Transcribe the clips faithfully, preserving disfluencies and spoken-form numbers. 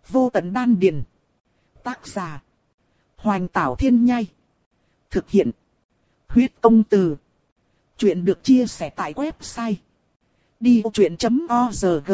Vô tận đan điền. Tác giả. Hoành Tảo Thiên Nhai. Thực hiện. Huyết Công Từ. Chuyện được chia sẻ tại website đi vô chuyện chấm org.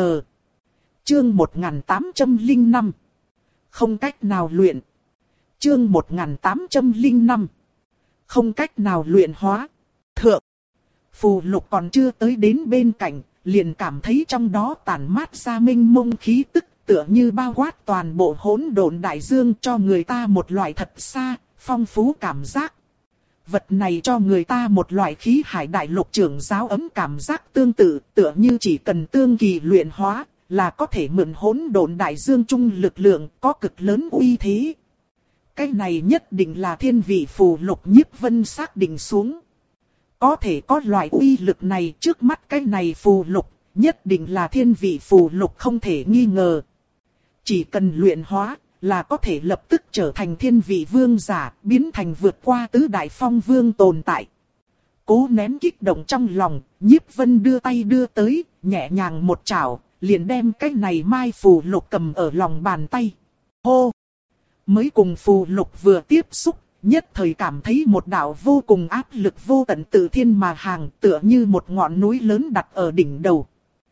Chương một nghìn tám trăm lẻ năm. Không cách nào luyện. Chương một nghìn tám trăm lẻ năm. Không cách nào luyện hóa. Thượng. Phù lục còn chưa tới đến bên cạnh, liền cảm thấy trong đó tản mát ra mênh mông khí tức, tựa như bao quát toàn bộ hỗn độn đại dương, cho người ta một loại thật xa, phong phú cảm giác. Vật này cho người ta một loại khí hải đại lục trưởng giáo ấm cảm giác tương tự, tựa như chỉ cần tương kỳ luyện hóa, là có thể mượn hỗn độn đại dương chung lực lượng, có cực lớn uy thế. Cái này nhất định là thiên vị phù lục. Nhiếp Vân xác định xuống. Có thể có loại uy lực này trước mắt cái này phù lục, nhất định là thiên vị phù lục không thể nghi ngờ. Chỉ cần luyện hóa, là có thể lập tức trở thành thiên vị vương giả, biến thành vượt qua tứ đại phong vương tồn tại. Cố nén kích động trong lòng, Nhiếp Vân đưa tay đưa tới, nhẹ nhàng một chảo, liền đem cái này mai phù lục cầm ở lòng bàn tay. Hô! Mới cùng phù lục vừa tiếp xúc, nhất thời cảm thấy một đạo vô cùng áp lực vô tận từ thiên mà hàng, tựa như một ngọn núi lớn đặt ở đỉnh đầu.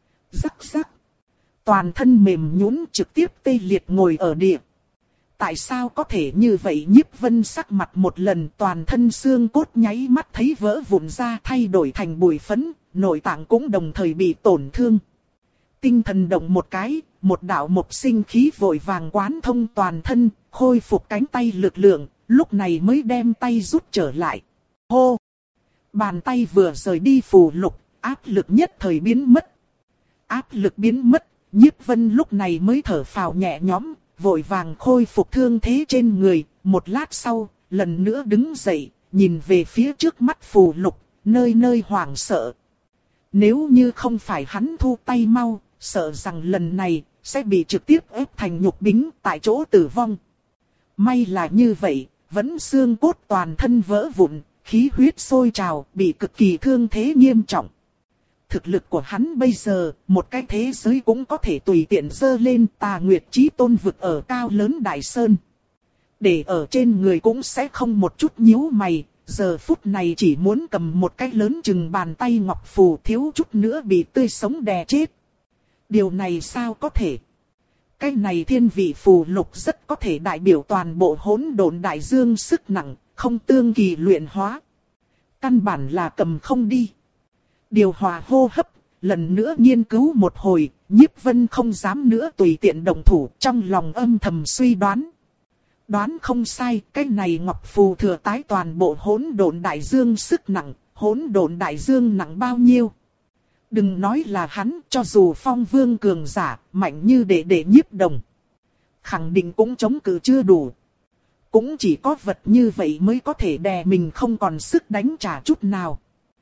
Rắc rắc! Toàn thân mềm nhũn, trực tiếp tê liệt ngồi ở địa. Tại sao có thể như vậy? Nhiếp Vân sắc mặt một lần, toàn thân xương cốt nháy mắt thấy vỡ vụn ra, thay đổi thành bụi phấn, nội tạng cũng đồng thời bị tổn thương. Tinh thần động một cái, một đạo mộc sinh khí vội vàng quán thông toàn thân, khôi phục cánh tay lực lượng, lúc này mới đem tay rút trở lại. Hô! Bàn tay vừa rời đi phù lục, áp lực nhất thời biến mất. Áp lực biến mất, Nhiếp Vân lúc này mới thở phào nhẹ nhõm, vội vàng khôi phục thương thế trên người. Một lát sau, lần nữa đứng dậy, nhìn về phía trước mắt phù lục, nơi nơi hoảng sợ. Nếu như không phải hắn thu tay mau, sợ rằng lần này sẽ bị trực tiếp ép thành nhục bính, tại chỗ tử vong. May là như vậy, vẫn xương cốt toàn thân vỡ vụn, khí huyết sôi trào, bị cực kỳ thương thế nghiêm trọng. Thực lực của hắn bây giờ, một cái thế giới cũng có thể tùy tiện dơ lên. Tà Nguyệt Chí Tôn vực ở cao lớn đại sơn. Để ở trên người cũng sẽ không một chút nhíu mày, giờ phút này chỉ muốn cầm một cái lớn chừng bàn tay ngọc phù, thiếu chút nữa bị tươi sống đè chết. Điều này sao có thể? Cái này thiên vị phù lục rất có thể đại biểu toàn bộ hỗn độn đại dương sức nặng, không tương kỳ luyện hóa. Căn bản là cầm không đi. Điều hòa hô hấp, lần nữa nghiên cứu một hồi, Nhiếp Vân không dám nữa tùy tiện động thủ, trong lòng âm thầm suy đoán. Đoán không sai, cái này ngọc phù thừa tái toàn bộ hỗn độn đại dương sức nặng, hỗn độn đại dương nặng bao nhiêu? Đừng nói là hắn, cho dù phong vương cường giả, mạnh như đệ đệ Nhiếp Đồng, khẳng định cũng chống cự chưa đủ. Cũng chỉ có vật như vậy mới có thể đè mình không còn sức đánh trả chút nào.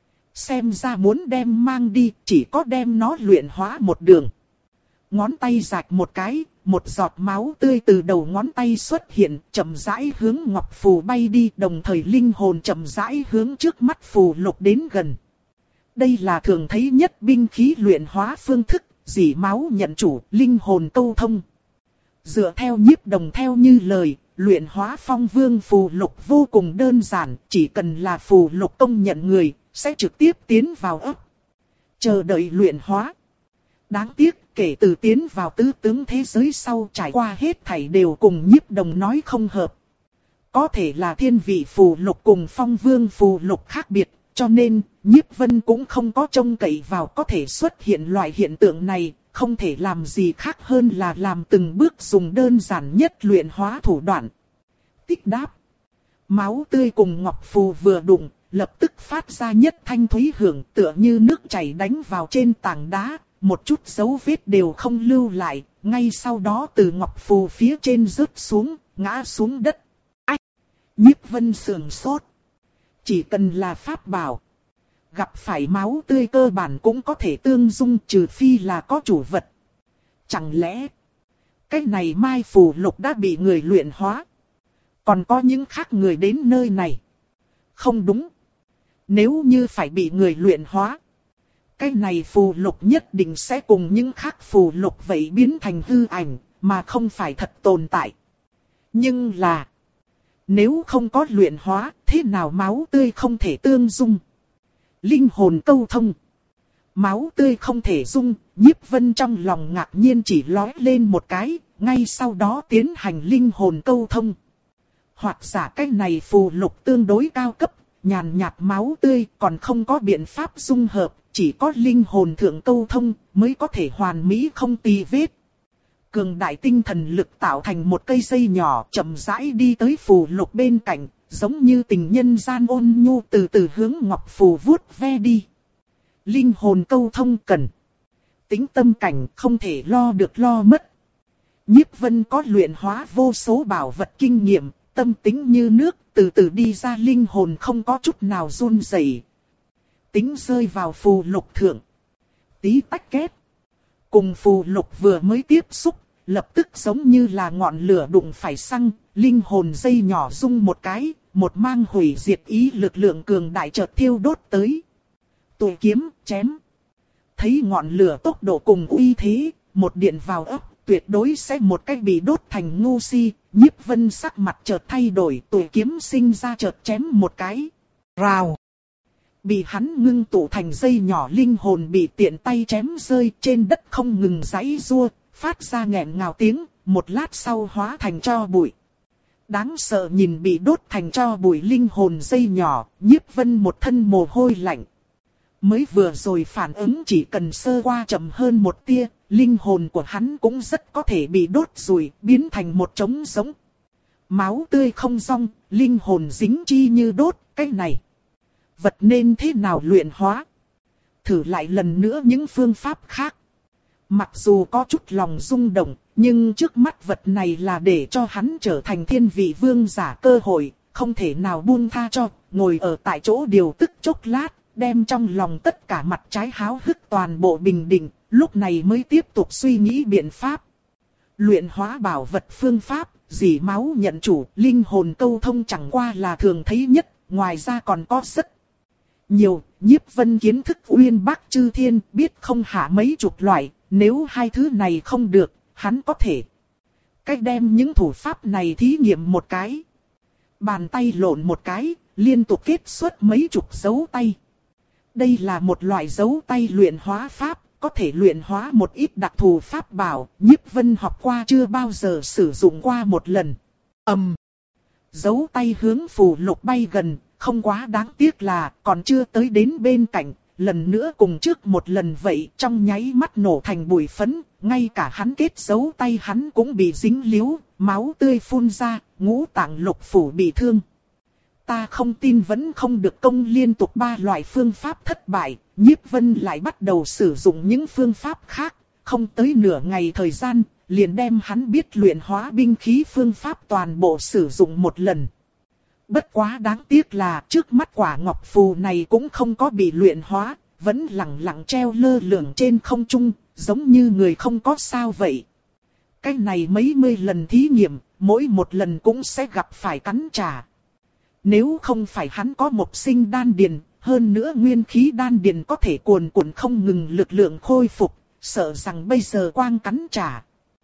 Xem ra muốn đem mang đi, chỉ có đem nó luyện hóa một đường. Ngón tay rạch một cái, một giọt máu tươi từ đầu ngón tay xuất hiện, chậm rãi hướng ngọc phù bay đi, đồng thời linh hồn chậm rãi hướng trước mắt phù lục đến gần. Đây là thường thấy nhất binh khí luyện hóa phương thức, dỉ máu nhận chủ, linh hồn câu thông. Dựa theo Nhiếp Đồng theo như lời, luyện hóa phong vương phù lục vô cùng đơn giản, chỉ cần là phù lục công nhận người, sẽ trực tiếp tiến vào ấp. Chờ đợi luyện hóa. Đáng tiếc, kể từ tiến vào tứ tướng thế giới sau, trải qua hết thảy đều cùng Nhiếp Đồng nói không hợp. Có thể là thiên vị phù lục cùng phong vương phù lục khác biệt, cho nên Nhiếp Vân cũng không có trông cậy vào có thể xuất hiện loại hiện tượng này, không thể làm gì khác hơn là làm từng bước dùng đơn giản nhất luyện hóa thủ đoạn. Tích đáp. Máu tươi cùng ngọc phù vừa đụng, lập tức phát ra nhất thanh thúy hưởng, tựa như nước chảy đánh vào trên tảng đá, một chút dấu vết đều không lưu lại, ngay sau đó từ ngọc phù phía trên rớt xuống, ngã xuống đất. Ách! Nhiếp Vân sườn sốt. Chỉ cần là pháp bảo, gặp phải máu tươi cơ bản cũng có thể tương dung, trừ phi là có chủ vật. Chẳng lẽ cái này mai phù lục đã bị người luyện hóa? Còn có những khác người đến nơi này? Không đúng. Nếu như phải bị người luyện hóa, cái này phù lục nhất định sẽ cùng những khác phù lục vậy biến thành hư ảnh, mà không phải thật tồn tại. Nhưng là, nếu không có luyện hóa, thế nào máu tươi không thể tương dung? Linh hồn câu thông. Máu tươi không thể dung, Nhiếp Vân trong lòng ngạc nhiên chỉ lóe lên một cái, ngay sau đó tiến hành linh hồn câu thông. Hoặc giả cái này phù lục tương đối cao cấp, nhàn nhạt máu tươi còn không có biện pháp dung hợp, chỉ có linh hồn thượng câu thông mới có thể hoàn mỹ không tì vết. Cường đại tinh thần lực tạo thành một cây dây nhỏ chậm rãi đi tới phù lục bên cạnh, giống như tình nhân gian ôn nhu từ từ hướng ngọc phù vuốt ve đi. Linh hồn câu thông cần tính tâm cảnh, không thể lo được lo mất. Nhiếp Vân có luyện hóa vô số bảo vật kinh nghiệm, tâm tính như nước, từ từ đi ra linh hồn không có chút nào run rẩy. Tính rơi vào phù lục thượng. Tí tách két. Cùng phù lục vừa mới tiếp xúc, lập tức giống như là ngọn lửa đụng phải xăng, linh hồn dây nhỏ rung một cái, một mang hủy diệt ý lực lượng cường đại chợt thiêu đốt tới. Tụ kiếm, chém. Thấy ngọn lửa tốc độ cùng uy thế, một điện vào ấp, tuyệt đối sẽ một cách bị đốt thành ngu si. Nhiếp Vân sắc mặt chợt thay đổi, tụ kiếm sinh ra chợt chém một cái. Rào. Bị hắn ngưng tụ thành dây nhỏ linh hồn bị tiện tay chém rơi trên đất không ngừng giãy giụa, phát ra nghẹn ngào tiếng, một lát sau hóa thành tro bụi. Đáng sợ nhìn bị đốt thành tro bụi linh hồn dây nhỏ, Nhiếp Vân một thân mồ hôi lạnh. Mới vừa rồi phản ứng chỉ cần sơ qua chậm hơn một tia, linh hồn của hắn cũng rất có thể bị đốt rụi, biến thành một trống giống. Máu tươi không rong, linh hồn dính chi như đốt, cái này. Vật nên thế nào luyện hóa? Thử lại lần nữa những phương pháp khác. Mặc dù có chút lòng rung động, nhưng trước mắt vật này là để cho hắn trở thành thiên vị vương giả cơ hội, không thể nào buông tha cho, ngồi ở tại chỗ điều tức chốc lát, đem trong lòng tất cả mặt trái háo hức toàn bộ bình định, lúc này mới tiếp tục suy nghĩ biện pháp. Luyện hóa bảo vật phương pháp, dỉ máu nhận chủ, linh hồn câu thông chẳng qua là thường thấy nhất, ngoài ra còn có rất nhiều. Nhiếp Vân kiến thức uyên bác chư thiên, biết không hạ mấy chục loại, nếu hai thứ này không được, hắn có thể cách đem những thủ pháp này thí nghiệm một cái. Bàn tay lộn một cái, liên tục kết xuất mấy chục dấu tay. Đây là một loại dấu tay luyện hóa pháp, có thể luyện hóa một ít đặc thù pháp bảo, Nhiếp Vân học qua chưa bao giờ sử dụng qua một lần. ầm, um, dấu tay hướng phù lục bay gần, không quá đáng tiếc là còn chưa tới đến bên cạnh, lần nữa cùng trước một lần vậy, trong nháy mắt nổ thành bụi phấn, ngay cả hắn kết dấu tay hắn cũng bị dính líu, máu tươi phun ra, ngũ tạng lục phủ bị thương. Ta không tin vẫn không được công, liên tục ba loại phương pháp thất bại, Nhiếp Vân lại bắt đầu sử dụng những phương pháp khác, không tới nửa ngày thời gian, liền đem hắn biết luyện hóa binh khí phương pháp toàn bộ sử dụng một lần. Bất quá đáng tiếc là trước mắt quả ngọc phù này cũng không có bị luyện hóa, vẫn lẳng lặng treo lơ lửng trên không trung, giống như người không có sao vậy. Cái này mấy mươi lần thí nghiệm, mỗi một lần cũng sẽ gặp phải cắn trả. Nếu không phải hắn có một sinh đan điền, hơn nữa nguyên khí đan điền có thể cuồn cuộn không ngừng lực lượng khôi phục, sợ rằng bây giờ quang cắn trả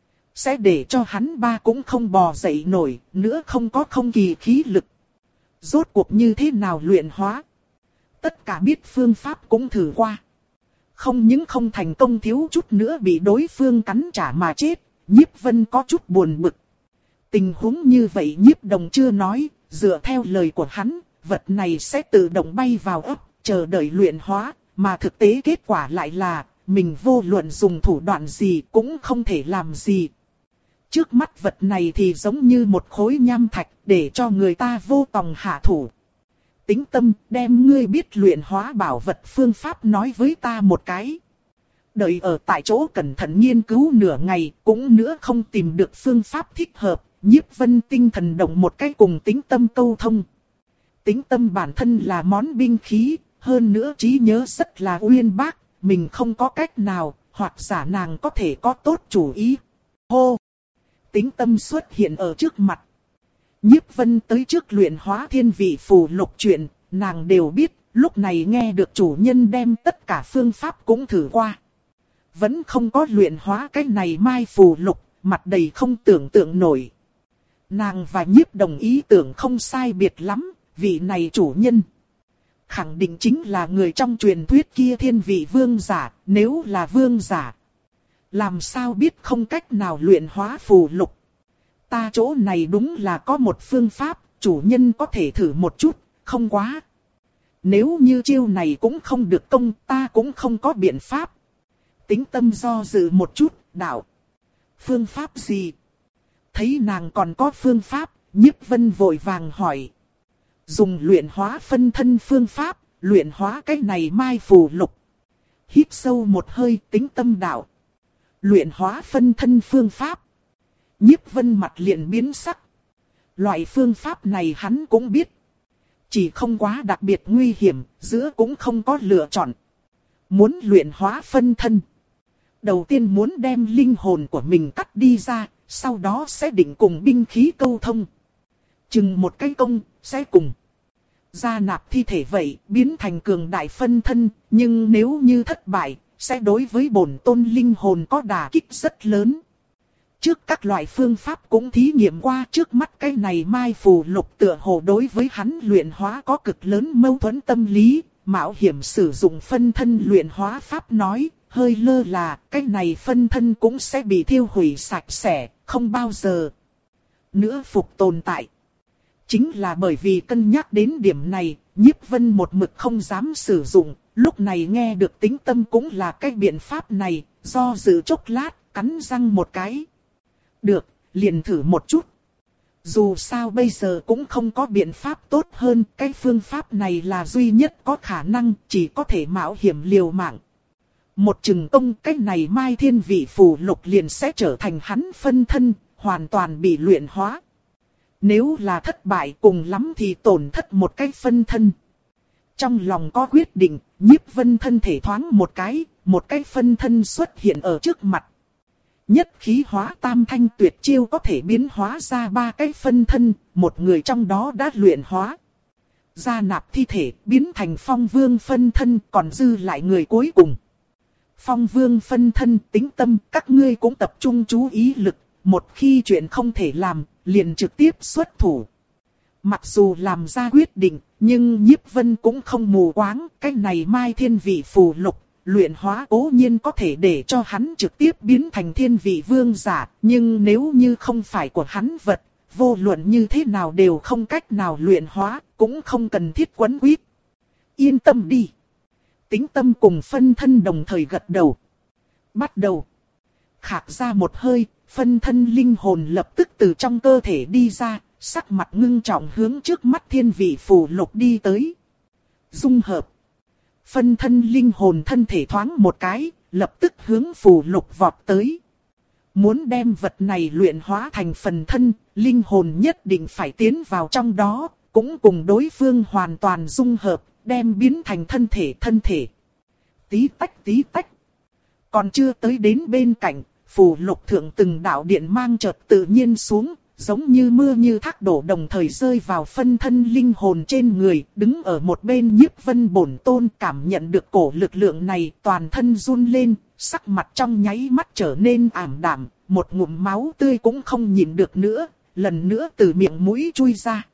sẽ để cho hắn ba cũng không bò dậy nổi, nữa không có không kỳ khí lực. Rốt cuộc như thế nào luyện hóa? Tất cả biết phương pháp cũng thử qua. Không những không thành công, thiếu chút nữa bị đối phương cắn trả mà chết, Nhiếp Vân có chút buồn bực. Tình huống như vậy Nhiếp Đồng chưa nói, dựa theo lời của hắn, vật này sẽ tự động bay vào ấp, chờ đợi luyện hóa, mà thực tế kết quả lại là, mình vô luận dùng thủ đoạn gì cũng không thể làm gì. Trước mắt vật này thì giống như một khối nham thạch, để cho người ta vô tòng hạ thủ. Tính tâm, đem ngươi biết luyện hóa bảo vật phương pháp nói với ta một cái. Đợi ở tại chỗ cẩn thận nghiên cứu nửa ngày, cũng nữa không tìm được phương pháp thích hợp, Nhiếp Vân tinh thần động một cái cùng tính tâm câu thông. Tính tâm bản thân là món binh khí, hơn nữa trí nhớ rất là uyên bác, mình không có cách nào, hoặc giả nàng có thể có tốt chủ ý. Hô! Tính tâm xuất hiện ở trước mặt. Nhiếp Vân tới trước luyện hóa thiên vị phù lục chuyện, nàng đều biết, lúc này nghe được chủ nhân đem tất cả phương pháp cũng thử qua. Vẫn không có luyện hóa cái này mai phù lục, mặt đầy không tưởng tượng nổi. Nàng và Nhiếp Đồng ý tưởng không sai biệt lắm, vị này chủ nhân khẳng định chính là người trong truyền thuyết kia thiên vị vương giả, nếu là vương giả, làm sao biết không cách nào luyện hóa phù lục. Ta chỗ này đúng là có một phương pháp, chủ nhân có thể thử một chút, không quá. Nếu như chiêu này cũng không được công, ta cũng không có biện pháp. Tính Tâm do dự một chút, đạo. Phương pháp gì? Thấy nàng còn có phương pháp, Nhiếp Vân vội vàng hỏi. Dùng luyện hóa phân thân phương pháp, luyện hóa cái này mai phù lục. Hít sâu một hơi, Tính Tâm đạo. Luyện hóa phân thân phương pháp. Nhiếp Vân mặt liền biến sắc. Loại phương pháp này hắn cũng biết. Chỉ không quá đặc biệt nguy hiểm, giữa cũng không có lựa chọn. Muốn luyện hóa phân thân. Đầu tiên muốn đem linh hồn của mình cắt đi ra, sau đó sẽ định cùng binh khí câu thông. Chừng một cái công, sẽ cùng gia nạp thi thể vậy, biến thành cường đại phân thân, nhưng nếu như thất bại, sẽ đối với bổn tôn linh hồn có đả kích rất lớn. Trước các loại phương pháp cũng thí nghiệm qua, trước mắt cái này mai phù lục tựa hồ đối với hắn luyện hóa có cực lớn mâu thuẫn tâm lý, mạo hiểm sử dụng phân thân luyện hóa pháp nói, hơi lơ là, cái này phân thân cũng sẽ bị thiêu hủy sạch sẽ, không bao giờ nữa phục tồn tại. Chính là bởi vì cân nhắc đến điểm này, Nhiếp Vân một mực không dám sử dụng, lúc này nghe được Tính Tâm cũng là cái biện pháp này, do dự chốc lát, cắn răng một cái. Được, liền thử một chút. Dù sao bây giờ cũng không có biện pháp tốt hơn, cái phương pháp này là duy nhất có khả năng, chỉ có thể mạo hiểm liều mạng. Một chừng công cái này mai thiên vị phù lục liền sẽ trở thành hắn phân thân, hoàn toàn bị luyện hóa. Nếu là thất bại cùng lắm thì tổn thất một cái phân thân. Trong lòng có quyết định, Nhiếp Vân thân thể thoáng một cái, một cái phân thân xuất hiện ở trước mặt. Nhất khí hóa tam thanh tuyệt chiêu có thể biến hóa ra ba cái phân thân, một người trong đó đã luyện hóa. Gia nạp thi thể biến thành Phong Vương phân thân, còn dư lại người cuối cùng. Phong Vương phân thân, Tính Tâm, các ngươi cũng tập trung chú ý lực, một khi chuyện không thể làm, liền trực tiếp xuất thủ. Mặc dù làm ra quyết định, nhưng Nhiếp Vân cũng không mù quáng, cái này mai thiên vị phù lục, luyện hóa cố nhiên có thể để cho hắn trực tiếp biến thành thiên vị vương giả, nhưng nếu như không phải của hắn vật, vô luận như thế nào đều không cách nào luyện hóa, cũng không cần thiết quấn quýt. Yên tâm đi. Tính Tâm cùng phân thân đồng thời gật đầu. Bắt đầu. Khạc ra một hơi, phân thân linh hồn lập tức từ trong cơ thể đi ra, sắc mặt ngưng trọng hướng trước mắt thiên vị phù lục đi tới. Dung hợp. Phân thân linh hồn thân thể thoáng một cái, lập tức hướng phù lục vọt tới. Muốn đem vật này luyện hóa thành phần thân, linh hồn nhất định phải tiến vào trong đó, cũng cùng đối phương hoàn toàn dung hợp, đem biến thành thân thể thân thể. Tí tách tí tách. Còn chưa tới đến bên cạnh, phù lục thượng từng đạo điện mang chợt tự nhiên xuống, giống như mưa như thác đổ đồng thời rơi vào phân thân linh hồn trên người, đứng ở một bên Nhiếp Vân bổn tôn cảm nhận được cổ lực lượng này, toàn thân run lên, sắc mặt trong nháy mắt trở nên ảm đạm, một ngụm máu tươi cũng không nhịn được nữa, lần nữa từ miệng mũi chui ra.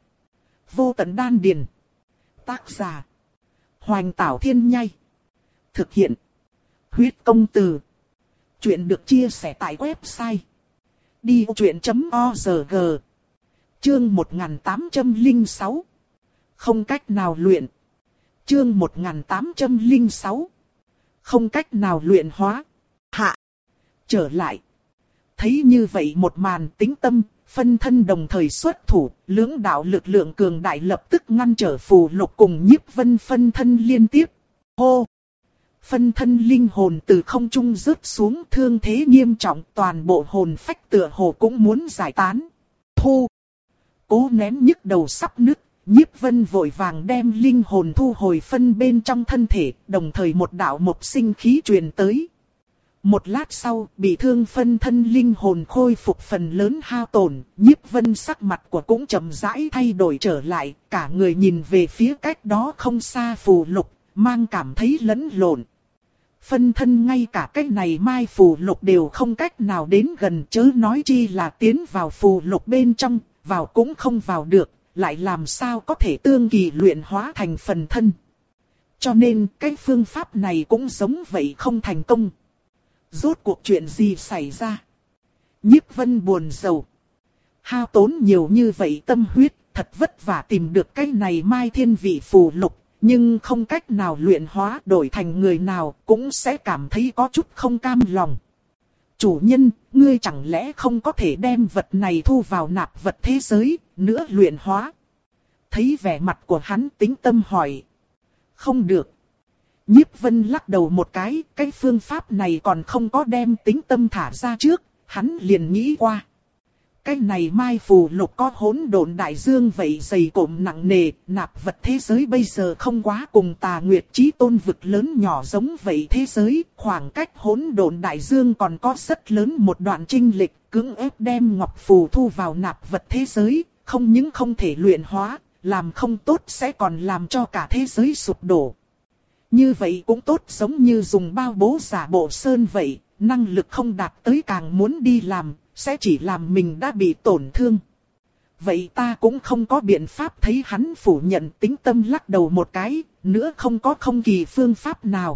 Vô tận đan điền. Tác giả: Hoành Tảo Thiên Nhai. Thực hiện: Huyết Công Từ. Chuyện được chia sẻ tại website đi ô chuyện chấm org. Chương một nghìn tám trăm lẻ sáu. Không cách nào luyện. Chương một nghìn tám trăm lẻ sáu. Không cách nào luyện hóa. Hạ. Trở lại. Thấy như vậy một màn, Tính Tâm, phân thân đồng thời xuất thủ, lưỡng đạo lực lượng cường đại lập tức ngăn trở phù lục cùng Nhiếp Vân phân thân liên tiếp. Hô! Phân thân linh hồn từ không trung rớt xuống, thương thế nghiêm trọng, toàn bộ hồn phách tựa hồ cũng muốn giải tán. Thu! Cố nén nhức đầu sắp nứt, Nhiếp Vân vội vàng đem linh hồn thu hồi phân bên trong thân thể, đồng thời một đạo mộc sinh khí truyền tới. Một lát sau, bị thương phân thân linh hồn khôi phục phần lớn hao tổn, Nhiếp Vân sắc mặt của cũng chậm rãi thay đổi trở lại, cả người nhìn về phía cách đó không xa phù lục, mang cảm thấy lẫn lộn. Phân thân ngay cả cái này mai phù lục đều không cách nào đến gần, chớ nói chi là tiến vào phù lục bên trong, vào cũng không vào được, lại làm sao có thể tương kỳ luyện hóa thành phần thân. Cho nên cái phương pháp này cũng giống vậy không thành công. Rốt cuộc chuyện gì xảy ra? Nhiếp Vân buồn rầu. Hao tốn nhiều như vậy tâm huyết, thật vất vả tìm được cái này mai thiên vị phù lục, nhưng không cách nào luyện hóa, đổi thành người nào cũng sẽ cảm thấy có chút không cam lòng. Chủ nhân, ngươi chẳng lẽ không có thể đem vật này thu vào nạp vật thế giới, nữa luyện hóa? Thấy vẻ mặt của hắn, Tĩnh Tâm hỏi. Không được. Nhiếp Vân lắc đầu một cái, cái phương pháp này còn không có đem Tĩnh Tâm thả ra trước, hắn liền nghĩ qua. Cái này mai phù lục có hỗn độn đại dương vậy dày cộm nặng nề, nạp vật thế giới bây giờ không quá cùng Tà Nguyệt Chí Tôn vực lớn nhỏ giống vậy thế giới, khoảng cách hỗn độn đại dương còn có rất lớn một đoạn chênh lệch, cưỡng ép đem ngọc phù thu vào nạp vật thế giới, không những không thể luyện hóa, làm không tốt sẽ còn làm cho cả thế giới sụp đổ. Như vậy cũng tốt, giống như dùng bao bố giả bộ sơn vậy, năng lực không đạt tới càng muốn đi làm, sẽ chỉ làm mình đã bị tổn thương. Vậy ta cũng không có biện pháp. Thấy hắn phủ nhận, Tĩnh Tâm lắc đầu một cái, nữa không có không kỳ phương pháp nào.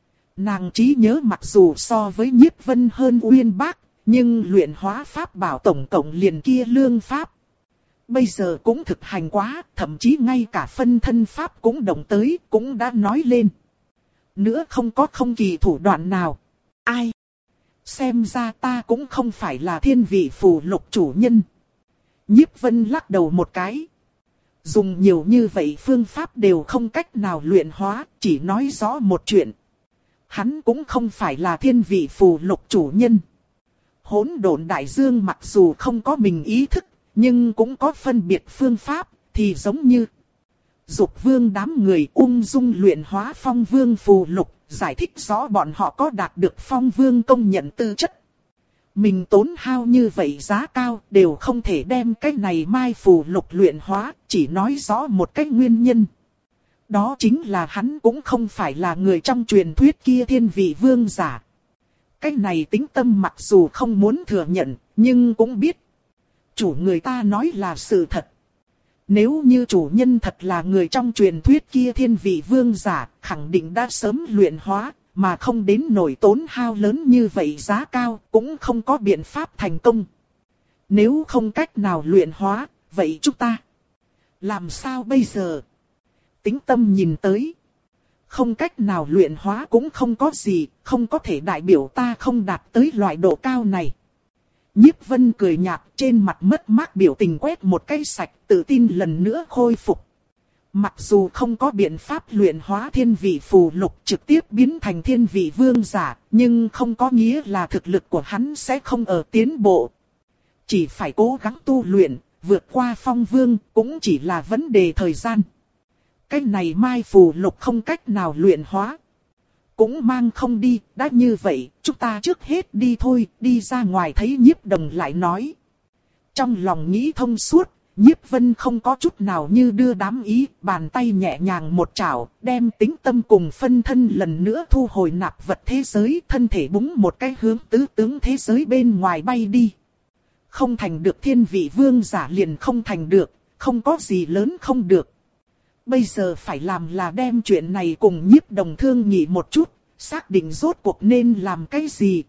Nàng trí nhớ mặc dù so với Nhiếp Vân hơn uyên bác, nhưng luyện hóa pháp bảo tổng cộng liền kia lương pháp. Bây giờ cũng thực hành quá, thậm chí ngay cả phân thân pháp cũng động tới, cũng đã nói lên. Nữa không có không kỳ thủ đoạn nào. Ai? Xem ra ta cũng không phải là thiên vị phù lục chủ nhân. Nhiếp Vân lắc đầu một cái. Dùng nhiều như vậy phương pháp đều không cách nào luyện hóa, chỉ nói rõ một chuyện. Hắn cũng không phải là thiên vị phù lục chủ nhân. Hỗn độn đại dương mặc dù không có mình ý thức, nhưng cũng có phân biệt phương pháp, thì giống như Dục Vương đám người ung dung luyện hóa Phong Vương phù lục, giải thích rõ bọn họ có đạt được Phong Vương công nhận tư chất. Mình tốn hao như vậy giá cao đều không thể đem cái này mai phù lục luyện hóa, chỉ nói rõ một cách nguyên nhân. Đó chính là hắn cũng không phải là người trong truyền thuyết kia thiên vị vương giả. Cái này Tĩnh Tâm mặc dù không muốn thừa nhận, nhưng cũng biết. Chủ người ta nói là sự thật. Nếu như chủ nhân thật là người trong truyền thuyết kia thiên vị vương giả, khẳng định đã sớm luyện hóa, mà không đến nổi tốn hao lớn như vậy giá cao, cũng không có biện pháp thành công. Nếu không cách nào luyện hóa, vậy chúng ta làm sao bây giờ? Tĩnh Tâm nhìn tới. Không cách nào luyện hóa cũng không có gì, không có thể đại biểu ta không đạt tới loại độ cao này. Nhiếp Vân cười nhạt, trên mặt mất mát biểu tình quét một cái sạch, tự tin lần nữa khôi phục. Mặc dù không có biện pháp luyện hóa thiên vị phù lục trực tiếp biến thành thiên vị vương giả, nhưng không có nghĩa là thực lực của hắn sẽ không ở tiến bộ. Chỉ phải cố gắng tu luyện, vượt qua Phong Vương cũng chỉ là vấn đề thời gian. Cái này mai phù lục không cách nào luyện hóa, cũng mang không đi, đã như vậy, chúng ta trước hết đi thôi, đi ra ngoài. Thấy Nhiếp Đồng lại nói. Trong lòng nghĩ thông suốt, Nhiếp Vân không có chút nào như đưa đám ý, bàn tay nhẹ nhàng một chảo, đem Tĩnh Tâm cùng phân thân lần nữa thu hồi nạp vật thế giới, thân thể búng một cái hướng tứ tướng thế giới bên ngoài bay đi. Không thành được thiên vị vương giả liền không thành được, không có gì lớn không được. Bây giờ phải làm là đem chuyện này cùng Nhiếp Đồng thương nghị một chút, xác định rốt cuộc nên làm cái gì.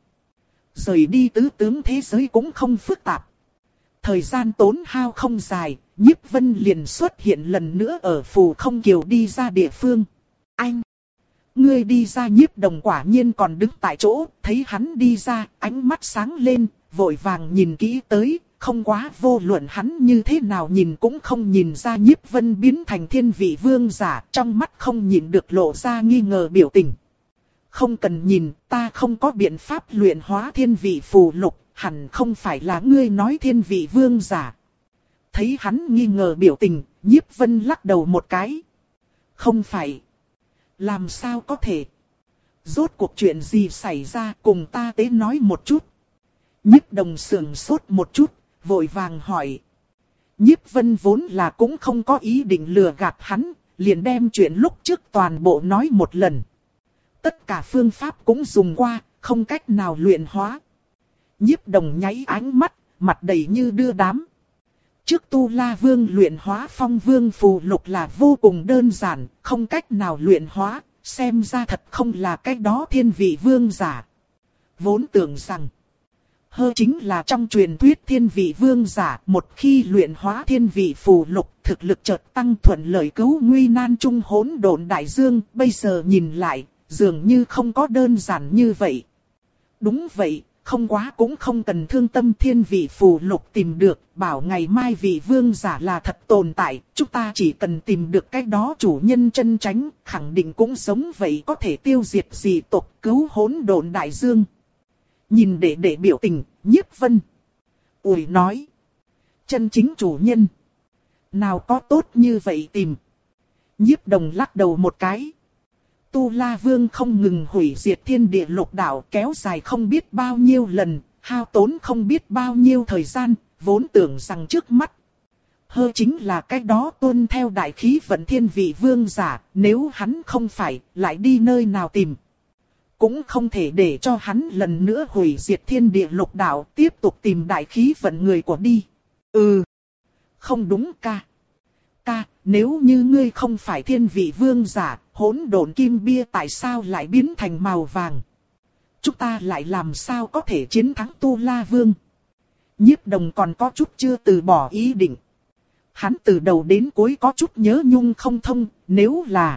Rời đi tứ tướng thế giới cũng không phức tạp. Thời gian tốn hao không dài, Nhiếp Vân liền xuất hiện lần nữa ở Phù Không Kiều đi ra địa phương. Anh! Ngươi đi ra. Nhiếp Đồng quả nhiên còn đứng tại chỗ, thấy hắn đi ra, ánh mắt sáng lên, vội vàng nhìn kỹ tới. Không quá vô luận hắn như thế nào nhìn cũng không nhìn ra Nhiếp Vân biến thành thiên vị vương giả, trong mắt không nhìn được lộ ra nghi ngờ biểu tình. Không cần nhìn, ta không có biện pháp luyện hóa thiên vị phù lục, hẳn không phải là ngươi nói thiên vị vương giả. Thấy hắn nghi ngờ biểu tình, Nhiếp Vân lắc đầu một cái. Không phải. Làm sao có thể? Rốt cuộc chuyện gì xảy ra, cùng ta tế nói một chút. Nhiếp Đồng sườn sốt một chút, vội vàng hỏi. Nhiếp Vân vốn là cũng không có ý định lừa gạt hắn, liền đem chuyện lúc trước toàn bộ nói một lần. Tất cả phương pháp cũng dùng qua, không cách nào luyện hóa. Nhiếp Đồng nháy ánh mắt, mặt đầy như đưa đám. Trước Tu La Vương luyện hóa Phong Vương phù lục là vô cùng đơn giản, không cách nào luyện hóa, xem ra thật không là cái đó thiên vị vương giả. Vốn tưởng rằng, hơ chính là trong truyền thuyết thiên vị vương giả, một khi luyện hóa thiên vị phù lục, thực lực chợt tăng thuận lợi cứu nguy nan trung hỗn độn đại dương, bây giờ nhìn lại, dường như không có đơn giản như vậy. Đúng vậy, không quá cũng không cần thương tâm, thiên vị phù lục tìm được, bảo ngày mai vị vương giả là thật tồn tại, chúng ta chỉ cần tìm được cái đó chủ nhân chân chánh, khẳng định cũng giống vậy có thể tiêu diệt dị tộc, cứu hỗn độn đại dương. Nhìn đệ đệ biểu tình, Nhiếp Vân ủi nói, chân chính chủ nhân, nào có tốt như vậy tìm. Nhiếp Đồng lắc đầu một cái. Tu La Vương không ngừng hủy diệt thiên địa lục đạo, kéo dài không biết bao nhiêu lần, hao tốn không biết bao nhiêu thời gian, vốn tưởng rằng trước mắt hơ chính là cái đó tuân theo đại khí vận thiên vị vương giả, nếu hắn không phải, lại đi nơi nào tìm. Cũng không thể để cho hắn lần nữa hủy diệt thiên địa lục đạo, tiếp tục tìm đại khí vận người của đi. Ừ, không đúng ca. Ca, nếu như ngươi không phải thiên vị vương giả, hỗn độn kim bia tại sao lại biến thành màu vàng? Chúng ta lại làm sao có thể chiến thắng Tu La Vương? Nhiếp Đồng còn có chút chưa từ bỏ ý định. Hắn từ đầu đến cuối có chút nhớ nhung không thông, nếu là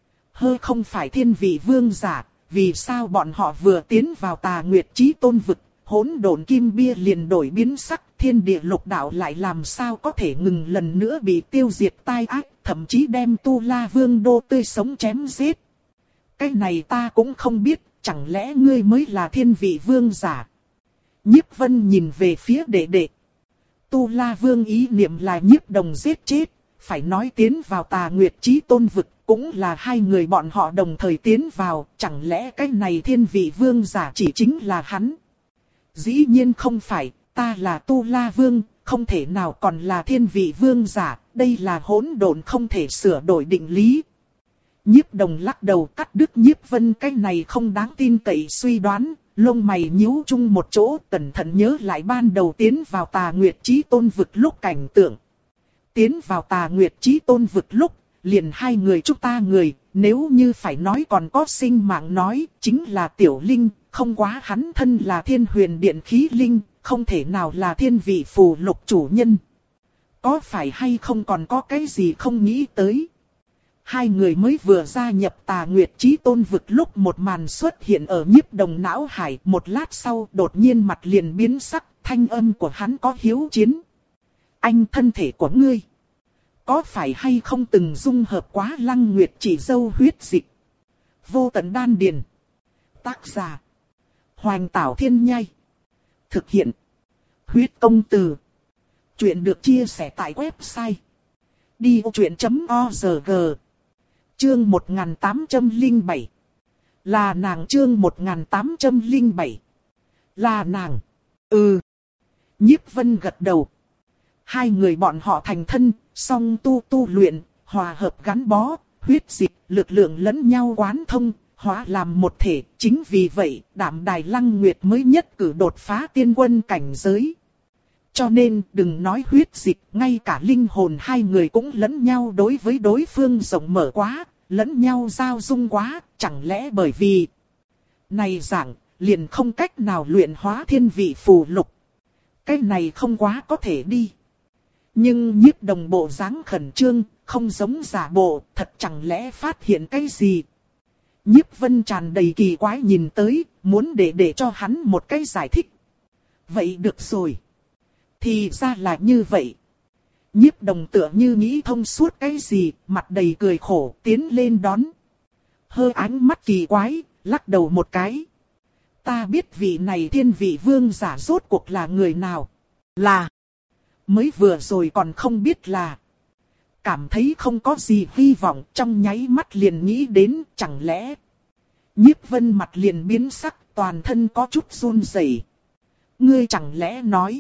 hơ không phải thiên vị vương giả, vì sao bọn họ vừa tiến vào Tà Nguyệt Chí Tôn vực, hỗn độn kim bia liền đổi biến sắc, thiên địa lục đạo lại làm sao có thể ngừng lần nữa bị tiêu diệt tai ác, thậm chí đem Tu La Vương đô tươi sống chém giết. Cái này ta cũng không biết, chẳng lẽ ngươi mới là thiên vị vương giả? Nhiếp Vân nhìn về phía đệ đệ. Tu La Vương ý niệm là Nhiếp Đồng giết chết, phải nói tiến vào Tà Nguyệt Chí Tôn vực, cũng là hai người bọn họ đồng thời tiến vào, chẳng lẽ cái này thiên vị vương giả chỉ chính là hắn? Dĩ nhiên không phải, ta là Tu La Vương, không thể nào còn là thiên vị vương giả, đây là hỗn độn không thể sửa đổi định lý. Nhiếp Đồng lắc đầu cắt đứt Nhiếp Vân cái này không đáng tin cậy suy đoán, lông mày nhíu chung một chỗ, cẩn thận nhớ lại ban đầu tiến vào Tà Nguyệt Chí Tôn vực lúc cảnh tượng. Tiến vào Tà Nguyệt Chí Tôn vực lúc, liền hai người chúng ta người, nếu như phải nói còn có sinh mạng nói, chính là Tiểu Linh, không quá hắn thân là Thiên Huyền Điện khí linh, không thể nào là thiên vị phù lục chủ nhân. Có phải hay không còn có cái gì không nghĩ tới? Hai người mới vừa gia nhập Tà Nguyệt Chí Tôn vực lúc một màn xuất hiện ở Nhiếp Đồng não hải, một lát sau đột nhiên mặt liền biến sắc, thanh âm của hắn có hiếu chiến. Anh thân thể của ngươi, có phải hay không từng dung hợp quá Lăng Nguyệt Chỉ Dâu huyết dịch? Vô Tận Đan Điền. Tác giả Hoành Tảo Thiên Nhai. Thực hiện Huyết Công Từ. Chuyện được chia sẻ tại website đi ô chuyện chấm org. Chương một nghìn tám trăm lẻ bảy. Là nàng. Chương một nghìn tám trăm lẻ bảy. Là nàng. Ừ. Nhiếp Vân gật đầu. Hai người bọn họ thành thân, song tu tu luyện, hòa hợp gắn bó, huyết dịch, lực lượng lẫn nhau quán thông, hóa làm một thể. Chính vì vậy, Đạm Đài Lăng Nguyệt mới nhất cử đột phá tiên quân cảnh giới. Cho nên, đừng nói huyết dịch, ngay cả linh hồn hai người cũng lẫn nhau đối với đối phương rộng mở quá, lẫn nhau giao dung quá, chẳng lẽ bởi vì này dạng, liền không cách nào luyện hóa thiên vị phù lục. Cái này không quá có thể đi. Nhưng Nhiếp Đồng bộ dáng khẩn trương, không giống giả bộ, thật chẳng lẽ phát hiện cái gì. Nhiếp Vân tràn đầy kỳ quái nhìn tới, muốn để để cho hắn một cái giải thích. Vậy được rồi. Thì ra là như vậy. Nhiếp Đồng tựa như nghĩ thông suốt cái gì, mặt đầy cười khổ, tiến lên đón. Hơi ánh mắt kỳ quái, lắc đầu một cái. Ta biết vị này thiên vị vương giả rốt cuộc là người nào. Là. Mới vừa rồi còn không biết là. Cảm thấy không có gì hy vọng, trong nháy mắt liền nghĩ đến, chẳng lẽ. Nhiếp Vân mặt liền biến sắc, toàn thân có chút run rẩy. Ngươi chẳng lẽ nói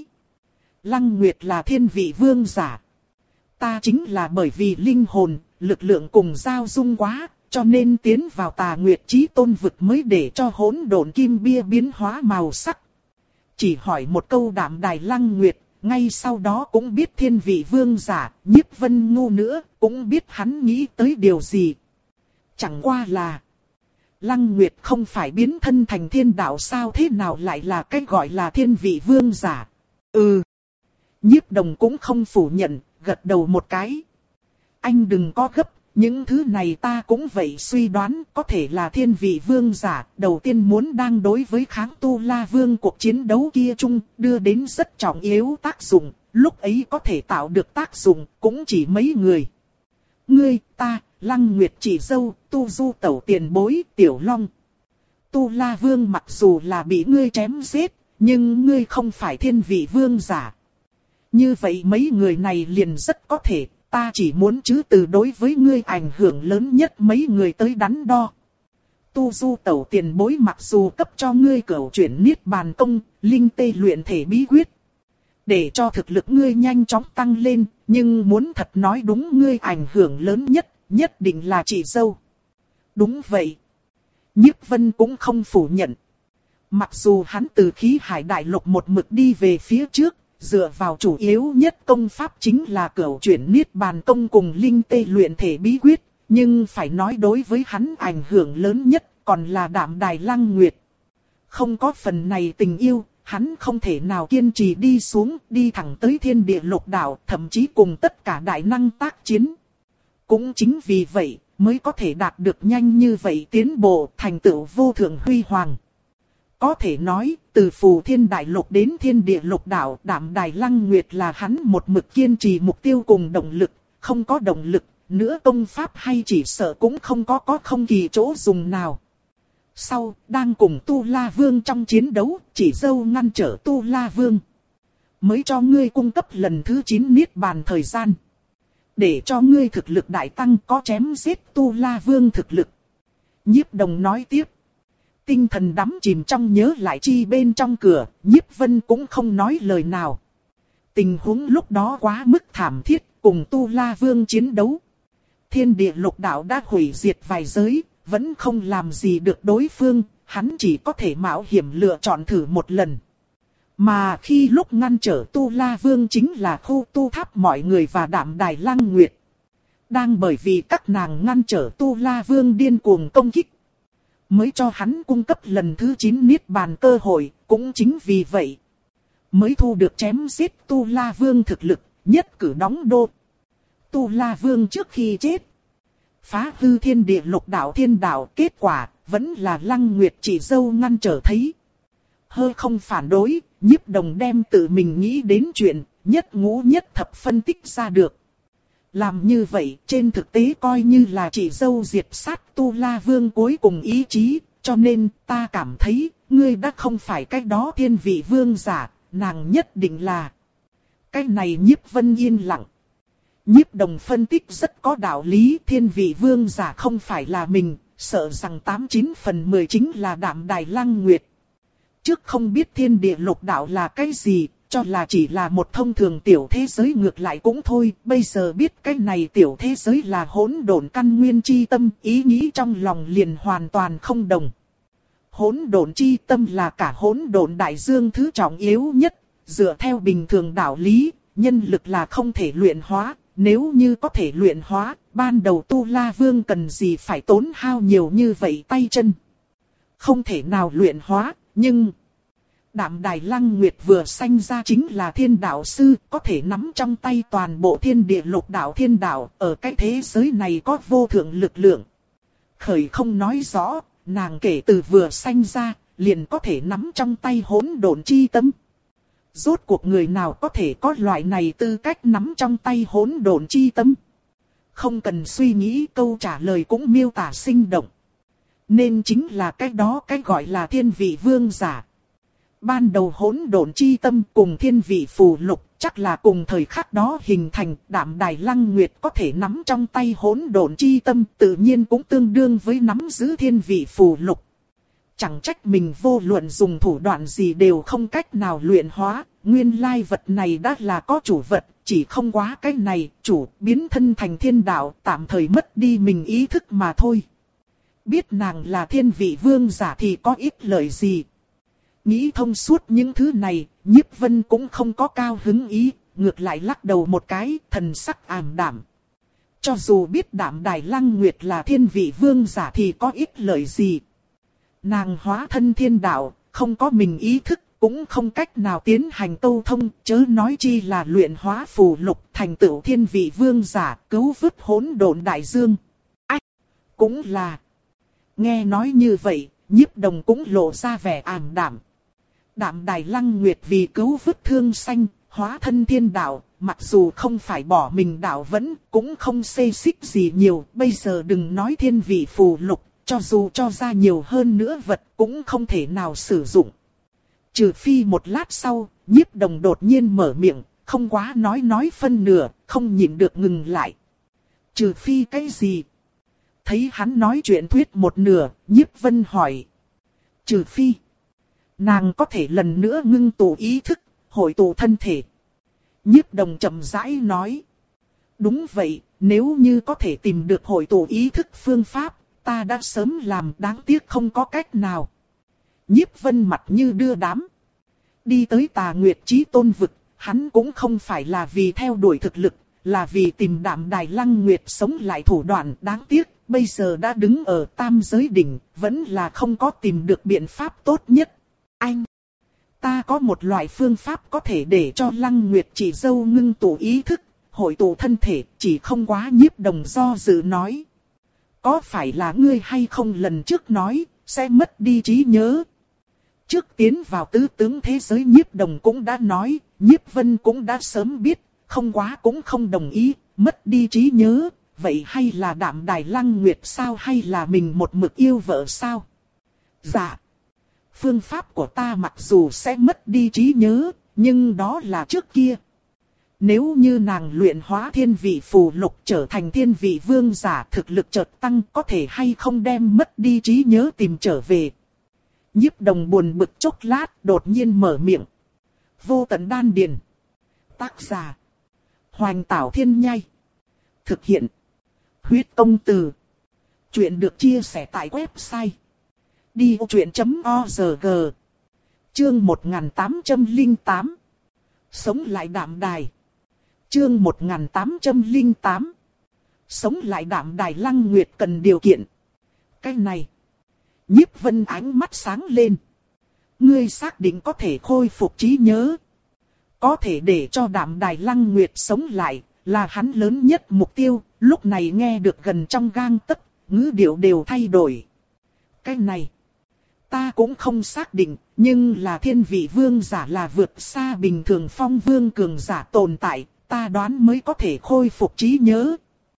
Lăng Nguyệt là thiên vị vương giả? Ta chính là bởi vì linh hồn, lực lượng cùng giao dung quá, cho nên tiến vào Tà Nguyệt Chí Tôn vực mới để cho hỗn độn kim bia biến hóa màu sắc. Chỉ hỏi một câu Đạm Đài Lăng Nguyệt, ngay sau đó cũng biết thiên vị vương giả, Nhiếp Vân ngu nữa, cũng biết hắn nghĩ tới điều gì. Chẳng qua là, Lăng Nguyệt không phải biến thân thành thiên đạo sao, thế nào lại là cái gọi là thiên vị vương giả? Ừ. Nhiếp Đồng cũng không phủ nhận, gật đầu một cái. Anh đừng có gấp, những thứ này ta cũng vậy suy đoán, có thể là thiên vị vương giả, đầu tiên muốn đang đối với kháng Tu La Vương cuộc chiến đấu kia chung, đưa đến rất trọng yếu tác dụng, lúc ấy có thể tạo được tác dụng, cũng chỉ mấy người. Ngươi, ta, Lăng Nguyệt Chỉ Dâu, Tu Du Tẩu Tiền Bối, Tiểu Long. Tu La Vương mặc dù là bị ngươi chém giết, nhưng ngươi không phải thiên vị vương giả. Như vậy mấy người này liền rất có thể, ta chỉ muốn chứ từ đối với ngươi ảnh hưởng lớn nhất mấy người tới đắn đo. Tu Du Tẩu Tiền Bối mặc dù cấp cho ngươi cửu chuyển niết bàn công, linh tê luyện thể bí quyết, để cho thực lực ngươi nhanh chóng tăng lên, nhưng muốn thật nói đúng ngươi ảnh hưởng lớn nhất, nhất định là Chỉ Dâu. Đúng vậy. Nhiếp Vân cũng không phủ nhận. Mặc dù hắn từ khí hải đại lục một mực đi về phía trước, dựa vào chủ yếu nhất công pháp chính là cửu chuyển niết bàn công cùng linh tê luyện thể bí quyết, nhưng phải nói đối với hắn ảnh hưởng lớn nhất còn là Đạm Đài Lăng Nguyệt. Không có phần này tình yêu, hắn không thể nào kiên trì đi xuống, đi thẳng tới thiên địa lục đạo, thậm chí cùng tất cả đại năng tác chiến. Cũng chính vì vậy, mới có thể đạt được nhanh như vậy tiến bộ, thành tựu vô thượng huy hoàng. Có thể nói, từ Phù Thiên Đại Lục đến thiên địa lục đạo, Đạm Đài Lăng Nguyệt là hắn một mực kiên trì mục tiêu cùng động lực, không có động lực, nữa công pháp hay chỉ sợ cũng không có có không kỳ chỗ dùng nào. Sau, đang cùng Tu La Vương trong chiến đấu, Chỉ Dâu ngăn trở Tu La Vương. Mới cho ngươi cung cấp lần thứ chín niết bàn thời gian. Để cho ngươi thực lực đại tăng, có chém giết Tu La Vương thực lực. Nhiếp Đồng nói tiếp. Tinh thần đắm chìm trong nhớ lại chi bên trong cửa, Nhiếp Vân cũng không nói lời nào. Tình huống lúc đó quá mức thảm thiết, cùng Tu La Vương chiến đấu. Thiên địa lục đạo đã hủy diệt vài giới, vẫn không làm gì được đối phương, hắn chỉ có thể mạo hiểm lựa chọn thử một lần. Mà khi lúc ngăn trở Tu La Vương chính là khu tu tháp mọi người và Đạm Đài Lăng Nguyệt. Đang bởi vì các nàng ngăn trở Tu La Vương điên cuồng công kích, mới cho hắn cung cấp lần thứ chín niết bàn cơ hội, cũng chính vì vậy mới thu được chém giết Tu La Vương thực lực, nhất cử đóng đô. Tu La Vương trước khi chết, phá hư thiên địa lục đạo thiên đạo, kết quả vẫn là Lăng Nguyệt Chỉ Dâu ngăn trở thấy. Hơi không phản đối, Nhiếp Đồng đem tự mình nghĩ đến chuyện, nhất ngũ nhất thập phân tích ra được. Làm như vậy, trên thực tế coi như là Chỉ Dâu diệt sát Tu La Vương cuối cùng ý chí, cho nên ta cảm thấy, ngươi đã không phải cái đó thiên vị vương giả, nàng nhất định là. Cái này Nhiếp Vân yên lặng. Nhiếp Đồng phân tích rất có đạo lý, thiên vị vương giả không phải là mình, sợ rằng tám chín phần mười chính là Đạm Đài Lăng Nguyệt. Trước không biết thiên địa lục đạo là cái gì, cho là chỉ là một thông thường tiểu thế giới ngược lại cũng thôi, bây giờ biết cái này tiểu thế giới là hỗn độn căn nguyên chi tâm, ý nghĩ trong lòng liền hoàn toàn không đồng. Hỗn độn chi tâm là cả hỗn độn đại dương thứ trọng yếu nhất, dựa theo bình thường đạo lý, nhân lực là không thể luyện hóa, nếu như có thể luyện hóa, ban đầu Tu La Vương cần gì phải tốn hao nhiều như vậy tay chân. Không thể nào luyện hóa, nhưng Đạm Đài Lăng Nguyệt vừa sanh ra chính là thiên đạo sư, có thể nắm trong tay toàn bộ thiên địa lục đạo thiên đạo, ở cái thế giới này có vô thượng lực lượng. Khởi không nói rõ, nàng kể từ vừa sanh ra, liền có thể nắm trong tay hỗn độn chi tâm. Rốt cuộc người nào có thể có loại này tư cách nắm trong tay hỗn độn chi tâm? Không cần suy nghĩ, câu trả lời cũng miêu tả sinh động. Nên chính là cái đó cái gọi là thiên vị vương giả. Ban đầu hỗn độn chi tâm cùng thiên vị phù lục, chắc là cùng thời khắc đó hình thành. Đạm Đài Lăng Nguyệt có thể nắm trong tay hỗn độn chi tâm, tự nhiên cũng tương đương với nắm giữ thiên vị phù lục. Chẳng trách mình vô luận dùng thủ đoạn gì đều không cách nào luyện hóa, nguyên lai vật này đã là có chủ vật, chỉ không quá cái này, chủ biến thân thành thiên đạo, tạm thời mất đi mình ý thức mà thôi. biết nàng là thiên vị vương giả thì có ích lợi gì. Nghĩ thông suốt những thứ này, Nhiếp Vân cũng không có cao hứng ý, ngược lại lắc đầu một cái, thần sắc ảm đạm. Cho dù biết Đạm Đài Lăng Nguyệt là thiên vị vương giả thì có ích lợi gì. Nàng hóa thân thiên đạo, không có mình ý thức, cũng không cách nào tiến hành câu thông, chớ nói chi là luyện hóa phù lục thành tựu thiên vị vương giả, cứu vớt hỗn độn đại dương. Ách! Cũng là... Nghe nói như vậy, Nhiếp Đồng cũng lộ ra vẻ ảm đạm. Đạm Đài Lăng Nguyệt vì cứu vớt thương sanh, hóa thân thiên đạo, mặc dù không phải bỏ mình đạo vẫn, cũng không xê xích gì nhiều, bây giờ đừng nói thiên vị phù lục, cho dù cho ra nhiều hơn nữa vật cũng không thể nào sử dụng. Trừ phi một lát sau, Nhiếp Đồng đột nhiên mở miệng, không quá nói nói phân nửa, không nhịn được ngừng lại. Trừ phi cái gì? Thấy hắn nói chuyện thuyết một nửa, Nhiếp Vân hỏi. Trừ phi, nàng có thể lần nữa ngưng tụ ý thức, hội tụ thân thể. Nhiếp Đồng chậm rãi nói. Đúng vậy, nếu như có thể tìm được hội tụ ý thức phương pháp, ta đã sớm làm, đáng tiếc không có cách nào. Nhiếp Vân mặt như đưa đám. Đi tới Tà Nguyệt Chí Tôn vực, hắn cũng không phải là vì theo đuổi thực lực, là vì tìm Đạm Đài Lăng Nguyệt sống lại thủ đoạn. Đáng tiếc, bây giờ đã đứng ở tam giới đỉnh, vẫn là không có tìm được biện pháp tốt nhất. Anh, ta có một loại phương pháp có thể để cho Lăng Nguyệt chỉ dâu ngưng tụ ý thức, hội tụ thân thể, chỉ không quá. Nhiếp Đồng do dự nói. Có phải là ngươi hay không lần trước nói, sẽ mất đi trí nhớ? Trước tiến vào tứ tướng thế giới Nhiếp Đồng cũng đã nói, Nhiếp Vân cũng đã sớm biết, không quá cũng không đồng ý, mất đi trí nhớ, vậy hay là Đạm Đài Lăng Nguyệt sao, hay là mình một mực yêu vợ sao? Dạ, phương pháp của ta mặc dù sẽ mất đi trí nhớ, nhưng đó là trước kia. Nếu như nàng luyện hóa thiên vị phù lục trở thành thiên vị vương giả, thực lực chợt tăng, có thể hay không đem mất đi trí nhớ tìm trở về. Nhiếp Đồng buồn bực chốc lát, đột nhiên mở miệng. Vô Tận Đan Điền. Tác giả: Hoành Tảo Thiên Nhai. Thực hiện: Huyết Công Từ. Chuyện được chia sẻ tại website đi ô truyện chấm org. Chương một nghìn tám trăm lẻ tám. Sống lại Đạm Đài. Chương một nghìn tám trăm lẻ tám. Sống lại Đạm Đài Lăng Nguyệt cần điều kiện. Cái này. Nhiếp Vân ánh mắt sáng lên. Ngươi xác định có thể khôi phục trí nhớ. Có thể để cho Đạm Đài Lăng Nguyệt sống lại, là hắn lớn nhất mục tiêu. Lúc này nghe được gần trong gang tấc, ngữ điệu đều thay đổi. Cái này, ta cũng không xác định, nhưng là thiên vị vương giả là vượt xa bình thường phong vương cường giả tồn tại, ta đoán mới có thể khôi phục trí nhớ.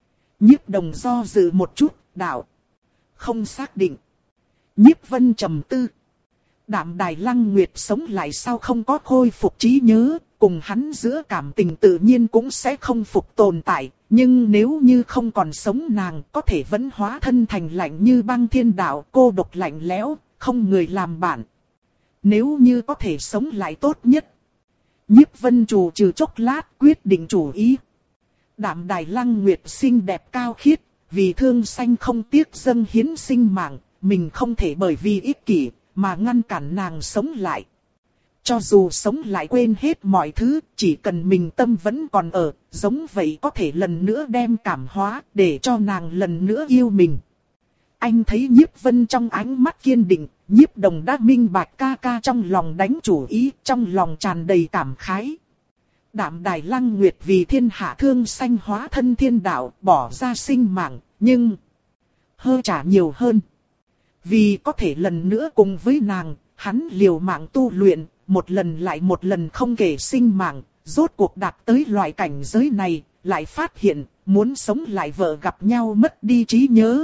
Nhiếp Đồng do dự một chút, đạo. Không xác định. Nhiếp Vân trầm tư. Đạm Đài Lăng Nguyệt sống lại sao không có khôi phục trí nhớ, cùng hắn giữa cảm tình tự nhiên cũng sẽ không phục tồn tại. Nhưng nếu như không còn sống, nàng có thể vẫn hóa thân thành lạnh như băng thiên đạo, cô độc lạnh lẽo, không người làm bạn. Nếu như có thể sống lại tốt nhất. Nhiếp Vân chủ trừ chốc lát quyết định chủ ý. Đạm Đài Lăng Nguyệt xinh đẹp cao khiết, vì thương sanh không tiếc dâng hiến sinh mạng, mình không thể bởi vì ích kỷ mà ngăn cản nàng sống lại. Cho dù sống lại quên hết mọi thứ, chỉ cần mình tâm vẫn còn ở, giống vậy có thể lần nữa đem cảm hóa, để cho nàng lần nữa yêu mình. Anh thấy Nhiếp Vân trong ánh mắt kiên định, Nhiếp Đồng đã minh bạch ca ca trong lòng đánh chủ ý, trong lòng tràn đầy cảm khái. Đạm Đài Lăng Nguyệt vì thiên hạ thương sanh hóa thân thiên đạo, bỏ ra sinh mạng, nhưng hơi trả nhiều hơn. Vì có thể lần nữa cùng với nàng, hắn liều mạng tu luyện, một lần lại một lần không kể sinh mạng, rốt cuộc đạt tới loại cảnh giới này, lại phát hiện, muốn sống lại vợ gặp nhau mất đi trí nhớ.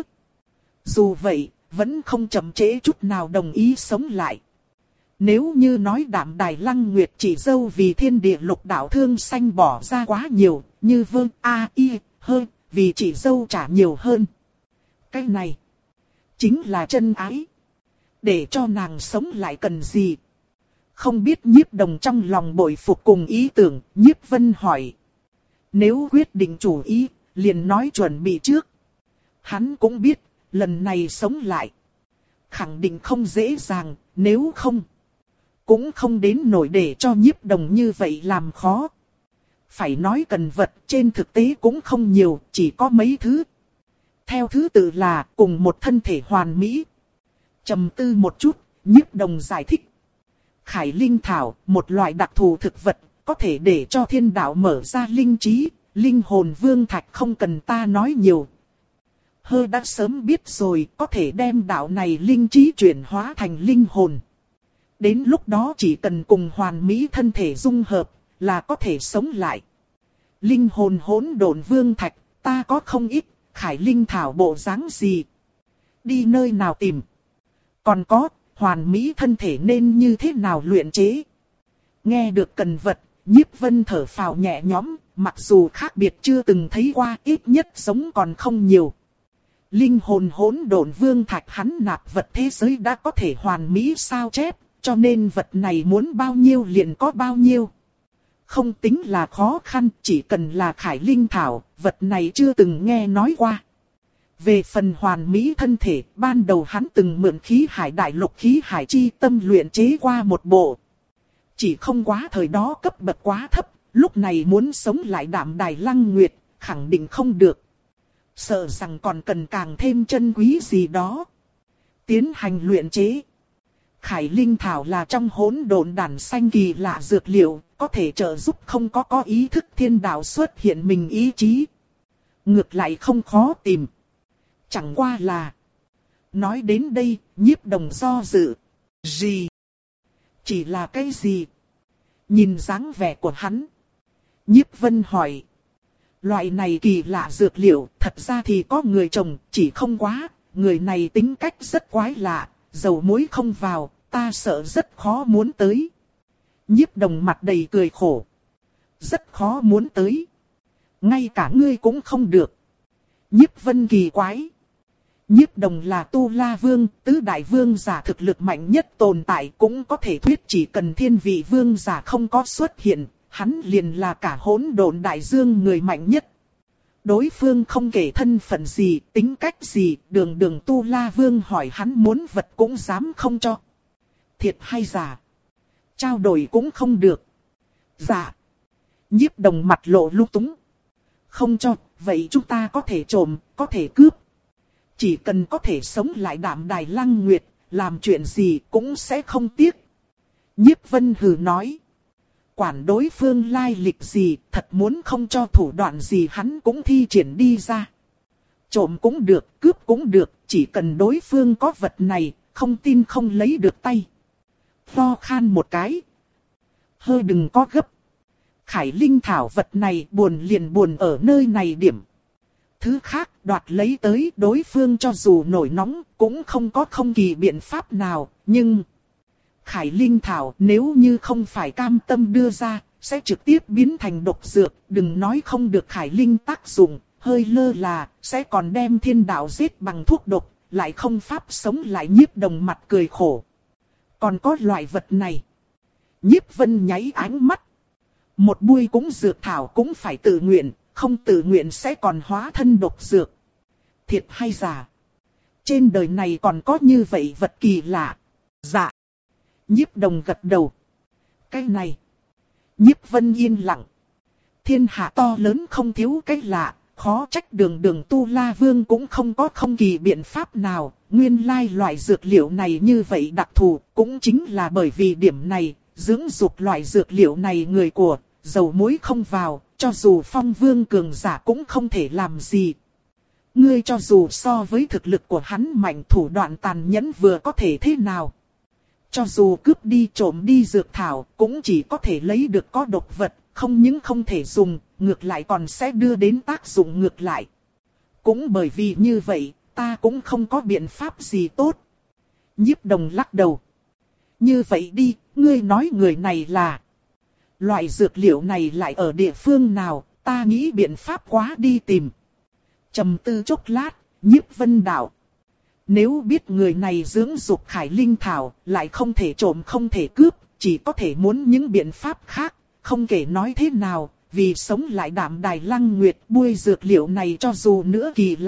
Dù vậy, vẫn không chậm trễ chút nào đồng ý sống lại. Nếu như nói Đạm Đài Lăng Nguyệt chỉ dâu vì thiên địa lục đạo thương sanh bỏ ra quá nhiều, như vương a y hơn, vì chỉ dâu trả nhiều hơn. Cái này chính là chân ái. Để cho nàng sống lại cần gì? Không biết Nhiếp Đồng trong lòng bội phục cùng ý tưởng, Nhiếp Vân hỏi. Nếu quyết định chủ ý, liền nói chuẩn bị trước. Hắn cũng biết, lần này sống lại. Khẳng định không dễ dàng, nếu không. Cũng không đến nổi để cho Nhiếp Đồng như vậy làm khó. Phải nói cần vật trên thực tế cũng không nhiều, chỉ có mấy thứ. Theo thứ tự là cùng một thân thể hoàn mỹ. Trầm tư một chút, Nhiếp Đồng giải thích. Khải linh thảo, một loại đặc thù thực vật, có thể để cho thiên đạo mở ra linh trí, linh hồn vương thạch không cần ta nói nhiều. Hơ đã sớm biết rồi, có thể đem đạo này linh trí chuyển hóa thành linh hồn. Đến lúc đó chỉ cần cùng hoàn mỹ thân thể dung hợp, là có thể sống lại. Linh hồn hỗn độn vương thạch, ta có không ít, khải linh thảo bộ dáng gì? Đi nơi nào tìm? Còn có, hoàn mỹ thân thể nên như thế nào luyện chế? Nghe được cần vật, Nhiếp Vân thở phào nhẹ nhõm, mặc dù khác biệt chưa từng thấy qua, ít nhất sống còn không nhiều. Linh hồn hỗn độn vương thạch hắn nạp vật thế giới đã có thể hoàn mỹ sao chép, cho nên vật này muốn bao nhiêu liền có bao nhiêu. Không tính là khó khăn, chỉ cần là khải linh thảo, vật này chưa từng nghe nói qua. Về phần hoàn mỹ thân thể, ban đầu hắn từng mượn khí hải đại lục khí hải chi tâm luyện chế qua một bộ. Chỉ không quá thời đó cấp bậc quá thấp, lúc này muốn sống lại Đạm Đài Lăng Nguyệt, khẳng định không được. Sợ rằng còn cần càng thêm chân quý gì đó. Tiến hành luyện chế. Khải linh thảo là trong hỗn độn đàn xanh kỳ lạ dược liệu, có thể trợ giúp không có có ý thức thiên đạo xuất hiện mình ý chí. Ngược lại không khó tìm. Chẳng qua là. Nói đến đây, Nhiếp Đồng do dự. Gì? Chỉ là cái gì? Nhìn dáng vẻ của hắn. Nhiếp Vân hỏi. Loại này kỳ lạ dược liệu, thật ra thì có người trồng, chỉ không quá. Người này tính cách rất quái lạ, dầu muối không vào, ta sợ rất khó muốn tới. Nhiếp Đồng mặt đầy cười khổ. Rất khó muốn tới. Ngay cả ngươi cũng không được. Nhiếp Vân kỳ quái. Nhiếp Đồng là Tu La Vương, tứ đại vương giả thực lực mạnh nhất tồn tại, cũng có thể thuyết chỉ cần thiên vị vương giả không có xuất hiện, hắn liền là cả hỗn độn đại dương người mạnh nhất. Đối phương không kể thân phận gì, tính cách gì, đường đường Tu La Vương hỏi hắn muốn vật cũng dám không cho. Thiệt hay giả? Trao đổi cũng không được. Dạ. Nhiếp Đồng mặt lộ lung túng. Không cho, vậy chúng ta có thể trộm, có thể cướp. Chỉ cần có thể sống lại Đạm Đài Lăng Nguyệt, làm chuyện gì cũng sẽ không tiếc. Nhiếp Vân hừ nói. Quản đối phương lai lịch gì, thật muốn không cho thủ đoạn gì hắn cũng thi triển đi ra. Trộm cũng được, cướp cũng được, chỉ cần đối phương có vật này, không tin không lấy được tay. Lo khan một cái. Hơi đừng có gấp. Khải linh thảo vật này buồn liền buồn ở nơi này điểm. Thứ khác đoạt lấy tới đối phương cho dù nổi nóng cũng không có không kỳ biện pháp nào, nhưng... Khải linh thảo nếu như không phải cam tâm đưa ra, sẽ trực tiếp biến thành độc dược, đừng nói không được khải linh tác dụng, hơi lơ là, sẽ còn đem thiên đạo giết bằng thuốc độc, lại không pháp sống lại. Nhiếp Đồng mặt cười khổ. Còn có loại vật này. Nhiếp Vân nháy ánh mắt. Một bui cũng dược thảo cũng phải tự nguyện, không tự nguyện sẽ còn hóa thân độc dược. Thiệt hay giả? Trên đời này còn có như vậy vật kỳ lạ. Dạ. Nhiếp Đồng gật đầu. Cái này. Nhiếp Vân yên lặng. Thiên hạ to lớn không thiếu cái lạ, khó trách đường đường Tu La Vương cũng không có không kỳ biện pháp nào. Nguyên lai loại dược liệu này như vậy đặc thù, cũng chính là bởi vì điểm này, dưỡng dục loại dược liệu này người của, dầu muối không vào, cho dù Phong Vương cường giả cũng không thể làm gì. Ngươi cho dù so với thực lực của hắn mạnh, thủ đoạn tàn nhẫn vừa có thể thế nào. Cho dù cướp đi trộm đi dược thảo, cũng chỉ có thể lấy được có độc vật, không những không thể dùng, ngược lại còn sẽ đưa đến tác dụng ngược lại. Cũng bởi vì như vậy, ta cũng không có biện pháp gì tốt. Nhiếp Đồng lắc đầu. Như vậy đi, ngươi nói người này là... Loại dược liệu này lại ở địa phương nào, ta nghĩ biện pháp quá đi tìm. Trầm tư chốc lát, Nhiếp Vân đạo. Nếu biết người này dưỡng dục khải linh thảo, lại không thể trộm không thể cướp, chỉ có thể muốn những biện pháp khác, không kể nói thế nào, vì sống lại Đạm Đài Lăng Nguyệt bui dược liệu này cho dù nữa kỳ lạ,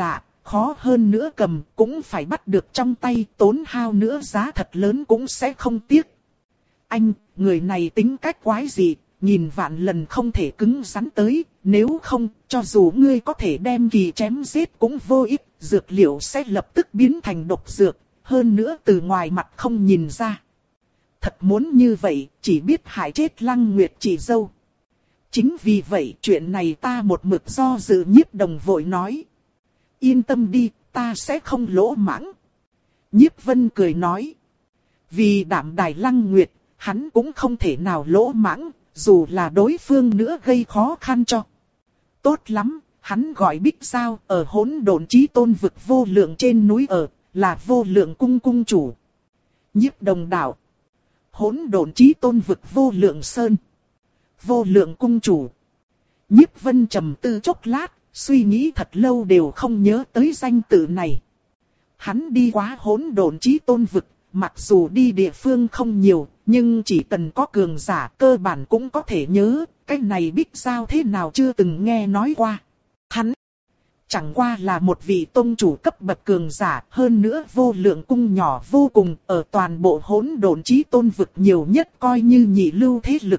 khó hơn nữa cầm, cũng phải bắt được trong tay, tốn hao nữa giá thật lớn cũng sẽ không tiếc. Anh, người này tính cách quái gì, nhìn vạn lần không thể cứng rắn tới, nếu không, cho dù ngươi có thể đem kỳ chém giết cũng vô ích, dược liệu sẽ lập tức biến thành độc dược, hơn nữa từ ngoài mặt không nhìn ra. Thật muốn như vậy, chỉ biết hại chết Lăng Nguyệt chị dâu. Chính vì vậy, chuyện này ta một mực do dự. Nhiếp Đồng vội nói. Yên tâm đi, ta sẽ không lỗ mãng. Nhiếp Vân cười nói. Vì đảm đài Lăng Nguyệt, hắn cũng không thể nào lỗ mãng, dù là đối phương nữa gây khó khăn cho. Tốt lắm, hắn gọi Bích Giao ở Hỗn Độn Chí Tôn vực vô lượng trên núi ở, là Vô Lượng cung cung chủ. Nhiếp Đồng đạo. Hỗn Độn Chí Tôn vực Vô Lượng Sơn. Vô Lượng cung chủ. Nhiếp Vân trầm tư chốc lát, suy nghĩ thật lâu đều không nhớ tới danh tự này. Hắn đi quá Hỗn Độn Chí Tôn vực, mặc dù đi địa phương không nhiều, nhưng chỉ cần có cường giả cơ bản cũng có thể nhớ, cái này Bích Giao thế nào chưa từng nghe nói qua. Hắn chẳng qua là một vị tông chủ cấp bậc cường giả, hơn nữa Vô Lượng cung nhỏ vô cùng, ở toàn bộ Hỗn Độn Chí Tôn vực nhiều nhất coi như nhị lưu thế lực.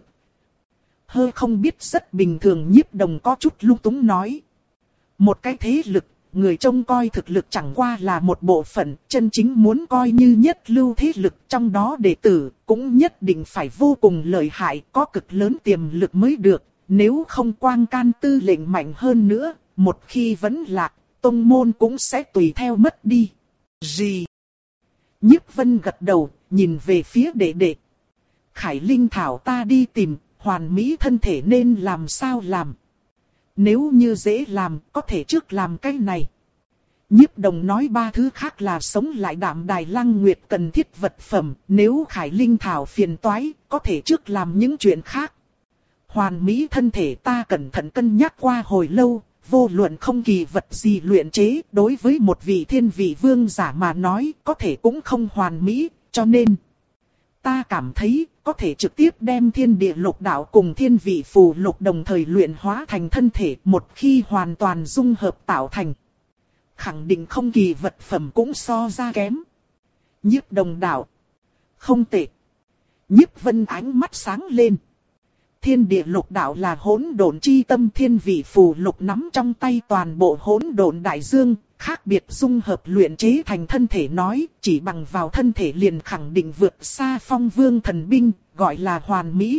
Hơi không biết rất bình thường. Nhiếp Đồng có chút lung túng nói. Một cái thế lực, người trông coi thực lực chẳng qua là một bộ phận, chân chính muốn coi như nhất lưu thế lực trong đó đệ tử, cũng nhất định phải vô cùng lợi hại, có cực lớn tiềm lực mới được, nếu không quang can tư lệnh mạnh hơn nữa, một khi vẫn lạc, tông môn cũng sẽ tùy theo mất đi. Gì? Nhiếp Vân gật đầu, nhìn về phía đệ đệ. Khải Linh Thảo ta đi tìm, hoàn mỹ thân thể nên làm sao làm? Nếu như dễ làm, có thể trước làm cái này. Nhiếp Đồng nói ba thứ khác là sống lại Đạm Đài Lăng Nguyệt cần thiết vật phẩm. Nếu Khải Linh Thảo phiền toái, có thể trước làm những chuyện khác. Hoàn mỹ thân thể ta cẩn thận cân nhắc qua hồi lâu, vô luận không kỳ vật gì luyện chế, đối với một vị thiên vị vương giả mà nói, có thể cũng không hoàn mỹ, cho nên ta cảm thấy có thể trực tiếp đem thiên địa lục đạo cùng thiên vị phù lục đồng thời luyện hóa thành thân thể, một khi hoàn toàn dung hợp tạo thành. Khẳng định không kỳ vật phẩm cũng so ra kém. Nhiếp Đồng đạo. Không tệ. Nhiếp Vân ánh mắt sáng lên. Thiên địa lục đạo là hỗn độn chi tâm, thiên vị phù lục nắm trong tay toàn bộ hỗn độn đại dương, khác biệt dung hợp luyện chế thành thân thể nói, chỉ bằng vào thân thể liền khẳng định vượt xa Phong Vương thần binh, gọi là hoàn mỹ.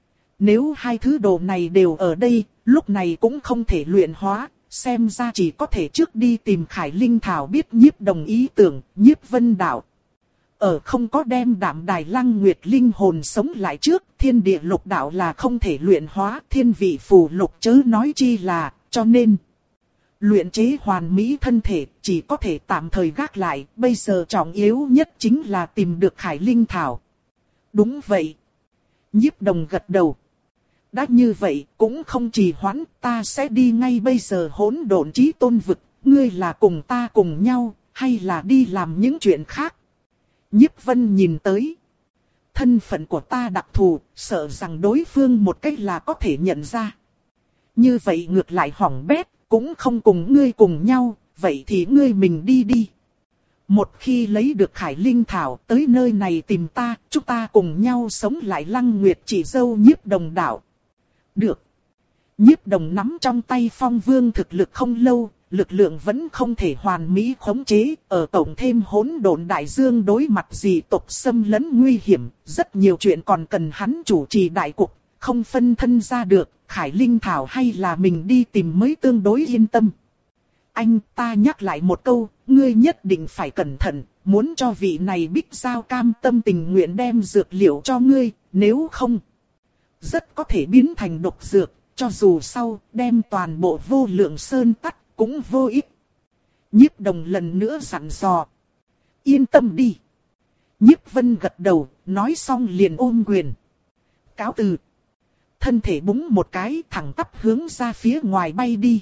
Nếu hai thứ đồ này đều ở đây, lúc này cũng không thể luyện hóa, xem ra chỉ có thể trước đi tìm Khải Linh Thảo. Biết Nhiếp Đồng ý tưởng, Nhiếp Vân đạo. Ở không có đem Đạm Đài Lăng Nguyệt linh hồn sống lại trước, thiên địa lục đạo là không thể luyện hóa, thiên vị phù lục chớ nói chi là, cho nên luyện chế hoàn mỹ thân thể chỉ có thể tạm thời gác lại, bây giờ trọng yếu nhất chính là tìm được Khải Linh Thảo. Đúng vậy. Nhiếp Đồng gật đầu. Đã như vậy, cũng không trì hoãn, ta sẽ đi ngay bây giờ Hỗn Độn Chí Tôn vực, ngươi là cùng ta cùng nhau, hay là đi làm những chuyện khác? Nhiếp Vân nhìn tới. Thân phận của ta đặc thù, sợ rằng đối phương một cách là có thể nhận ra. Như vậy ngược lại hỏng bét, cũng không cùng ngươi cùng nhau, vậy thì ngươi mình đi đi. Một khi lấy được Khải Linh Thảo tới nơi này tìm ta, chúng ta cùng nhau sống lại Lăng Nguyệt chị dâu. Nhiếp Đồng đạo. Được. Nhiếp Đồng nắm trong tay Phong Vương thực lực không lâu, lực lượng vẫn không thể hoàn mỹ khống chế, ở tổng thêm hỗn độn đại dương đối mặt dị tộc xâm lấn nguy hiểm, rất nhiều chuyện còn cần hắn chủ trì đại cục, không phân thân ra được, Khải Linh Thảo hay là mình đi tìm mới tương đối yên tâm. Anh, ta nhắc lại một câu, ngươi nhất định phải cẩn thận, muốn cho vị này Bích Giao cam tâm tình nguyện đem dược liệu cho ngươi, nếu không, rất có thể biến thành độc dược, cho dù sau đem toàn bộ Vô Lượng Sơn tắt, cũng vô ích. Nhiếp Đồng lần nữa dặn dò. Yên tâm đi. Nhiếp Vân gật đầu, nói xong liền ôm quyền. Cáo từ. Thân thể búng một cái thẳng tắp hướng ra phía ngoài bay đi.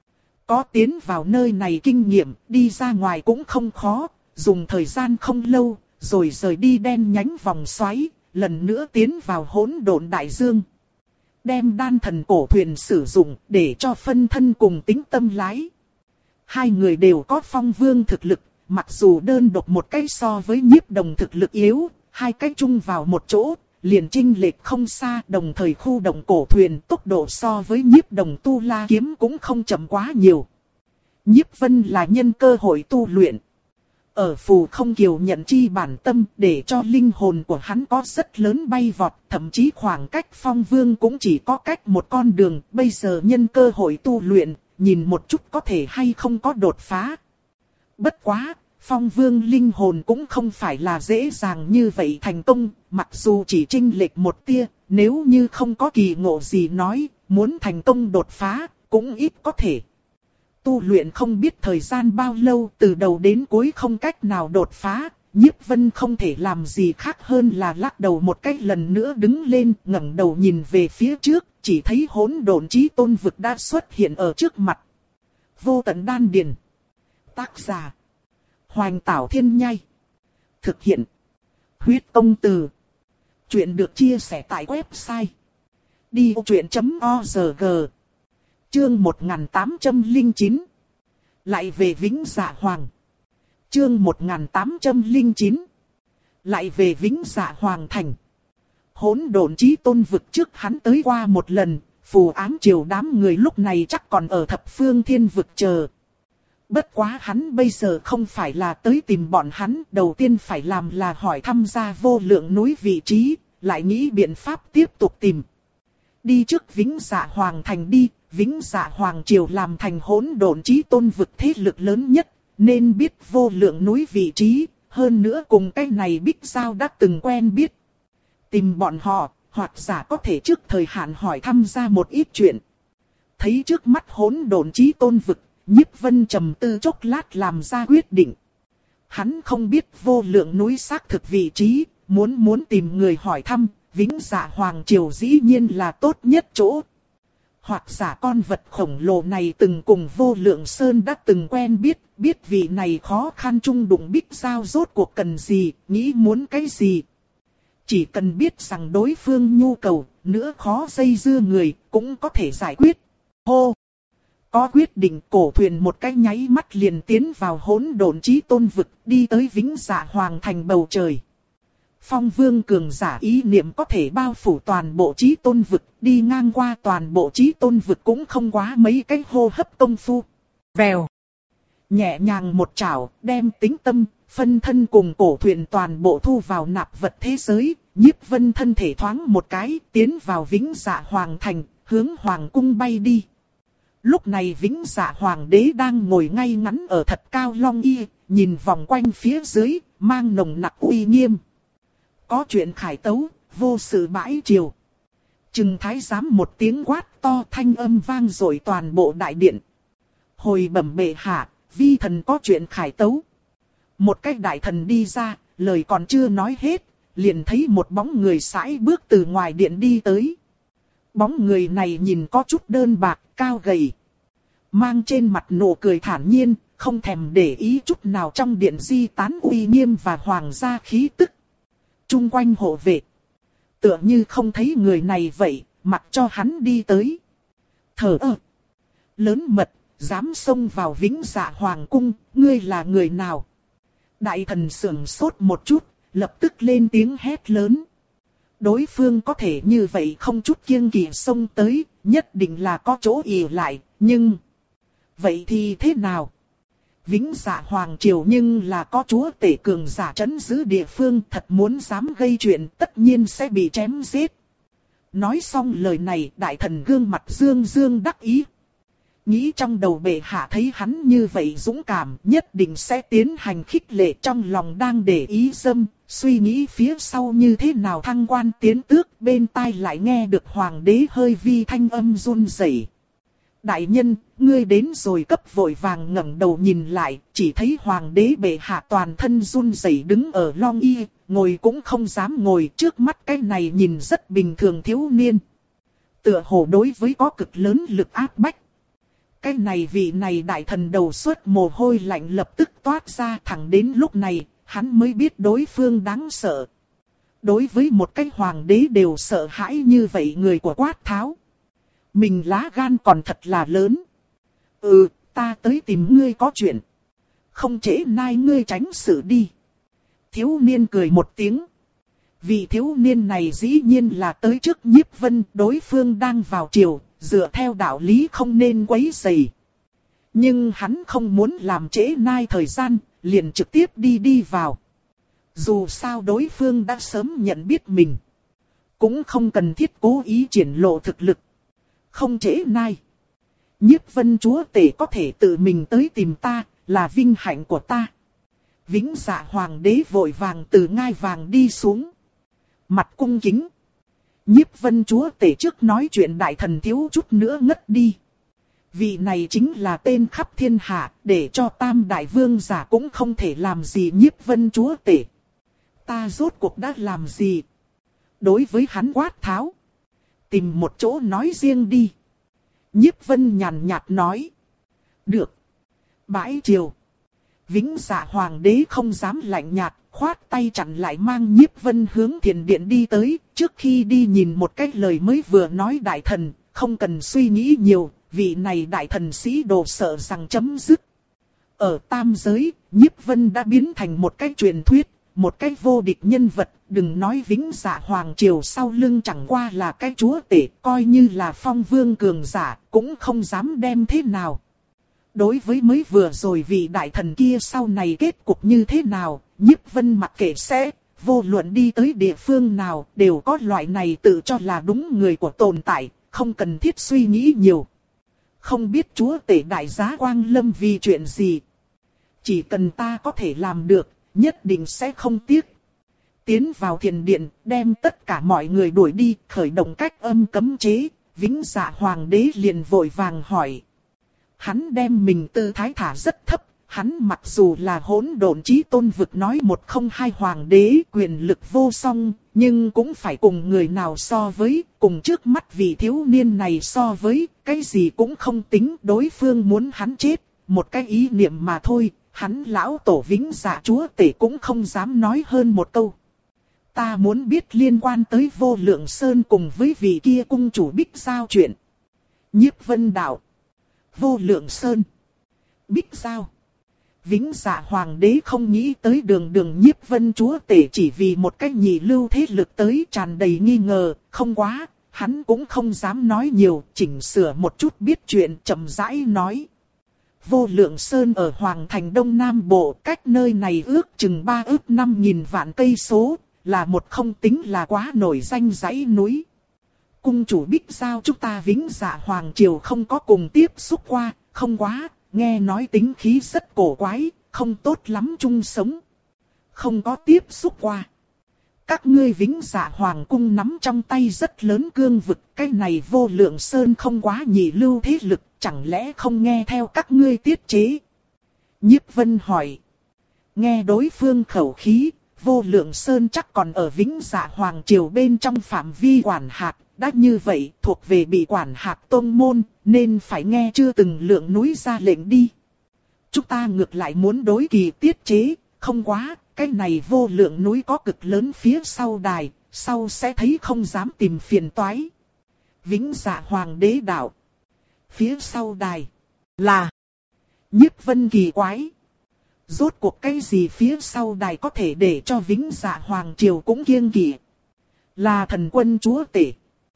Có tiến vào nơi này kinh nghiệm, đi ra ngoài cũng không khó, dùng thời gian không lâu, rồi rời đi đen nhánh vòng xoáy, lần nữa tiến vào hỗn độn đại dương. Đem đan thần cổ thuyền sử dụng để cho phân thân cùng tính tâm lái. Hai người đều có Phong Vương thực lực, mặc dù đơn độc một cái so với Nhiếp Đồng thực lực yếu, hai cái chung vào một chỗ, liền chênh lệch không xa, đồng thời khu động cổ thuyền tốc độ so với Nhiếp Đồng tu la kiếm cũng không chậm quá nhiều. Nhiếp Vân là nhân cơ hội tu luyện. Ở phù không kiều nhận chi bản tâm để cho linh hồn của hắn có rất lớn bay vọt, thậm chí khoảng cách Phong Vương cũng chỉ có cách một con đường, bây giờ nhân cơ hội tu luyện, nhìn một chút có thể hay không có đột phá. Bất quá, Phong Vương linh hồn cũng không phải là dễ dàng như vậy thành công, mặc dù chỉ chênh lệch một tia, nếu như không có kỳ ngộ gì nói, muốn thành công đột phá, cũng ít có thể. Tu luyện không biết thời gian bao lâu, từ đầu đến cuối không cách nào đột phá, Nhiếp Vân không thể làm gì khác hơn là lắc đầu một cách lần nữa đứng lên, ngẩng đầu nhìn về phía trước, chỉ thấy hỗn độn chí tôn vực đã xuất hiện ở trước mặt. Vô tận đan điền. Tác giả: Hoành Tảo Thiên Nhai. Thực hiện: Huyết Công Từ. Chuyện được chia sẻ tại website đi ô truyện chấm org. Chương một nghìn tám trăm lẻ chín. Lại về Vĩnh Dạ Hoàng. Chương một nghìn tám trăm lẻ chín. Lại về Vĩnh Dạ Hoàng thành. Hỗn độn chí tôn vực trước hắn tới qua một lần, phù ám triều đám người lúc này chắc còn ở thập phương thiên vực chờ. Bất quá hắn bây giờ không phải là tới tìm bọn hắn, đầu tiên phải làm là hỏi thăm ra vô lượng núi vị trí, lại nghĩ biện pháp tiếp tục tìm. Đi trước Vĩnh Dạ Hoàng thành đi. Vĩnh Dạ Hoàng triều làm thành hỗn độn chí tôn vực thế lực lớn nhất, nên biết vô lượng núi vị trí, hơn nữa cùng cái này Bích Giao đã từng quen biết. Tìm bọn họ, hoặc giả có thể trước thời hạn hỏi thăm ra một ít chuyện. Thấy trước mắt hỗn độn chí tôn vực, Nhiếp Vân trầm tư chốc lát làm ra quyết định. Hắn không biết vô lượng núi xác thực vị trí, muốn muốn tìm người hỏi thăm, Vĩnh Dạ Hoàng triều dĩ nhiên là tốt nhất chỗ. Hoặc giả con vật khổng lồ này từng cùng vô lượng sơn đã từng quen biết, biết vị này khó khăn chung đụng Bích Giao rốt cuộc cần gì, nghĩ muốn cái gì. Chỉ cần biết rằng đối phương nhu cầu, nữa khó dây dưa người, cũng có thể giải quyết. Hô! Có quyết định, cổ thuyền một cái nháy mắt liền tiến vào hỗn độn chí tôn vực, đi tới Vĩnh Dạ Hoàng thành bầu trời. Phong Vương cường giả ý niệm có thể bao phủ toàn bộ chí tôn vực, đi ngang qua toàn bộ chí tôn vực cũng không quá mấy cái hô hấp công phu. Vèo. Nhẹ nhàng một chảo, đem tính tâm, phân thân cùng cổ thuyền toàn bộ thu vào nạp vật thế giới, Nhiếp Vân thân thể thoáng một cái, tiến vào Vĩnh Dạ Hoàng thành, hướng Hoàng cung bay đi. Lúc này Vĩnh Dạ Hoàng đế đang ngồi ngay ngắn ở thật cao long y, nhìn vòng quanh phía dưới, mang nồng nặc uy nghiêm. Có chuyện khải tấu, vô sự bãi triều. Trừng thái giám một tiếng quát to, thanh âm vang dội toàn bộ đại điện. Hồi bẩm bệ hạ, vi thần có chuyện khải tấu. Một cái đại thần đi ra, lời còn chưa nói hết, liền thấy một bóng người sải bước từ ngoài điện đi tới. Bóng người này nhìn có chút đơn bạc, cao gầy. Mang trên mặt nụ cười thản nhiên, không thèm để ý chút nào trong điện di tán uy nghiêm và hoàng gia khí tức. Trung quanh hộ vệ. Tựa như không thấy người này vậy, mặc cho hắn đi tới. Thở ơ. Lớn mật, dám xông vào Vĩnh Dạ Hoàng cung, ngươi là người nào? Đại thần sưởng sốt một chút, lập tức lên tiếng hét lớn. Đối phương có thể như vậy không chút kiêng kỵ xông tới, nhất định là có chỗ ỷ lại, nhưng... Vậy thì thế nào? Vĩnh Dạ Hoàng triều nhưng là có chúa tể cường giả trấn giữ địa phương, thật muốn dám gây chuyện tất nhiên sẽ bị chém giết. Nói xong lời này, đại thần gương mặt dương dương đắc ý. Nghĩ trong đầu bệ hạ thấy hắn như vậy dũng cảm, nhất định sẽ tiến hành khích lệ, trong lòng đang để ý dâm, suy nghĩ phía sau như thế nào thăng quan tiến tước, bên tai lại nghe được hoàng đế hơi vi thanh âm run rẩy. Đại nhân, ngươi đến rồi, cấp vội vàng ngẩng đầu nhìn lại, chỉ thấy hoàng đế bệ hạ toàn thân run rẩy đứng ở long y, ngồi cũng không dám ngồi, trước mắt cái này nhìn rất bình thường thiếu niên. Tựa hồ đối với có cực lớn lực áp bách. Cái này vị này đại thần đầu xuất mồ hôi lạnh lập tức toát ra, thẳng đến lúc này, hắn mới biết đối phương đáng sợ. Đối với một cái hoàng đế đều sợ hãi như vậy người của Quát Tháo. Mình lá gan còn thật là lớn. Ừ, ta tới tìm ngươi có chuyện. Không trễ nai ngươi tránh sự đi. Thiếu niên cười một tiếng. Vị thiếu niên này dĩ nhiên là tới trước Nhiếp Vân, đối phương đang vào triều, dựa theo đạo lý không nên quấy rầy. Nhưng hắn không muốn làm trễ nai thời gian, liền trực tiếp đi đi vào. Dù sao đối phương đã sớm nhận biết mình. Cũng không cần thiết cố ý triển lộ thực lực. Không trễ nai. Nhiếp Vân chúa tể có thể tự mình tới tìm ta, là vinh hạnh của ta. Vĩnh Dạ hoàng đế vội vàng từ ngai vàng đi xuống. Mặt cung kính. Nhiếp Vân chúa tể trước nói chuyện đại thần thiếu chút nữa ngất đi. Vị này chính là tên khắp thiên hạ, để cho tam đại vương giả cũng không thể làm gì Nhiếp Vân chúa tể. Ta rốt cuộc đã làm gì? Đối với hắn quát tháo. Tìm một chỗ nói riêng đi. Nhiếp Vân nhàn nhạt nói. Được. Bãi triều. Vĩnh Dạ hoàng đế không dám lạnh nhạt, khoát tay chặn lại mang Nhiếp Vân hướng thiền điện đi tới. Trước khi đi nhìn một cách lời mới vừa nói đại thần, không cần suy nghĩ nhiều, vị này đại thần sĩ đồ sợ rằng chấm dứt. Ở tam giới, Nhiếp Vân đã biến thành một cái truyền thuyết, một cái vô địch nhân vật. Đừng nói Vĩnh Dạ hoàng triều sau lưng chẳng qua là cái chúa tể, coi như là phong vương cường giả, cũng không dám đem thế nào. Đối với mới vừa rồi vị đại thần kia sau này kết cục như thế nào, Nhiếp Vân mặc kệ sẽ, vô luận đi tới địa phương nào, đều có loại này tự cho là đúng người của tồn tại, không cần thiết suy nghĩ nhiều. Không biết chúa tể đại giá quang lâm vì chuyện gì. Chỉ cần ta có thể làm được, nhất định sẽ không tiếc. Tiến vào thiền điện, đem tất cả mọi người đuổi đi, khởi động cách âm cấm chế, Vĩnh Dạ hoàng đế liền vội vàng hỏi. Hắn đem mình tư thái thả rất thấp, hắn mặc dù là hỗn độn chí tôn vực nói một không hai hoàng đế quyền lực vô song, nhưng cũng phải cùng người nào so với, cùng trước mắt vị thiếu niên này so với, cái gì cũng không tính, đối phương muốn hắn chết, một cái ý niệm mà thôi, hắn lão tổ Vĩnh Dạ chúa tể cũng không dám nói hơn một câu. Ta muốn biết liên quan tới Vô Lượng Sơn cùng với vị kia cung chủ Bích Giao chuyện. Nhiếp Vân đạo. Vô Lượng Sơn. Bích Giao. Vĩnh Dạ hoàng đế không nghĩ tới đường đường Nhiếp Vân chúa tể chỉ vì một cách nhị lưu thế lực tới, tràn đầy nghi ngờ, không quá, hắn cũng không dám nói nhiều, chỉnh sửa một chút biết chuyện, chậm rãi nói. Vô Lượng Sơn ở Hoàng thành Đông Nam Bộ, cách nơi này ước chừng ba ước năm nghìn vạn cây số, là một không tính là quá nổi danh dãy núi. Cung chủ Bích Giao chúng ta Vĩnh Dạ hoàng triều không có cùng tiếp xúc qua, không quá, nghe nói tính khí rất cổ quái, không tốt lắm chung sống. Không có tiếp xúc qua. Các ngươi Vĩnh Dạ hoàng cung nắm trong tay rất lớn cương vực, cái này Vô Lượng Sơn không quá nhị lưu thế lực, chẳng lẽ không nghe theo các ngươi tiết chế? Nhiếp Vân hỏi. Nghe đối phương khẩu khí, Vô Lượng Sơn chắc còn ở Vĩnh Dạ hoàng triều bên trong phạm vi quản hạt, đã như vậy thuộc về bị quản hạt tôn môn, nên phải nghe chưa từng lượng núi ra lệnh đi. Chúng ta ngược lại muốn đối kỳ tiết chế, không quá, cái này Vô Lượng núi có cực lớn phía sau đài, sau sẽ thấy không dám tìm phiền toái. Vĩnh Dạ hoàng đế đạo. Phía sau đài là Nhiếp Vân kỳ quái. Rốt cuộc cái gì phía sau đài có thể để cho Vĩnh Dạ hoàng triều cũng kiêng kỵ? Là thần quân chúa tể.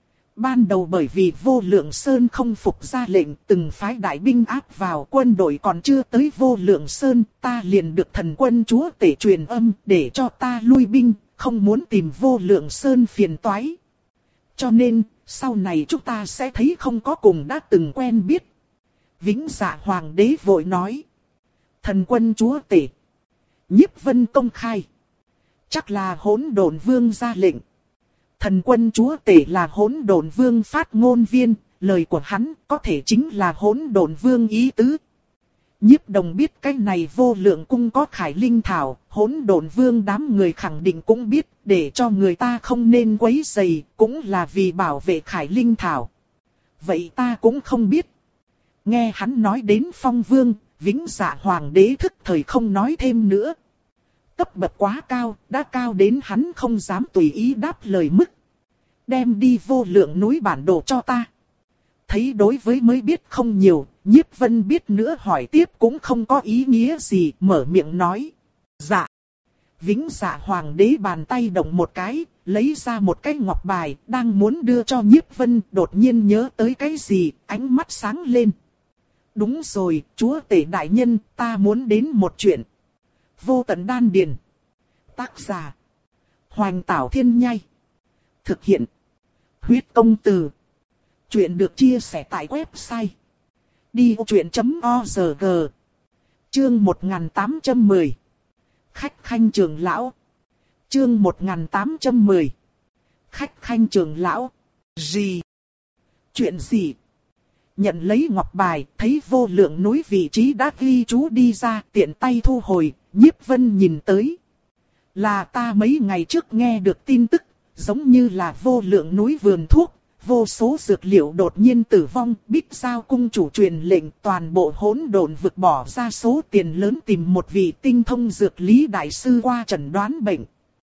Ban đầu bởi vì Vô Lượng Sơn không phục ra lệnh, từng phái đại binh áp vào, quân đội còn chưa tới Vô Lượng Sơn, ta liền được thần quân chúa tể truyền âm để cho ta lui binh, không muốn tìm Vô Lượng Sơn phiền toái. Cho nên, sau này chúng ta sẽ thấy không có cùng đã từng quen biết. Vĩnh Dạ hoàng đế vội nói. Thần quân chúa tể. Nhiếp Vân công khai. Chắc là Hỗn Độn Vương ra lệnh. Thần quân chúa tể là Hỗn Độn Vương phát ngôn viên, lời của hắn có thể chính là Hỗn Độn Vương ý tứ. Nhiếp Đồng biết cái này Vô Lượng cung có Khải Linh thảo, Hỗn Độn Vương đám người khẳng định cũng biết, để cho người ta không nên quấy rầy, cũng là vì bảo vệ Khải Linh thảo. Vậy ta cũng không biết. Nghe hắn nói đến Phong Vương, Vĩnh Dạ hoàng đế thức thời không nói thêm nữa. Cấp bậc quá cao, đã cao đến hắn không dám tùy ý đáp lời mức. Đem đi Vô Lượng núi bản đồ cho ta. thấy đối với mới biết không nhiều, Nhiếp Vân biết nữa hỏi tiếp cũng không có ý nghĩa gì, mở miệng nói. Dạ. Vĩnh Dạ Hoàng đế bàn tay động một cái, lấy ra một cái ngọc bài, đang muốn đưa cho Nhiếp Vân, đột nhiên nhớ tới cái gì, ánh mắt sáng lên. Đúng rồi, chúa tể đại nhân, ta muốn đến một chuyện. Vô Tận Đan Điền. Tác giả. Hoành Tảo Thiên Nhai. Thực hiện. Huyết Công Từ. Chuyện được chia sẻ tại website đi vô chuyện chấm org. Chương một nghìn tám trăm mười. Khách khanh trường lão. Chương một nghìn tám trăm mười. Khách khanh trường lão. Gì? Chuyện gì? Nhận lấy ngọc bài, thấy vô lượng núi vị trí đã ghi chú đi ra, tiện tay thu hồi, Nhiếp Vân nhìn tới. Là ta mấy ngày trước nghe được tin tức, giống như là vô lượng núi vườn thuốc, vô số dược liệu đột nhiên tử vong, Bích Giao cung chủ truyền lệnh toàn bộ hỗn độn vực bỏ ra số tiền lớn tìm một vị tinh thông dược lý đại sư qua chẩn đoán bệnh.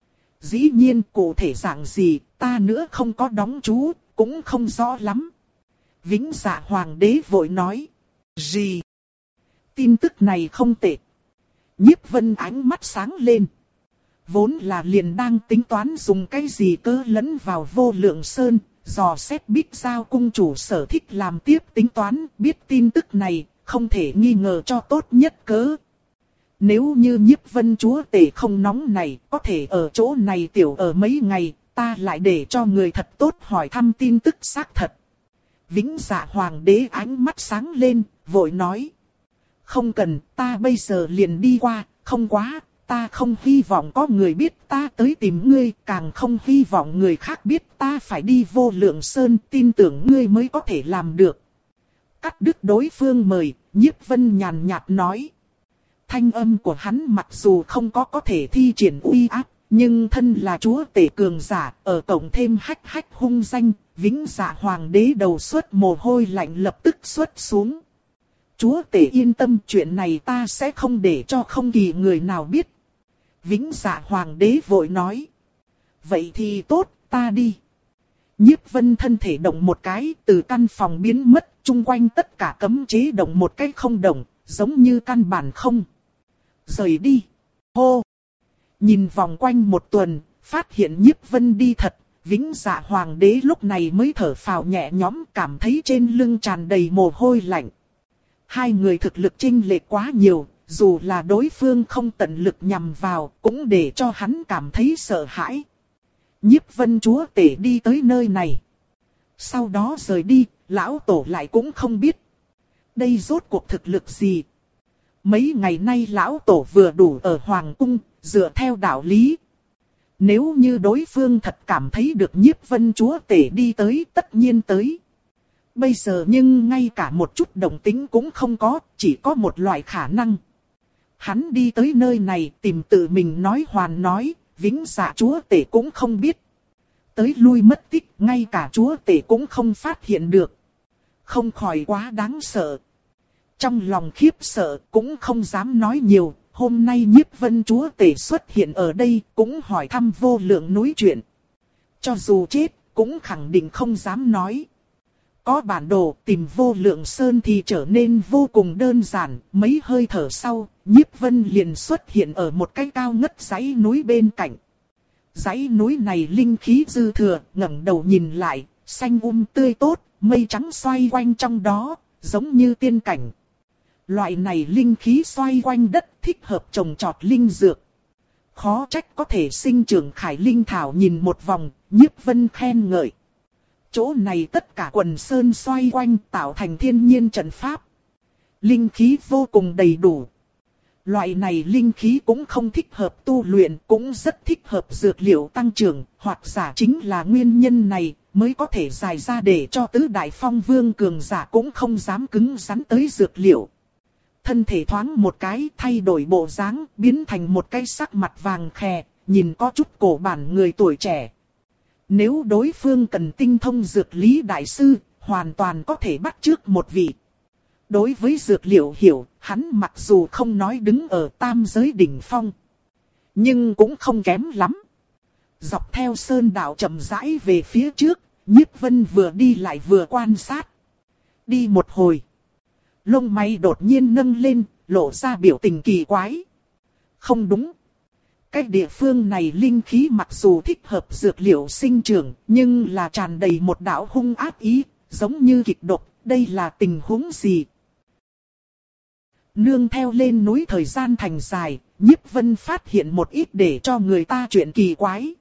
Dĩ nhiên cụ thể dạng gì, ta nữa không có đóng chú, cũng không rõ lắm. Vĩnh Dạ Hoàng đế vội nói. Gì? Tin tức này không tệ. Nhiếp Vân ánh mắt sáng lên. Vốn là liền đang tính toán dùng cái gì cơ lẫn vào vô lượng sơn, dò xét Bích Giao cung chủ sở thích làm tiếp tính toán, biết tin tức này, không thể nghi ngờ cho tốt nhất cớ. Nếu như Nhiếp Vân chúa tể không nóng này, có thể ở chỗ này tiểu ở mấy ngày, ta lại để cho người thật tốt hỏi thăm tin tức xác thật. Vĩnh Dạ Hoàng đế ánh mắt sáng lên, vội nói. Không cần, ta bây giờ liền đi qua, không quá, ta không hy vọng có người biết ta tới tìm ngươi, càng không hy vọng người khác biết ta phải đi vô lượng sơn, tin tưởng ngươi mới có thể làm được. Cắt đứt đối phương mời, Nhiếp Vân nhàn nhạt nói. Thanh âm của hắn mặc dù không có có thể thi triển uy áp, nhưng thân là chúa tể cường giả, ở cộng thêm hách hách hung danh, Vĩnh Dạ Hoàng đế đầu xuất mồ hôi lạnh lập tức xuất xuống. Chúa tể yên tâm, chuyện này ta sẽ không để cho không kỳ người nào biết. Vĩnh Dạ Hoàng đế vội nói. Vậy thì tốt, ta đi. Nhiếp Vân thân thể động một cái, từ căn phòng biến mất, chung quanh tất cả cấm chế động một cái không động, giống như căn bản không. Rời đi. Hô. Nhìn vòng quanh một tuần, phát hiện Nhiếp Vân đi thật, Vĩnh Dạ Hoàng đế lúc này mới thở phào nhẹ nhõm, cảm thấy trên lưng tràn đầy mồ hôi lạnh. Hai người thực lực chênh lệch quá nhiều, dù là đối phương không tận lực nhằm vào, cũng để cho hắn cảm thấy sợ hãi. Nhiếp Vân chúa tể đi tới nơi này. Sau đó rời đi, lão tổ lại cũng không biết. Đây rốt cuộc thực lực gì? Mấy ngày nay lão tổ vừa đủ ở Hoàng cung, dựa theo đạo lý. Nếu như đối phương thật cảm thấy được Nhiếp Vân chúa tể đi tới, tất nhiên tới. Bây giờ nhưng ngay cả một chút động tính cũng không có, chỉ có một loại khả năng. Hắn đi tới nơi này tìm tự mình nói hoàn nói, Vĩnh Dạ chúa tể cũng không biết. Tới lui mất tích, ngay cả chúa tể cũng không phát hiện được. Không khỏi quá đáng sợ. Trong lòng khiếp sợ cũng không dám nói nhiều, hôm nay Nhiếp Vân chúa tể xuất hiện ở đây cũng hỏi thăm vô lượng núi chuyện. Cho dù chết, cũng khẳng định không dám nói. Có bản đồ tìm vô lượng sơn thì trở nên vô cùng đơn giản, mấy hơi thở sau, Nhiếp Vân liền xuất hiện ở một cái cao ngất dãy núi bên cạnh. Dãy núi này linh khí dư thừa, ngẩng đầu nhìn lại, xanh um tươi tốt, mây trắng xoay quanh trong đó, giống như tiên cảnh. Loại này linh khí xoay quanh đất thích hợp trồng trọt linh dược. Khó trách có thể sinh trưởng khải linh thảo, nhìn một vòng, Nhiếp Vân khen ngợi. Chỗ này tất cả quần sơn xoay quanh tạo thành thiên nhiên trận pháp. Linh khí vô cùng đầy đủ. Loại này linh khí cũng không thích hợp tu luyện, cũng rất thích hợp dược liệu tăng trưởng, hoặc giả chính là nguyên nhân này mới có thể dài ra để cho tứ đại phong vương cường giả cũng không dám cứng rắn tới dược liệu. Thân thể thoáng một cái thay đổi bộ dáng, biến thành một cái sắc mặt vàng khè, nhìn có chút cổ bản người tuổi trẻ. Nếu đối phương cần tinh thông dược lý đại sư, hoàn toàn có thể bắt chước một vị. Đối với dược liệu hiểu, hắn mặc dù không nói đứng ở tam giới đỉnh phong, nhưng cũng không kém lắm. Dọc theo sơn đạo chậm rãi về phía trước, Nhiếp Vân vừa đi lại vừa quan sát. Đi một hồi. Lông mày đột nhiên nâng lên, lộ ra biểu tình kỳ quái. Không đúng. Cái địa phương này linh khí mặc dù thích hợp dược liệu sinh trưởng, nhưng là tràn đầy một đạo hung ác ý, giống như kịch độc, đây là tình huống gì? Nương theo lên núi thời gian thành dài, Nhiếp Vân phát hiện một ít để cho người ta chuyện kỳ quái.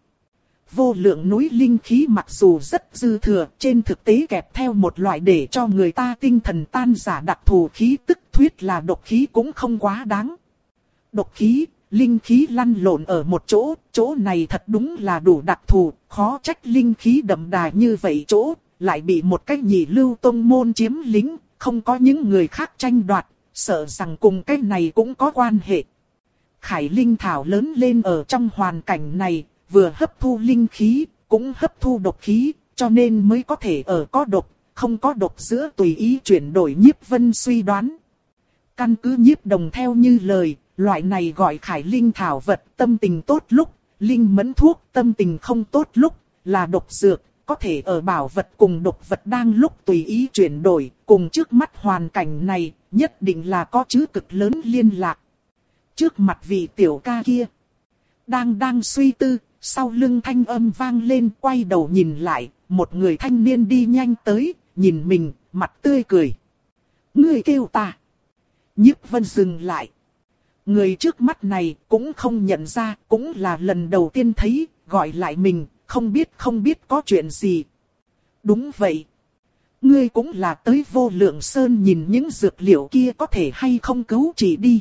Vô lượng núi linh khí mặc dù rất dư thừa, trên thực tế kẹp theo một loại để cho người ta tinh thần tan rã đặc thù khí tức, thuyết là độc khí cũng không quá đáng. Độc khí, linh khí lăn lộn ở một chỗ, chỗ này thật đúng là đủ đặc thù, khó trách linh khí đậm đà như vậy chỗ, lại bị một cái nhị lưu tông môn chiếm lĩnh, không có những người khác tranh đoạt, sợ rằng cùng cái này cũng có quan hệ. Khải linh thảo lớn lên ở trong hoàn cảnh này, vừa hấp thu linh khí, cũng hấp thu độc khí, cho nên mới có thể ở có độc, không có độc giữa tùy ý chuyển đổi. Nhiếp Vân suy đoán. Căn cứ Nhiếp Đồng theo như lời, loại này gọi khải linh thảo vật, tâm tình tốt lúc, linh mẫn thuốc, tâm tình không tốt lúc, là độc dược, có thể ở bảo vật cùng độc vật đang lúc tùy ý chuyển đổi, cùng trước mắt hoàn cảnh này, nhất định là có chữ cực lớn liên lạc. Trước mặt vị tiểu ca kia, đang đang suy tư, sau lưng thanh âm vang lên, quay đầu nhìn lại, một người thanh niên đi nhanh tới, nhìn mình, mặt tươi cười. Ngươi kêu ta. Nhiếp Vân dừng lại. Người trước mắt này cũng không nhận ra, cũng là lần đầu tiên thấy, gọi lại mình, không biết không biết có chuyện gì. Đúng vậy. Ngươi cũng là tới Vô Lượng Sơn nhìn những dược liệu kia có thể hay không cứu trị đi.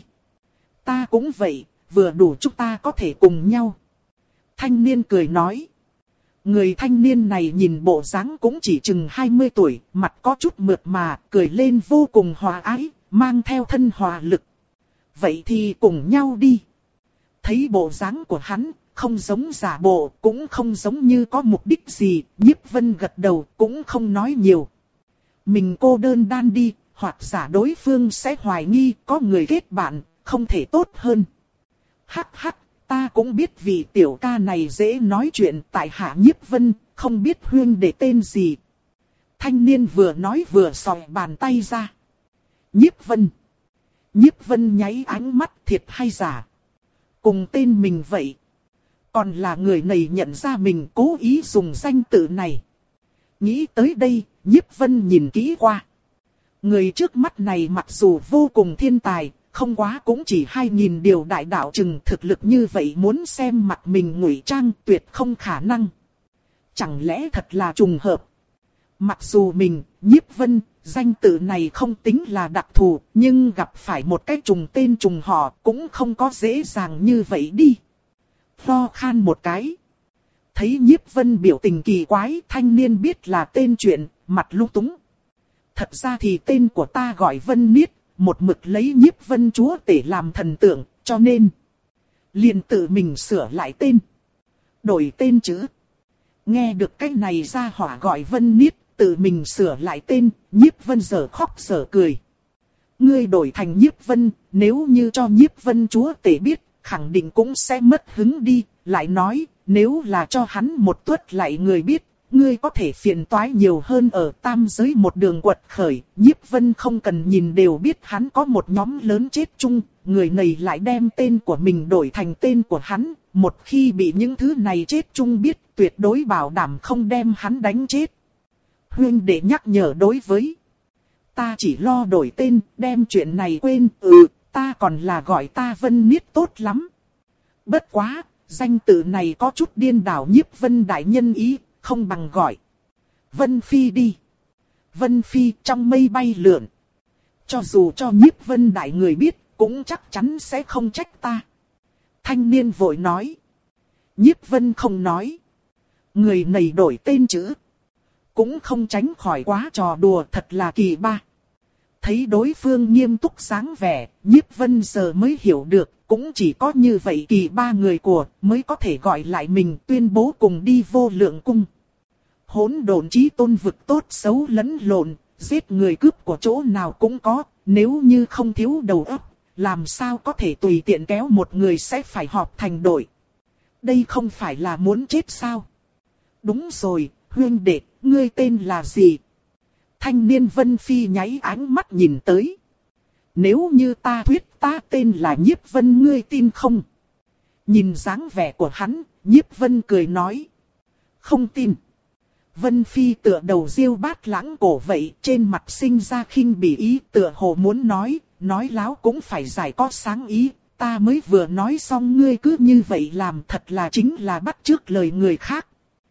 Ta cũng vậy, vừa đủ chúng ta có thể cùng nhau. Thanh niên cười nói. Người thanh niên này nhìn bộ dáng cũng chỉ chừng hai mươi tuổi, mặt có chút mượt mà, cười lên vô cùng hòa ái, mang theo thân hòa lực. Vậy thì cùng nhau đi. Thấy bộ dáng của hắn, không giống giả bộ, cũng không giống như có mục đích gì, Nhiếp Vân gật đầu, cũng không nói nhiều. Mình cô đơn đan đi, hoặc giả đối phương sẽ hoài nghi, có người kết bạn, không thể tốt hơn. Hắc hắc, ta cũng biết vị tiểu ca này dễ nói chuyện, tại hạ Nhiếp Vân, không biết huyên để tên gì. Thanh niên vừa nói vừa sòi bàn tay ra. Nhiếp Vân. Nhiếp Vân nháy ánh mắt, thiệt hay giả. Cùng tên mình vậy. Còn là người này nhận ra mình cố ý dùng danh tự này. Nghĩ tới đây, Nhiếp Vân nhìn kỹ qua. Người trước mắt này mặc dù vô cùng thiên tài, không quá cũng chỉ hai nghìn điều đại đạo chừng, thực lực như vậy muốn xem mặt mình ngụy trang tuyệt không khả năng. Chẳng lẽ thật là trùng hợp? Mặc dù mình, Nhiếp Vân, danh tự này không tính là đặc thù, nhưng gặp phải một cái trùng tên trùng họ cũng không có dễ dàng như vậy đi. Ho khan một cái. Thấy Nhiếp Vân biểu tình kỳ quái, thanh niên biết là tên chuyện, mặt lung túng. Thật ra thì tên của ta gọi Vân Niết, một mực lấy Nhiếp Vân chúa tể làm thần tượng, cho nên liền tự mình sửa lại tên. Đổi tên chữ. Nghe được cái này ra hỏa gọi Vân Niết, tự mình sửa lại tên, Nhiếp Vân giờ khóc giờ cười. Ngươi đổi thành Nhiếp Vân, nếu như cho Nhiếp Vân chúa tể biết, khẳng định cũng sẽ mất hứng đi, lại nói, nếu là cho hắn một tuất lại người biết, ngươi có thể phiền toái nhiều hơn ở tam giới một đường quật khởi. Nhiếp Vân không cần nhìn đều biết hắn có một nhóm lớn chết chung, người này lại đem tên của mình đổi thành tên của hắn, một khi bị những thứ này chết chung biết, tuyệt đối bảo đảm không đem hắn đánh chết. Huyên đệ nhắc nhở đối với ta chỉ lo đổi tên, đem chuyện này quên, ừ, ta còn là gọi ta Vân Niết tốt lắm. Bất quá, danh tự này có chút điên đảo. Nhiếp Vân đại nhân ý, không bằng gọi Vân Phi đi. Vân Phi trong mây bay lượn. Cho dù cho Nhiếp Vân đại người biết, cũng chắc chắn sẽ không trách ta. Thanh niên vội nói. Nhiếp Vân không nói. Người này đổi tên chữ, cũng không tránh khỏi quá trò đùa, thật là kỳ ba. Thấy đối phương nghiêm túc sáng vẻ, Nhiếp Vân giờ mới hiểu được, cũng chỉ có như vậy kỳ ba người của mới có thể gọi lại mình tuyên bố cùng đi Vô Lượng Cung. Hỗn độn chí tôn vực tốt xấu lẫn lộn, giết người cướp của chỗ nào cũng có, nếu như không thiếu đầu óc, làm sao có thể tùy tiện kéo một người sẽ phải họp thành đội. Đây không phải là muốn chết sao? Đúng rồi, huynh đệ, ngươi tên là gì? Thanh niên Vân Phi nháy ánh mắt nhìn tới. Nếu như ta thuyết ta tên là Nhiếp Vân ngươi tin không? Nhìn dáng vẻ của hắn, Nhiếp Vân cười nói. Không tin. Vân Phi tựa đầu diêu bát lãng cổ vậy, trên mặt sinh ra khinh bỉ ý, tựa hồ muốn nói, nói láo cũng phải giải có sáng ý, ta mới vừa nói xong ngươi cứ như vậy làm, thật là chính là bắt chước lời người khác.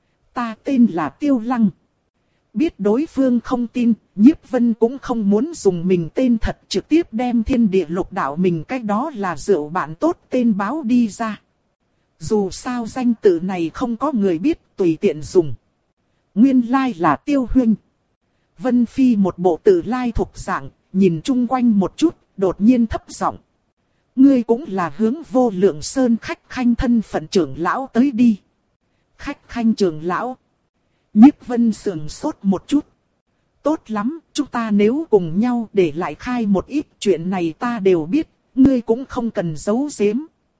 Ta tên là Tiêu Lăng. Biết đối phương không tin, Nhiếp Vân cũng không muốn dùng mình tên thật, trực tiếp đem thiên địa lục đạo mình cách đó là rượu bạn tốt tên báo đi ra. Dù sao danh tự này không có người biết, tùy tiện dùng. Nguyên lai là Tiêu huynh. Vân Phi một bộ tự lai thuộc dạng, nhìn chung quanh một chút, đột nhiên thấp giọng. Ngươi cũng là hướng Vô Lượng Sơn khách khanh thân phận trưởng lão tới đi. Khách khanh trưởng lão. Nhiếp Vân sườn sốt một chút. Tốt lắm, chúng ta nếu cùng nhau để lại khai một ít chuyện này ta đều biết, ngươi cũng không cần giấu giếm.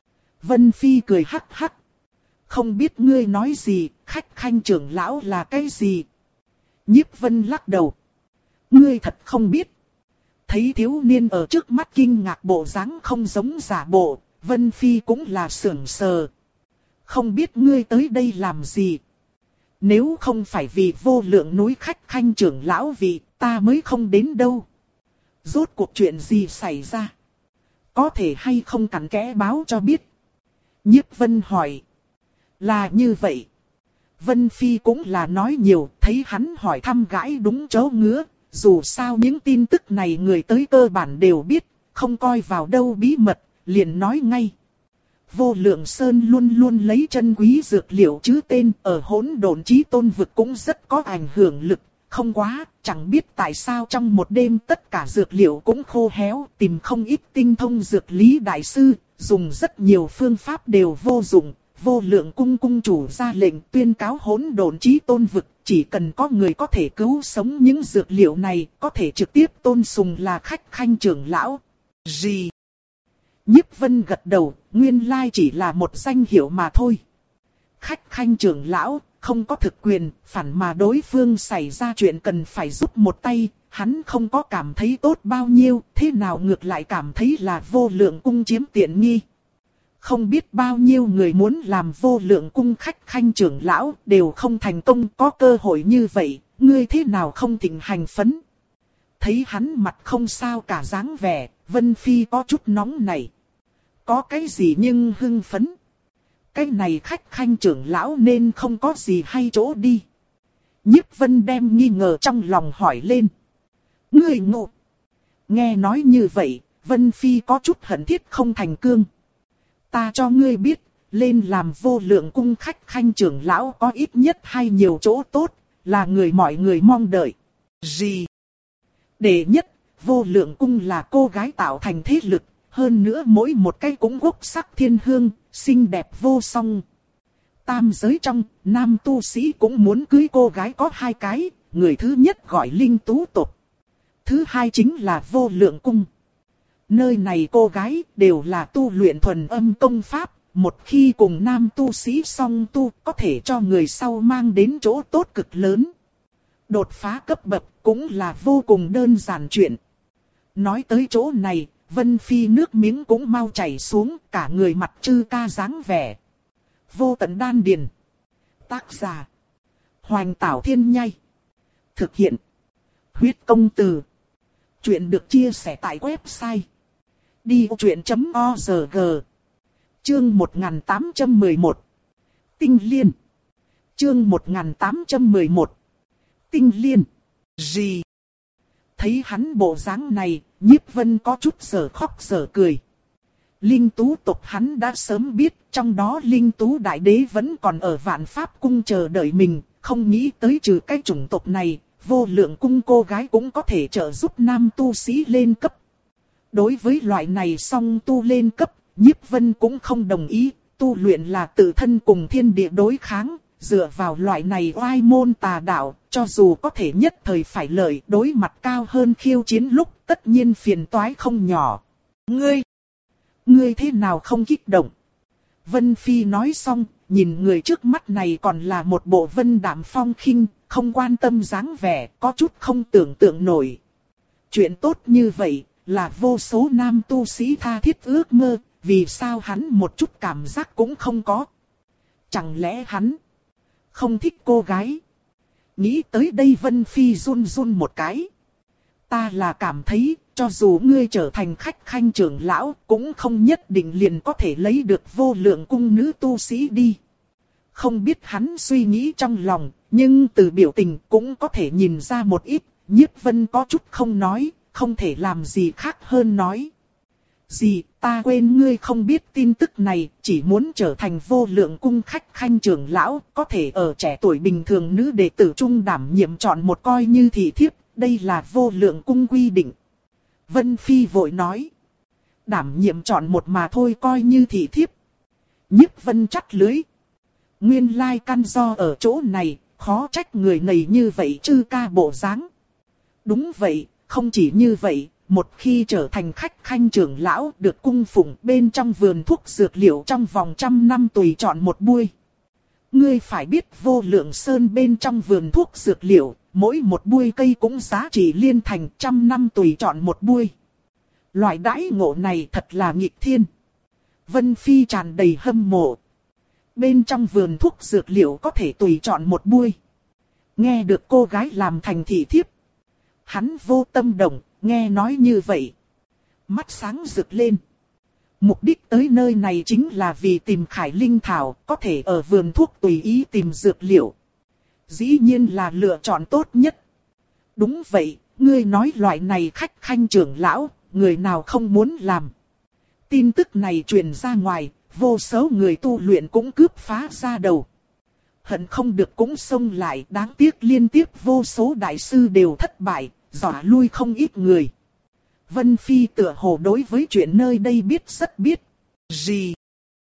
Vân Phi cười hắc hắc. Không biết ngươi nói gì, khách khanh trưởng lão là cái gì? Nhiếp Vân lắc đầu. Ngươi thật không biết. Thấy thiếu niên ở trước mắt kinh ngạc bộ dáng không giống giả bộ, Vân Phi cũng là sưởng sờ. Không biết ngươi tới đây làm gì? Nếu không phải vì Vô Lượng núi khách khanh trưởng lão vì ta mới không đến đâu. Rốt cuộc chuyện gì xảy ra? Có thể hay không cặn kẽ báo cho biết? Nhiếp Vân hỏi. Là như vậy. Vân Phi cũng là nói nhiều, thấy hắn hỏi thăm gãi đúng chỗ ngứa. Dù sao những tin tức này người tới cơ bản đều biết, không coi vào đâu bí mật, liền nói ngay. Vô Lượng Sơn luôn luôn lấy chân quý dược liệu chứ tên, ở hỗn độn chí tôn vực cũng rất có ảnh hưởng lực. Không quá, chẳng biết tại sao trong một đêm tất cả dược liệu cũng khô héo, tìm không ít tinh thông dược lý đại sư, dùng rất nhiều phương pháp đều vô dụng. Vô Lượng cung cung chủ ra lệnh tuyên cáo hỗn độn chí tôn vực, chỉ cần có người có thể cứu sống những dược liệu này, có thể trực tiếp tôn sùng là khách khanh trưởng lão. Gì? Nhiếp Vân gật đầu, nguyên lai chỉ là một danh hiệu mà thôi. Khách khanh trưởng lão, không có thực quyền, phản mà đối phương xảy ra chuyện cần phải giúp một tay, hắn không có cảm thấy tốt bao nhiêu, thế nào ngược lại cảm thấy là Vô Lượng cung chiếm tiện nghi. Không biết bao nhiêu người muốn làm Vô Lượng cung khách khanh trưởng lão đều không thành công, có cơ hội như vậy, ngươi thế nào không thịnh hành phấn. Thấy hắn mặt không sao cả dáng vẻ, Vân Phi có chút nóng này. Có cái gì nhưng hưng phấn. Cái này khách khanh trưởng lão nên không có gì hay chỗ đi. Nhiếp Vân đem nghi ngờ trong lòng hỏi lên. Ngươi ngộ. Nghe nói như vậy, Vân Phi có chút hận thiết không thành cương. Ta cho ngươi biết, lên làm Vô Lượng cung khách khanh trưởng lão có ít nhất hay nhiều chỗ tốt, là người mọi người mong đợi. Gì? Đệ nhất, Vô Lượng cung là cô gái tạo thành thế lực, hơn nữa mỗi một cái cũng quốc sắc thiên hương, xinh đẹp vô song. Tam giới trong, nam tu sĩ cũng muốn cưới cô gái có hai cái, người thứ nhất gọi Linh Tú tộc. Thứ hai chính là Vô Lượng cung. Nơi này cô gái đều là tu luyện thuần âm công pháp, một khi cùng nam tu sĩ song tu có thể cho người sau mang đến chỗ tốt cực lớn. Đột phá cấp bậc cũng là vô cùng đơn giản chuyện. Nói tới chỗ này, Vân Phi nước miếng cũng mau chảy xuống, cả người mặt trư ca dáng vẻ. Vô Tận Đan Điền. Tác giả: Hoành Tảo Thiên Nhai. Thực hiện: Huyết Công Từ. Chuyện được chia sẻ tại website đi vô chuyện chấm org. Chương một nghìn tám trăm mười một. Tinh Liên. Chương một nghìn tám trăm mười một. Tinh Liên. Gì? Thấy hắn bộ dáng này, Nhiếp Vân có chút sở khóc sở cười. Linh Tú tộc hắn đã sớm biết, trong đó Linh Tú đại đế vẫn còn ở Vạn Pháp cung chờ đợi mình, không nghĩ tới trừ cái chủng tộc này, Vô Lượng cung cô gái cũng có thể trợ giúp nam tu sĩ lên cấp. Đối với loại này song tu lên cấp, Nhiếp Vân cũng không đồng ý, tu luyện là tự thân cùng thiên địa đối kháng, dựa vào loại này oai môn tà đạo, cho dù có thể nhất thời phải lợi đối mặt cao hơn khiêu chiến lúc tất nhiên phiền toái không nhỏ. Ngươi, ngươi thế nào không kích động? Vân Phi nói xong, nhìn người trước mắt này còn là một bộ vân đạm phong khinh, không quan tâm dáng vẻ, có chút không tưởng tượng nổi. Chuyện tốt như vậy, là vô số nam tu sĩ tha thiết ước mơ, vì sao hắn một chút cảm giác cũng không có? Chẳng lẽ hắn không thích cô gái? Nghĩ tới đây Vân Phi run run một cái. Ta là cảm thấy, cho dù ngươi trở thành khách khanh trưởng lão, cũng không nhất định liền có thể lấy được vô lượng cung nữ tu sĩ đi. Không biết hắn suy nghĩ trong lòng, nhưng từ biểu tình cũng có thể nhìn ra một ít. Nhiếp Vân có chút không nói, không thể làm gì khác hơn nói. Gì, ta quên ngươi không biết tin tức này, chỉ muốn trở thành vô lượng cung khách khanh trưởng lão, có thể ở trẻ tuổi bình thường nữ đệ tử trung đảm nhiệm chọn một coi như thị thiếp, đây là vô lượng cung quy định. Vân Phi vội nói, đảm nhiệm chọn một mà thôi coi như thị thiếp. Nhiếp Vân chắt lưới. Nguyên lai căn do ở chỗ này, khó trách người này như vậy chư ca bộ dáng. Đúng vậy, không chỉ như vậy. Một khi trở thành khách khanh trưởng lão được cung phụng bên trong vườn thuốc dược liệu trong vòng trăm năm tùy chọn một buổi. Ngươi phải biết vô lượng sơn bên trong vườn thuốc dược liệu, mỗi một buổi cây cũng giá trị liên thành trăm năm tùy chọn một buổi. Loại đãi ngộ này thật là nghịch thiên. Vân Phi tràn đầy hâm mộ. Bên trong vườn thuốc dược liệu có thể tùy chọn một buổi. Nghe được cô gái làm thành thị thiếp. Hắn vô tâm động. Nghe nói như vậy, mắt sáng rực lên. Mục đích tới nơi này chính là vì tìm Khải Linh Thảo, có thể ở vườn thuốc tùy ý tìm dược liệu. Dĩ nhiên là lựa chọn tốt nhất. Đúng vậy, ngươi nói loại này khách khanh trưởng lão, người nào không muốn làm. Tin tức này truyền ra ngoài, vô số người tu luyện cũng cướp phá ra đầu. Hận không được cũng xông lại, đáng tiếc liên tiếp vô số đại sư đều thất bại. Dọa lui không ít người. Vân Phi tựa hồ đối với chuyện nơi đây biết rất biết. Gì?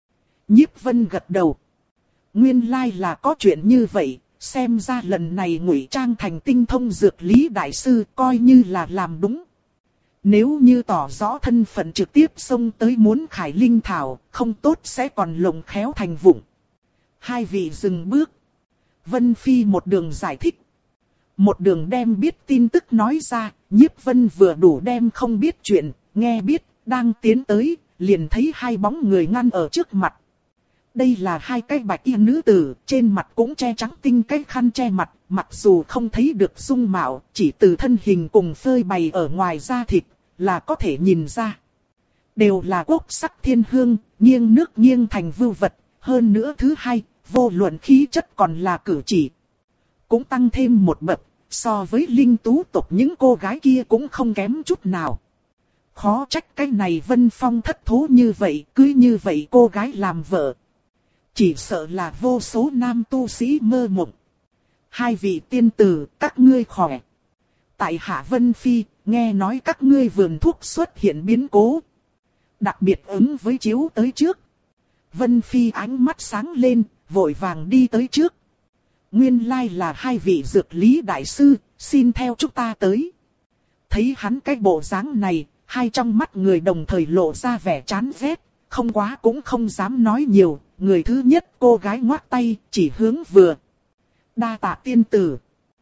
Nhiếp Vân gật đầu. Nguyên lai là có chuyện như vậy. Xem ra lần này ngụy trang thành tinh thông dược lý đại sư coi như là làm đúng. Nếu như tỏ rõ thân phận trực tiếp xông tới muốn Khải Linh Thảo, không tốt sẽ còn lồng khéo thành vụng. Hai vị dừng bước. Vân Phi một đường giải thích. Một đường đem biết tin tức nói ra, Nhiếp Vân vừa đủ đem không biết chuyện, nghe biết, đang tiến tới, liền thấy hai bóng người ngăn ở trước mặt. Đây là hai cái bạch y nữ tử, trên mặt cũng che trắng tinh cái khăn che mặt, mặc dù không thấy được dung mạo, chỉ từ thân hình cùng phơi bày ở ngoài da thịt, là có thể nhìn ra. Đều là quốc sắc thiên hương, nghiêng nước nghiêng thành vưu vật, hơn nữa thứ hai, vô luận khí chất còn là cử chỉ. Cũng tăng thêm một bậc. So với linh tú tộc những cô gái kia cũng không kém chút nào. Khó trách cái này Vân Phong thất thố như vậy, cứ như vậy cô gái làm vợ. Chỉ sợ là vô số nam tu sĩ mơ mộng. Hai vị tiên tử, các ngươi khỏe. Tại Hạ Vân Phi, nghe nói các ngươi vườn thuốc xuất hiện biến cố. Đặc biệt ứng với chiếu tới trước. Vân Phi ánh mắt sáng lên, vội vàng đi tới trước. Nguyên lai là hai vị dược lý đại sư, xin theo chúng ta tới. Thấy hắn cái bộ dáng này, hai trong mắt người đồng thời lộ ra vẻ chán ghét, không quá cũng không dám nói nhiều. Người thứ nhất cô gái ngoác tay, chỉ hướng vừa. Đa tạ tiên tử.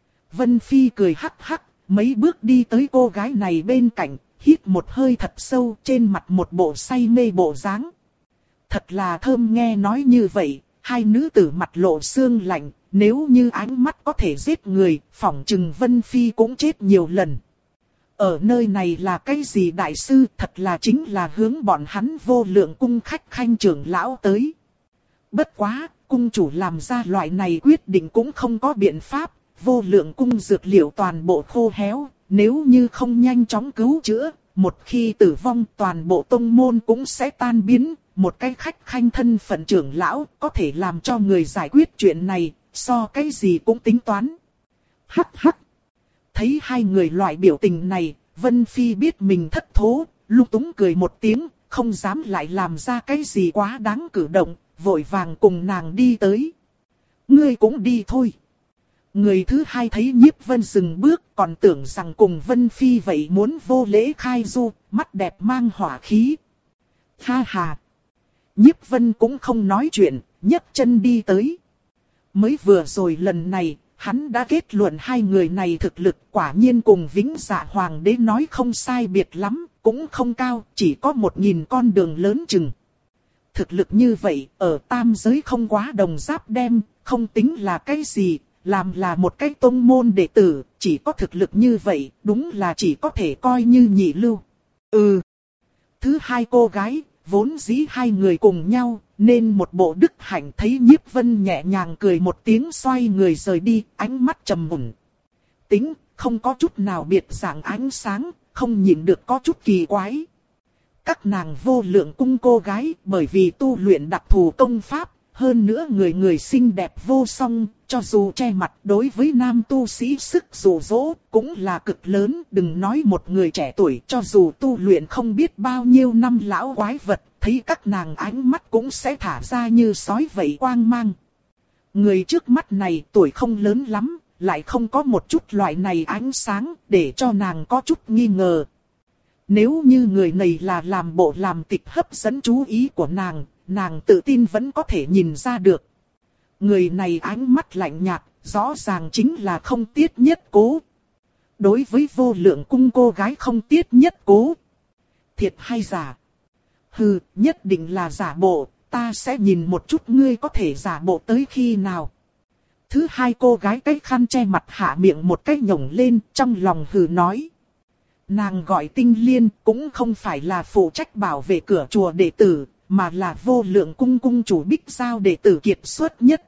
Vân Phi cười hắc hắc, mấy bước đi tới cô gái này bên cạnh, hít một hơi thật sâu trên mặt một bộ say mê bộ dáng. Thật là thơm nghe nói như vậy, hai nữ tử mặt lộ sương lạnh. Nếu như ánh mắt có thể giết người, phỏng chừng Vân Phi cũng chết nhiều lần. Ở nơi này là cái gì đại sư, thật là chính là hướng bọn hắn vô lượng cung khách khanh trưởng lão tới. Bất quá, cung chủ làm ra loại này quyết định cũng không có biện pháp, vô lượng cung dược liệu toàn bộ khô héo, nếu như không nhanh chóng cứu chữa, một khi tử vong toàn bộ tông môn cũng sẽ tan biến. Một cái khách khanh thân phận trưởng lão có thể làm cho người giải quyết chuyện này. So cái gì cũng tính toán. Hắc hắc. Thấy hai người loại biểu tình này, Vân Phi biết mình thất thố, lung túng cười một tiếng, không dám lại làm ra cái gì quá đáng cử động, vội vàng cùng nàng đi tới. Ngươi cũng đi thôi. Người thứ hai thấy Nhiếp Vân dừng bước, còn tưởng rằng cùng Vân Phi vậy muốn vô lễ khai du, mắt đẹp mang hỏa khí. Ha ha. Nhiếp Vân cũng không nói chuyện, nhấc chân đi tới. Mới vừa rồi lần này, hắn đã kết luận hai người này thực lực quả nhiên cùng Vĩnh Dạ Hoàng đế nói không sai biệt lắm, cũng không cao, chỉ có một nghìn con đường lớn chừng. Thực lực như vậy, ở tam giới không quá đồng giáp đem, không tính là cái gì, làm là một cái tông môn đệ tử, chỉ có thực lực như vậy, đúng là chỉ có thể coi như nhị lưu. Ừ. Thứ hai cô gái, vốn dĩ hai người cùng nhau, nên một bộ đức hạnh. Thấy Nhiếp Vân nhẹ nhàng cười một tiếng xoay người rời đi, ánh mắt trầm mùn. Tính, không có chút nào biệt dạng ánh sáng, không nhìn được có chút kỳ quái. Các nàng vô lượng cung cô gái bởi vì tu luyện đặc thù công pháp, hơn nữa người người xinh đẹp vô song, cho dù che mặt đối với nam tu sĩ sức dụ dỗ cũng là cực lớn. Đừng nói một người trẻ tuổi, cho dù tu luyện không biết bao nhiêu năm lão quái vật, thấy các nàng ánh mắt cũng sẽ thả ra như sói vậy quang mang. Người trước mắt này tuổi không lớn lắm, lại không có một chút loại này ánh sáng, để cho nàng có chút nghi ngờ. Nếu như người này là làm bộ làm tịch hấp dẫn chú ý của nàng, nàng tự tin vẫn có thể nhìn ra được. Người này ánh mắt lạnh nhạt, rõ ràng chính là không tiết nhất cố. Đối với vô lượng cung cô gái không tiết nhất cố. Thiệt hay giả? Hừ, nhất định là giả bộ, ta sẽ nhìn một chút ngươi có thể giả bộ tới khi nào. Thứ hai cô gái cái khăn che mặt hạ miệng một cái nhổng lên, trong lòng hừ nói. Nàng gọi Tinh Liên, cũng không phải là phụ trách bảo vệ cửa chùa đệ tử, mà là vô lượng cung cung chủ Bích Giao đệ tử kiệt xuất nhất.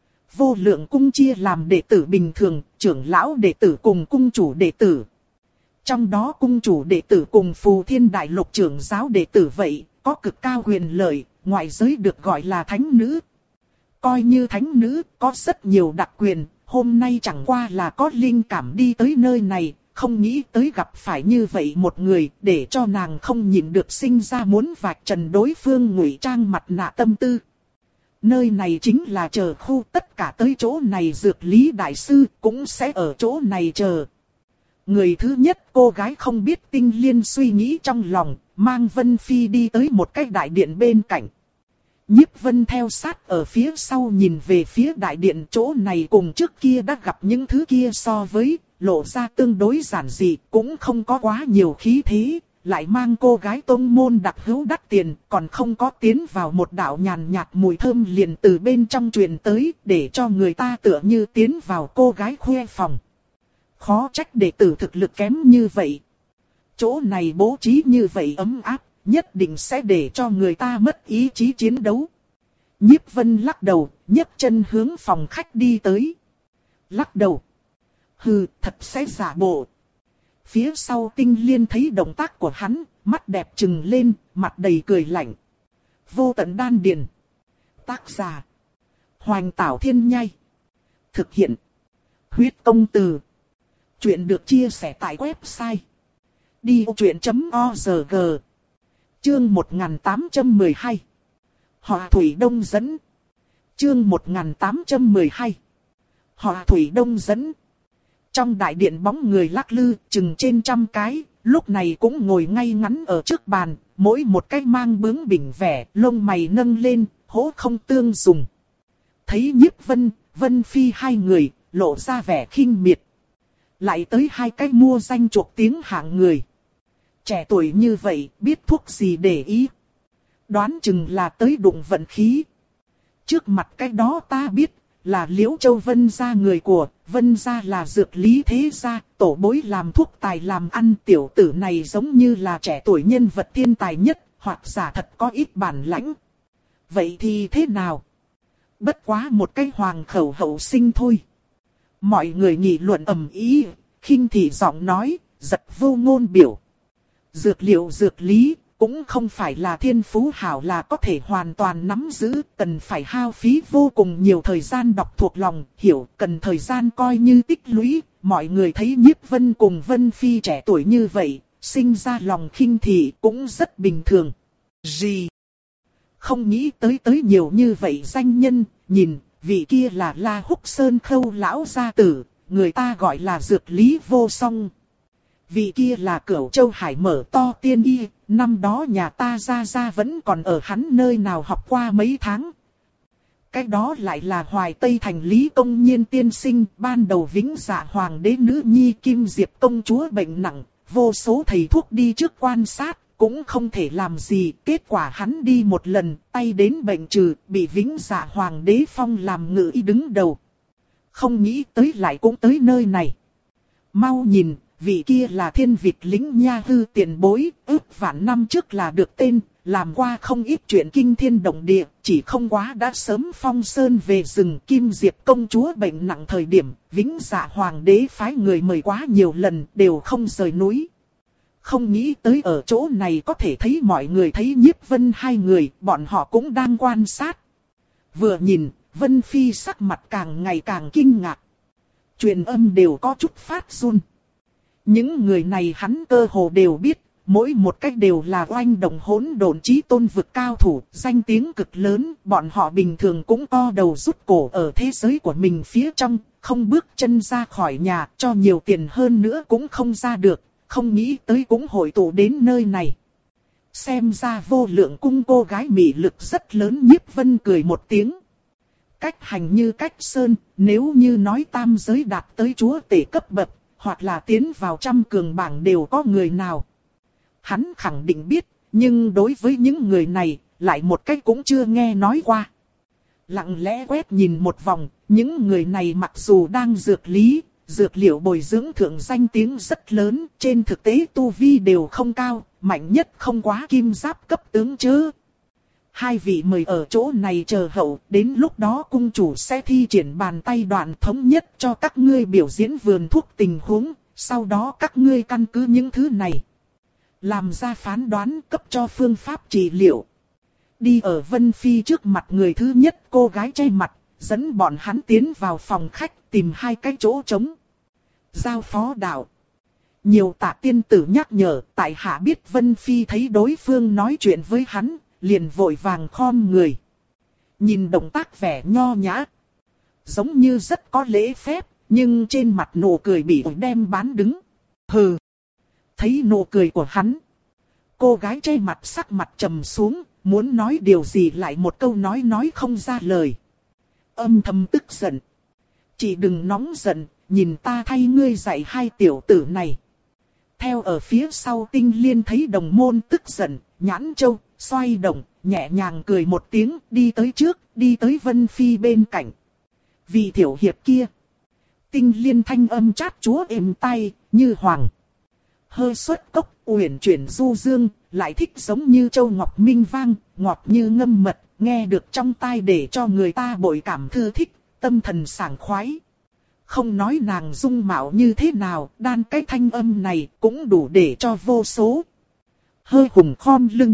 Vô lượng cung chia làm đệ tử bình thường, trưởng lão đệ tử cùng cung chủ đệ tử. Trong đó cung chủ đệ tử cùng Phù Thiên Đại Lục trưởng giáo đệ tử vậy, có cực cao quyền lợi, ngoại giới được gọi là thánh nữ. Coi như thánh nữ, có rất nhiều đặc quyền, hôm nay chẳng qua là có linh cảm đi tới nơi này, không nghĩ tới gặp phải như vậy một người, để cho nàng không nhịn được sinh ra muốn vạch trần đối phương ngụy trang mặt nạ tâm tư. Nơi này chính là chờ khu, tất cả tới chỗ này dược lý đại sư cũng sẽ ở chỗ này chờ. Người thứ nhất cô gái không biết Tinh Liên suy nghĩ trong lòng, mang Vân Phi đi tới một cái đại điện bên cạnh. Nhiếp Vân theo sát ở phía sau nhìn về phía đại điện, chỗ này cùng trước kia đã gặp những thứ kia so với, lộ ra tương đối giản dị, cũng không có quá nhiều khí thế, lại mang cô gái tông môn đặc hữu đắt tiền, còn không có tiến vào một đạo nhàn nhạt mùi thơm liền từ bên trong truyền tới, để cho người ta tựa như tiến vào cô gái khuê phòng. Khó trách đệ tử thực lực kém như vậy. Chỗ này bố trí như vậy ấm áp, nhất định sẽ để cho người ta mất ý chí chiến đấu. Nhiếp Vân lắc đầu, nhấc chân hướng phòng khách đi tới. Lắc đầu. Hừ, thật sẽ giả bộ. Phía sau Tinh Liên thấy động tác của hắn, mắt đẹp trừng lên, mặt đầy cười lạnh. Vô tận đan điền. Tác giả. Hoành Tảo Thiên Nhai. Thực hiện. Huyết Công Từ. Chuyện được chia sẻ tại website đi vô chuyện chấm org. Chương một nghìn tám trăm mười hai. Họa Thủy Đông dẫn. Chương một nghìn tám trăm mười hai. Họa Thủy Đông dẫn. Trong đại điện bóng người lắc lư, chừng trên trăm cái, lúc này cũng ngồi ngay ngắn ở trước bàn, mỗi một cái mang bướng bỉnh vẻ, lông mày nâng lên, hố không tương dùng. Thấy Nhiếp Vân, Vân Phi hai người, lộ ra vẻ khinh miệt. Lại tới hai cái mua danh chuộc tiếng hạng người. Trẻ tuổi như vậy, biết thuốc gì để ý. Đoán chừng là tới đụng vận khí. Trước mặt cái đó ta biết, là Liễu Châu Vân gia người của, Vân gia là dược lý thế gia, tổ bối làm thuốc tài làm ăn. Tiểu tử này giống như là trẻ tuổi nhân vật thiên tài nhất, hoặc giả thật có ít bản lãnh. Vậy thì thế nào? Bất quá một cái hoàng khẩu hậu sinh thôi. Mọi người nghị luận ầm ĩ, khinh thị giọng nói, giật vô ngôn biểu. Dược liệu dược lý, cũng không phải là thiên phú hảo là có thể hoàn toàn nắm giữ, cần phải hao phí vô cùng nhiều thời gian đọc thuộc lòng, hiểu, cần thời gian coi như tích lũy. Mọi người thấy Nhiếp Vân cùng Vân Phi trẻ tuổi như vậy, sinh ra lòng khinh thị cũng rất bình thường. Gì? Không nghĩ tới tới nhiều như vậy danh nhân, nhìn, vị kia là La Húc Sơn Khâu lão gia tử, người ta gọi là dược lý vô song. Vị kia là Cửu Châu Hải mở to tiên y, năm đó nhà ta ra ra vẫn còn ở hắn nơi nào học qua mấy tháng. Cái đó lại là Hoài Tây Thành Lý Công Nhiên tiên sinh, ban đầu Vĩnh Dạ Hoàng đế nữ nhi Kim Diệp công chúa bệnh nặng, vô số thầy thuốc đi trước quan sát, cũng không thể làm gì, kết quả hắn đi một lần, tay đến bệnh trừ, bị Vĩnh Dạ Hoàng đế phong làm ngự y đứng đầu. Không nghĩ tới lại cũng tới nơi này. Mau nhìn, vị kia là Thiên Việt lính nha hư tiền bối, ước vạn năm trước là được tên, làm qua không ít chuyện kinh thiên động địa, chỉ không quá đã sớm phong sơn về rừng. Kim Diệp công chúa bệnh nặng thời điểm, Vĩnh Dạ Hoàng đế phái người mời quá nhiều lần, đều không rời núi. Không nghĩ tới ở chỗ này có thể thấy mọi người thấy Nhiếp Vân hai người, bọn họ cũng đang quan sát. Vừa nhìn, Vân Phi sắc mặt càng ngày càng kinh ngạc. Truyền âm đều có chút phát run. Những người này hắn cơ hồ đều biết, mỗi một cách đều là oanh động hỗn độn chí tôn vực cao thủ, danh tiếng cực lớn, bọn họ bình thường cũng co đầu rút cổ ở thế giới của mình phía trong, không bước chân ra khỏi nhà, cho nhiều tiền hơn nữa cũng không ra được, không nghĩ tới cũng hội tụ đến nơi này. Xem ra vô lượng cung cô gái mị lực rất lớn. Nhiếp Vân cười một tiếng. Cách hành như cách sơn, nếu như nói tam giới đạt tới chúa tể cấp bậc, hoặc là tiến vào trăm cường bảng đều có người nào. Hắn khẳng định biết, nhưng đối với những người này, lại một cách cũng chưa nghe nói qua. Lặng lẽ quét nhìn một vòng, những người này mặc dù đang dược lý, dược liệu bồi dưỡng thượng danh tiếng rất lớn, trên thực tế tu vi đều không cao, mạnh nhất không quá kim giáp cấp tướng chứ. Hai vị mời ở chỗ này chờ hậu, đến lúc đó cung chủ sẽ thi triển bàn tay đoạn thống nhất cho các ngươi biểu diễn vườn thuốc tình huống, sau đó các ngươi căn cứ những thứ này làm ra phán đoán, cấp cho phương pháp trị liệu. Đi ở Vân Phi trước mặt người thứ nhất, cô gái che mặt, dẫn bọn hắn tiến vào phòng khách tìm hai cái chỗ trống. Giao phó đạo. Nhiều Tạ tiên tử nhắc nhở, tại hạ biết Vân Phi thấy đối phương nói chuyện với hắn, liền vội vàng khom người. Nhìn động tác vẻ nho nhã, giống như rất có lễ phép, nhưng trên mặt nụ cười bị đem bán đứng. Hừ. Thấy nụ cười của hắn, cô gái che mặt sắc mặt trầm xuống, muốn nói điều gì lại một câu nói nói không ra lời. Âm thầm tức giận. Chỉ đừng nóng giận, nhìn ta thay ngươi dạy hai tiểu tử này. Theo ở phía sau Tinh Liên thấy đồng môn tức giận, nhãn châu, xoay động, nhẹ nhàng cười một tiếng, đi tới trước, đi tới Vân Phi bên cạnh. Vì tiểu hiệp kia. Tinh Liên thanh âm chát chúa êm tai, như hoàng. Hơi xuất cốc, uyển chuyển du dương, lại thích giống như châu ngọc minh vang, ngọt như ngâm mật, nghe được trong tai để cho người ta bội cảm thư thích, tâm thần sảng khoái. Không nói nàng dung mạo như thế nào, đan cái thanh âm này cũng đủ để cho vô số. Hơi hùng khom lưng.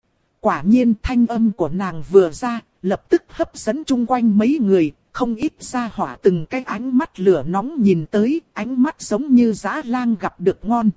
Quả nhiên thanh âm của nàng vừa ra, lập tức hấp dẫn chung quanh mấy người, không ít gia hỏa từng cái ánh mắt lửa nóng nhìn tới, ánh mắt giống như dã lang gặp được ngon.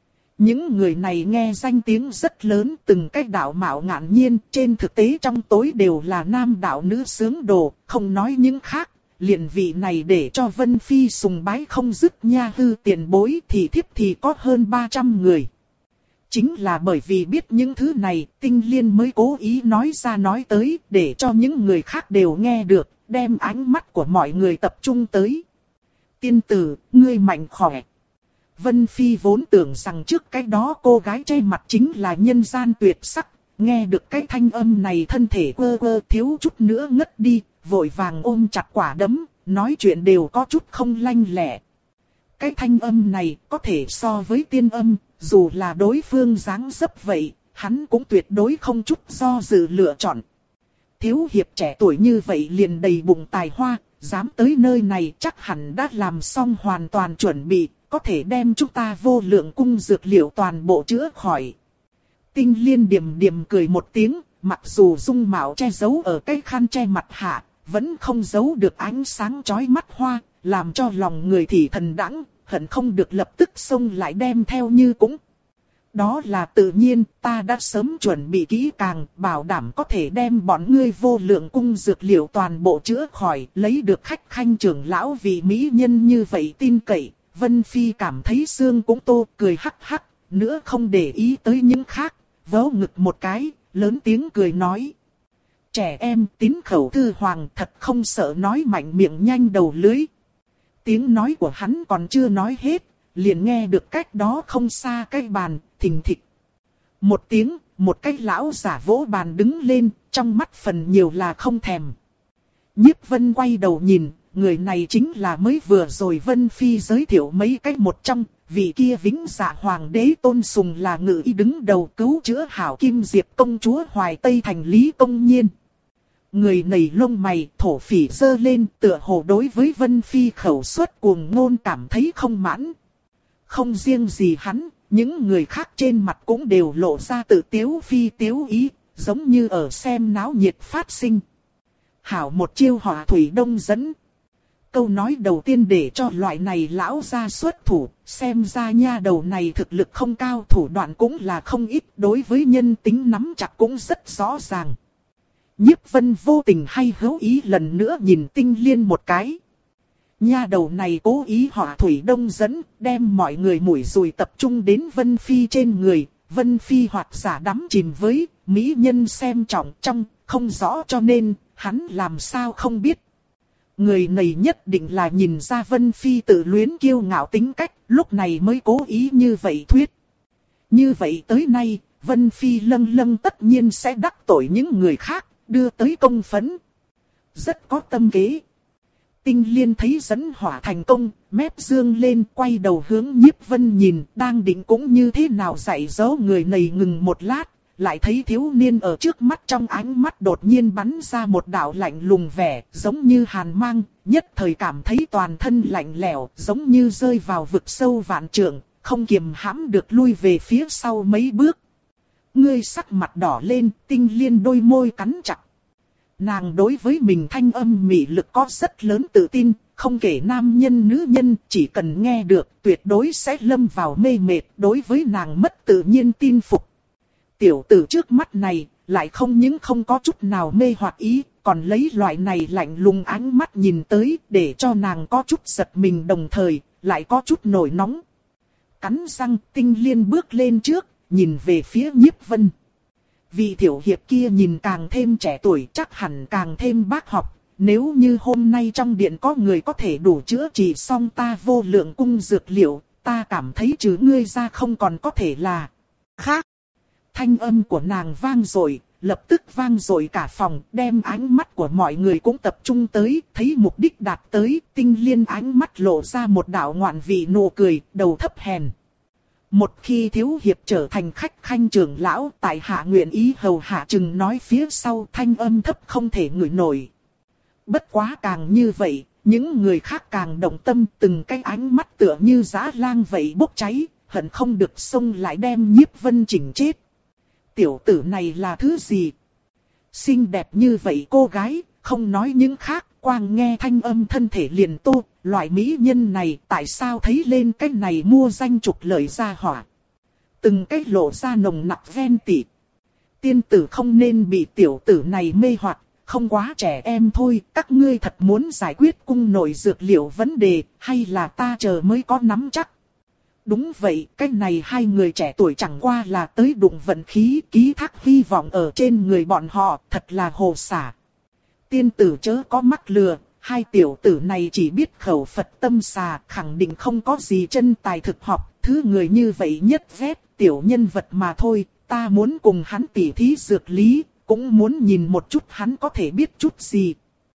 Những người này nghe danh tiếng rất lớn, từng cái đạo mạo ngạn nhiên, trên thực tế trong tối đều là nam đạo nữ sướng đồ, không nói những khác. Liền vị này để cho Vân Phi sùng bái không dứt nha hư tiền bối thì thiếp thì có hơn ba trăm người. Chính là bởi vì biết những thứ này, Tinh Liên mới cố ý nói ra nói tới, để cho những người khác đều nghe được, đem ánh mắt của mọi người tập trung tới. Tiên tử, ngươi mạnh khỏe. Vân Phi vốn tưởng rằng trước cái đó cô gái che mặt chính là nhân gian tuyệt sắc, nghe được cái thanh âm này thân thể quơ quơ thiếu chút nữa ngất đi, vội vàng ôm chặt quả đấm, nói chuyện đều có chút không lanh lẹ. Cái thanh âm này có thể so với tiên âm, dù là đối phương dáng dấp vậy, hắn cũng tuyệt đối không chút do dự lựa chọn. Thiếu hiệp trẻ tuổi như vậy liền đầy bụng tài hoa, dám tới nơi này chắc hẳn đã làm xong hoàn toàn chuẩn bị, có thể đem chúng ta vô lượng cung dược liệu toàn bộ chữa khỏi. Tinh Liên điềm điềm cười một tiếng, mặc dù dung mạo che giấu ở cái khăn che mặt hạ, vẫn không giấu được ánh sáng chói mắt hoa, làm cho lòng người thì thần đãng, hận không được lập tức xông lại đem theo như cũng. Đó là tự nhiên, ta đã sớm chuẩn bị kỹ càng, bảo đảm có thể đem bọn ngươi vô lượng cung dược liệu toàn bộ chữa khỏi, lấy được khách khanh trưởng lão vì mỹ nhân như vậy tin cậy. Vân Phi cảm thấy xương cũng tô, cười hắc hắc, nữa không để ý tới những khác, vớ ngực một cái, lớn tiếng cười nói. Trẻ em tín khẩu thư hoàng thật không sợ nói mạnh miệng nhanh đầu lưới. Tiếng nói của hắn còn chưa nói hết, liền nghe được cách đó không xa cái bàn, thình thịch. Một tiếng, một cái lão giả vỗ bàn đứng lên, trong mắt phần nhiều là không thèm. Nhiếp Vân quay đầu nhìn, người này chính là mới vừa rồi Vân Phi giới thiệu mấy cách một trong, vị kia vĩnh dạ hoàng đế tôn sùng là ngự y đứng đầu cứu chữa hảo kim diệp công chúa Hoài Tây thành Lý Công Nhiên. Người nầy lông mày thổ phỉ giơ lên tựa hồ đối với Vân Phi khẩu suất cuồng ngôn cảm thấy không mãn. Không riêng gì hắn, những người khác trên mặt cũng đều lộ ra tự tiếu phi tiếu ý, giống như ở xem náo nhiệt phát sinh. Hảo một chiêu hỏa thủy đông dẫn. Câu nói đầu tiên để cho loại này lão ra xuất thủ, xem ra nha đầu này thực lực không cao, thủ đoạn cũng là không ít, đối với nhân tính nắm chặt cũng rất rõ ràng. Nhiếp Vân vô tình hay hữu ý lần nữa nhìn Tinh Liên một cái. Nha đầu này cố ý hỏa thủy đông dẫn, đem mọi người mũi dùi tập trung đến Vân Phi trên người. Vân Phi hoặc giả đắm chìm với mỹ nhân xem trọng trong, không rõ cho nên, hắn làm sao không biết. Người này nhất định là nhìn ra Vân Phi tự luyến kiêu ngạo tính cách, lúc này mới cố ý như vậy thuyết. Như vậy tới nay, Vân Phi lâng lâng tất nhiên sẽ đắc tội những người khác, đưa tới công phẫn. Rất có tâm kế. Tinh Liên thấy dẫn hỏa thành công, mép dương lên quay đầu hướng Nhiếp Vân nhìn, đang định cũng như thế nào dạy dỗ người này ngừng một lát, lại thấy thiếu niên ở trước mắt trong ánh mắt đột nhiên bắn ra một đạo lạnh lùng vẻ, giống như hàn mang, nhất thời cảm thấy toàn thân lạnh lẽo, giống như rơi vào vực sâu vạn trượng, không kiềm hãm được lui về phía sau mấy bước. Ngươi sắc mặt đỏ lên, Tinh Liên đôi môi cắn chặt. Nàng đối với mình thanh âm mị lực có rất lớn tự tin, không kể nam nhân nữ nhân, chỉ cần nghe được tuyệt đối sẽ lâm vào mê mệt, đối với nàng mất tự nhiên tin phục. Tiểu tử trước mắt này, lại không những không có chút nào mê hoặc ý, còn lấy loại này lạnh lùng ánh mắt nhìn tới, để cho nàng có chút giật mình đồng thời, lại có chút nổi nóng. Cắn răng, Tinh Liên bước lên trước, nhìn về phía Nhiếp Vân. Vị tiểu hiệp kia nhìn càng thêm trẻ tuổi, chắc hẳn càng thêm bác học. Nếu như hôm nay trong điện có người có thể đủ chữa trị xong ta vô lượng cung dược liệu, ta cảm thấy trừ ngươi ra không còn có thể là khác. Thanh âm của nàng vang rồi, lập tức vang rồi cả phòng, đem ánh mắt của mọi người cũng tập trung tới, thấy mục đích đạt tới, Tinh Liên ánh mắt lộ ra một đạo ngoạn vị nụ cười, đầu thấp hèn. Một khi thiếu hiệp trở thành khách khanh trưởng lão, tại hạ nguyện ý hầu hạ chừng nói phía sau thanh âm thấp không thể ngửi nổi. Bất quá càng như vậy, những người khác càng động tâm, từng cái ánh mắt tựa như dã lang vậy bốc cháy, hận không được xông lại đem Nhiếp Vân chỉnh chết. Tiểu tử này là thứ gì? Xinh đẹp như vậy cô gái, không nói những khác, quang nghe thanh âm thân thể liền tô, loại mỹ nhân này tại sao thấy lên cái này mua danh trục lợi ra hỏa. Từng cái lộ ra nồng nặc ven tị. Tiên tử không nên bị tiểu tử này mê hoặc, không quá trẻ em thôi, các ngươi thật muốn giải quyết cung nội dược liệu vấn đề, hay là ta chờ mới có nắm chắc. Đúng vậy, cái này hai người trẻ tuổi chẳng qua là tới đụng vận khí, ký thác hy vọng ở trên người bọn họ, thật là hồ xả. Tiên tử chớ có mắc lừa, hai tiểu tử này chỉ biết khẩu Phật tâm xà, khẳng định không có gì chân tài thực học, thứ người như vậy nhất ghét, tiểu nhân vật mà thôi, ta muốn cùng hắn tỉ thí dược lý, cũng muốn nhìn một chút hắn có thể biết chút gì.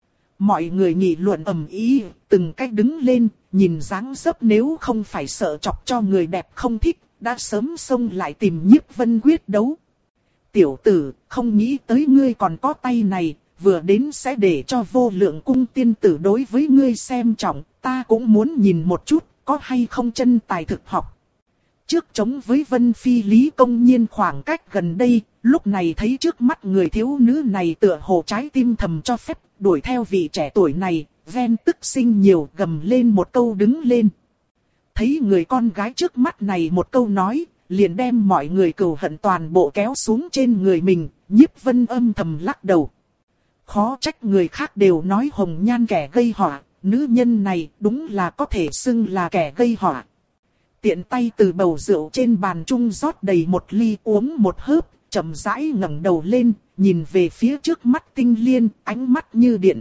Mọi người nghị luận ầm ĩ, từng cách đứng lên, nhìn dáng dấp nếu không phải sợ chọc cho người đẹp không thích, đã sớm xông lại tìm Nhiếp Vân quyết đấu. Tiểu tử, không nghĩ tới ngươi còn có tay này, vừa đến sẽ để cho vô lượng cung tiên tử đối với ngươi xem trọng, ta cũng muốn nhìn một chút, có hay không chân tài thực học. Trước chống với Vân Phi Lý Công Nhiên khoảng cách gần đây, lúc này thấy trước mắt người thiếu nữ này tựa hồ trái tim thầm cho phép, đuổi theo vị trẻ tuổi này, ven tức sinh nhiều gầm lên một câu đứng lên. Thấy người con gái trước mắt này một câu nói, liền đem mọi người cừu hận toàn bộ kéo xuống trên người mình, Nhiếp Vân âm thầm lắc đầu. Khó trách người khác đều nói hồng nhan kẻ gây họa, nữ nhân này đúng là có thể xưng là kẻ gây họa. Tiện tay từ bầu rượu trên bàn trung rót đầy một ly uống một hớp, chậm rãi ngẩng đầu lên, nhìn về phía trước mắt Tinh Liên, ánh mắt như điện.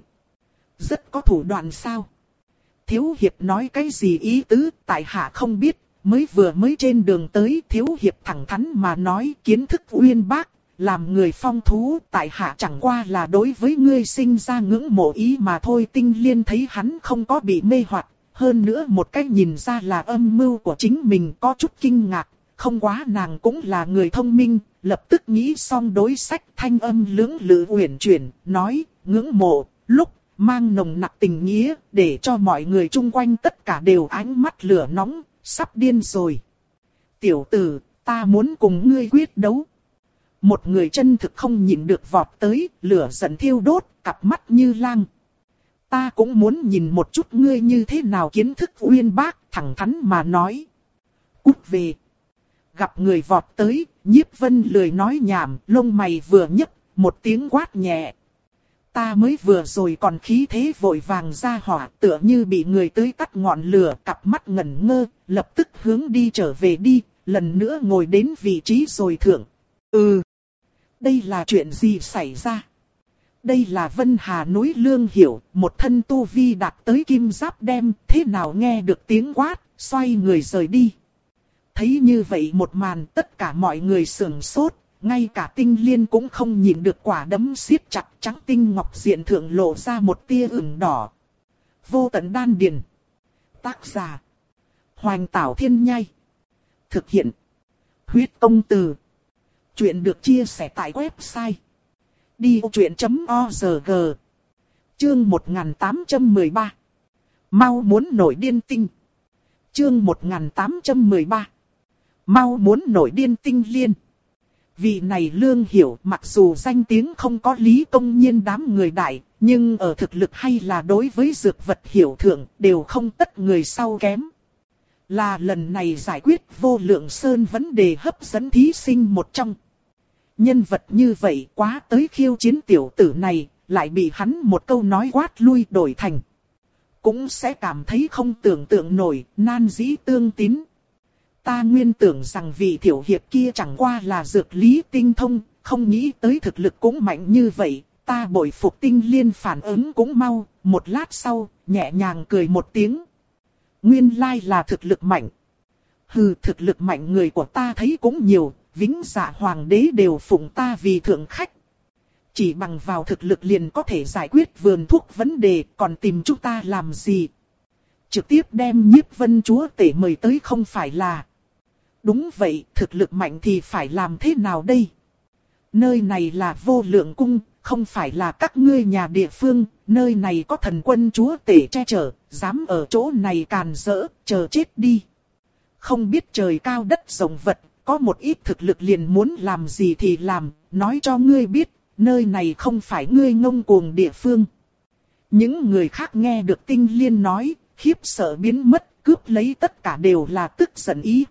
Rất có thủ đoạn sao? Thiếu hiệp nói cái gì ý tứ, tại hạ không biết, mới vừa mới trên đường tới, thiếu hiệp thẳng thắn mà nói kiến thức uyên bác, làm người phong thú, tại hạ chẳng qua là đối với ngươi sinh ra ngưỡng mộ ý mà thôi. Tinh Liên thấy hắn không có bị mê hoặc, hơn nữa một cách nhìn ra là âm mưu của chính mình, có chút kinh ngạc, không quá nàng cũng là người thông minh, lập tức nghĩ xong đối sách, thanh âm lưỡng lự uyển chuyển, nói, ngưỡng mộ, lúc mang nồng nặc tình nghĩa, để cho mọi người chung quanh tất cả đều ánh mắt lửa nóng, sắp điên rồi. Tiểu tử, ta muốn cùng ngươi quyết đấu. Một người chân thực không nhịn được vọt tới, lửa giận thiêu đốt, cặp mắt như lang. Ta cũng muốn nhìn một chút ngươi như thế nào kiến thức uyên bác, thẳng thắn mà nói. Cút về. Gặp người vọt tới, Nhiếp Vân lười nói nhảm, lông mày vừa nhấc, một tiếng quát nhẹ. Ta mới vừa rồi còn khí thế vội vàng ra hỏa, tựa như bị người tưới tắt ngọn lửa, cặp mắt ngẩn ngơ, lập tức hướng đi trở về đi, lần nữa ngồi đến vị trí rồi thượng. Ừ, đây là chuyện gì xảy ra? Đây là Vân Hà núi Lương Hiểu, một thân tu vi đạt tới kim giáp đem, thế nào nghe được tiếng quát, xoay người rời đi. Thấy như vậy một màn, tất cả mọi người sửng sốt, ngay cả Tinh Liên cũng không nhìn được, quả đấm siết chặt, trắng tinh ngọc diện thượng lộ ra một tia ửng đỏ. Vô tận đan điền. Tác giả: Hoành Tảo Thiên Nhai. Thực hiện: Huyết Công Từ. Chuyện được chia sẻ tại website đi vô chuyện chấm org. Chương một nghìn tám trăm mười ba. Mau muốn nổi điên tinh. Chương một nghìn tám trăm mười ba. Mau muốn nổi điên Tinh Liên. Vị này Lương Hiểu mặc dù danh tiếng không có Lý Công Nhiên đám người đại, nhưng ở thực lực hay là đối với dược vật hiểu thượng đều không tất người sau kém. Là lần này giải quyết Vô Lượng Sơn vấn đề hấp dẫn thí sinh một trong. Nhân vật như vậy quá tới khiêu chiến tiểu tử này, lại bị hắn một câu nói quát lui đổi thành. Cũng sẽ cảm thấy không tưởng tượng nổi, nan dĩ tương tín. Ta nguyên tưởng rằng vị tiểu hiệp kia chẳng qua là dược lý tinh thông, không nghĩ tới thực lực cũng mạnh như vậy. Ta bội phục Tinh Liên phản ứng cũng mau, một lát sau, nhẹ nhàng cười một tiếng. Nguyên lai là thực lực mạnh. Hừ, thực lực mạnh người của ta thấy cũng nhiều, Vĩnh Dạ Hoàng đế đều phụng ta vì thượng khách. Chỉ bằng vào thực lực liền có thể giải quyết vườn thuốc vấn đề, còn tìm chúng ta làm gì? Trực tiếp đem Nhiếp Vân chúa tể mời tới không phải là... Đúng vậy, thực lực mạnh thì phải làm thế nào đây? Nơi này là Vô Lượng Cung, không phải là các ngươi nhà địa phương, nơi này có thần quân chúa tể che chở, dám ở chỗ này càn rỡ, chờ chết đi. Không biết trời cao đất rộng vật, có một ít thực lực liền muốn làm gì thì làm, nói cho ngươi biết, nơi này không phải ngươi ngông cuồng địa phương. Những người khác nghe được Tinh Liên nói, khiếp sợ biến mất, cướp lấy tất cả đều là tức giận ý.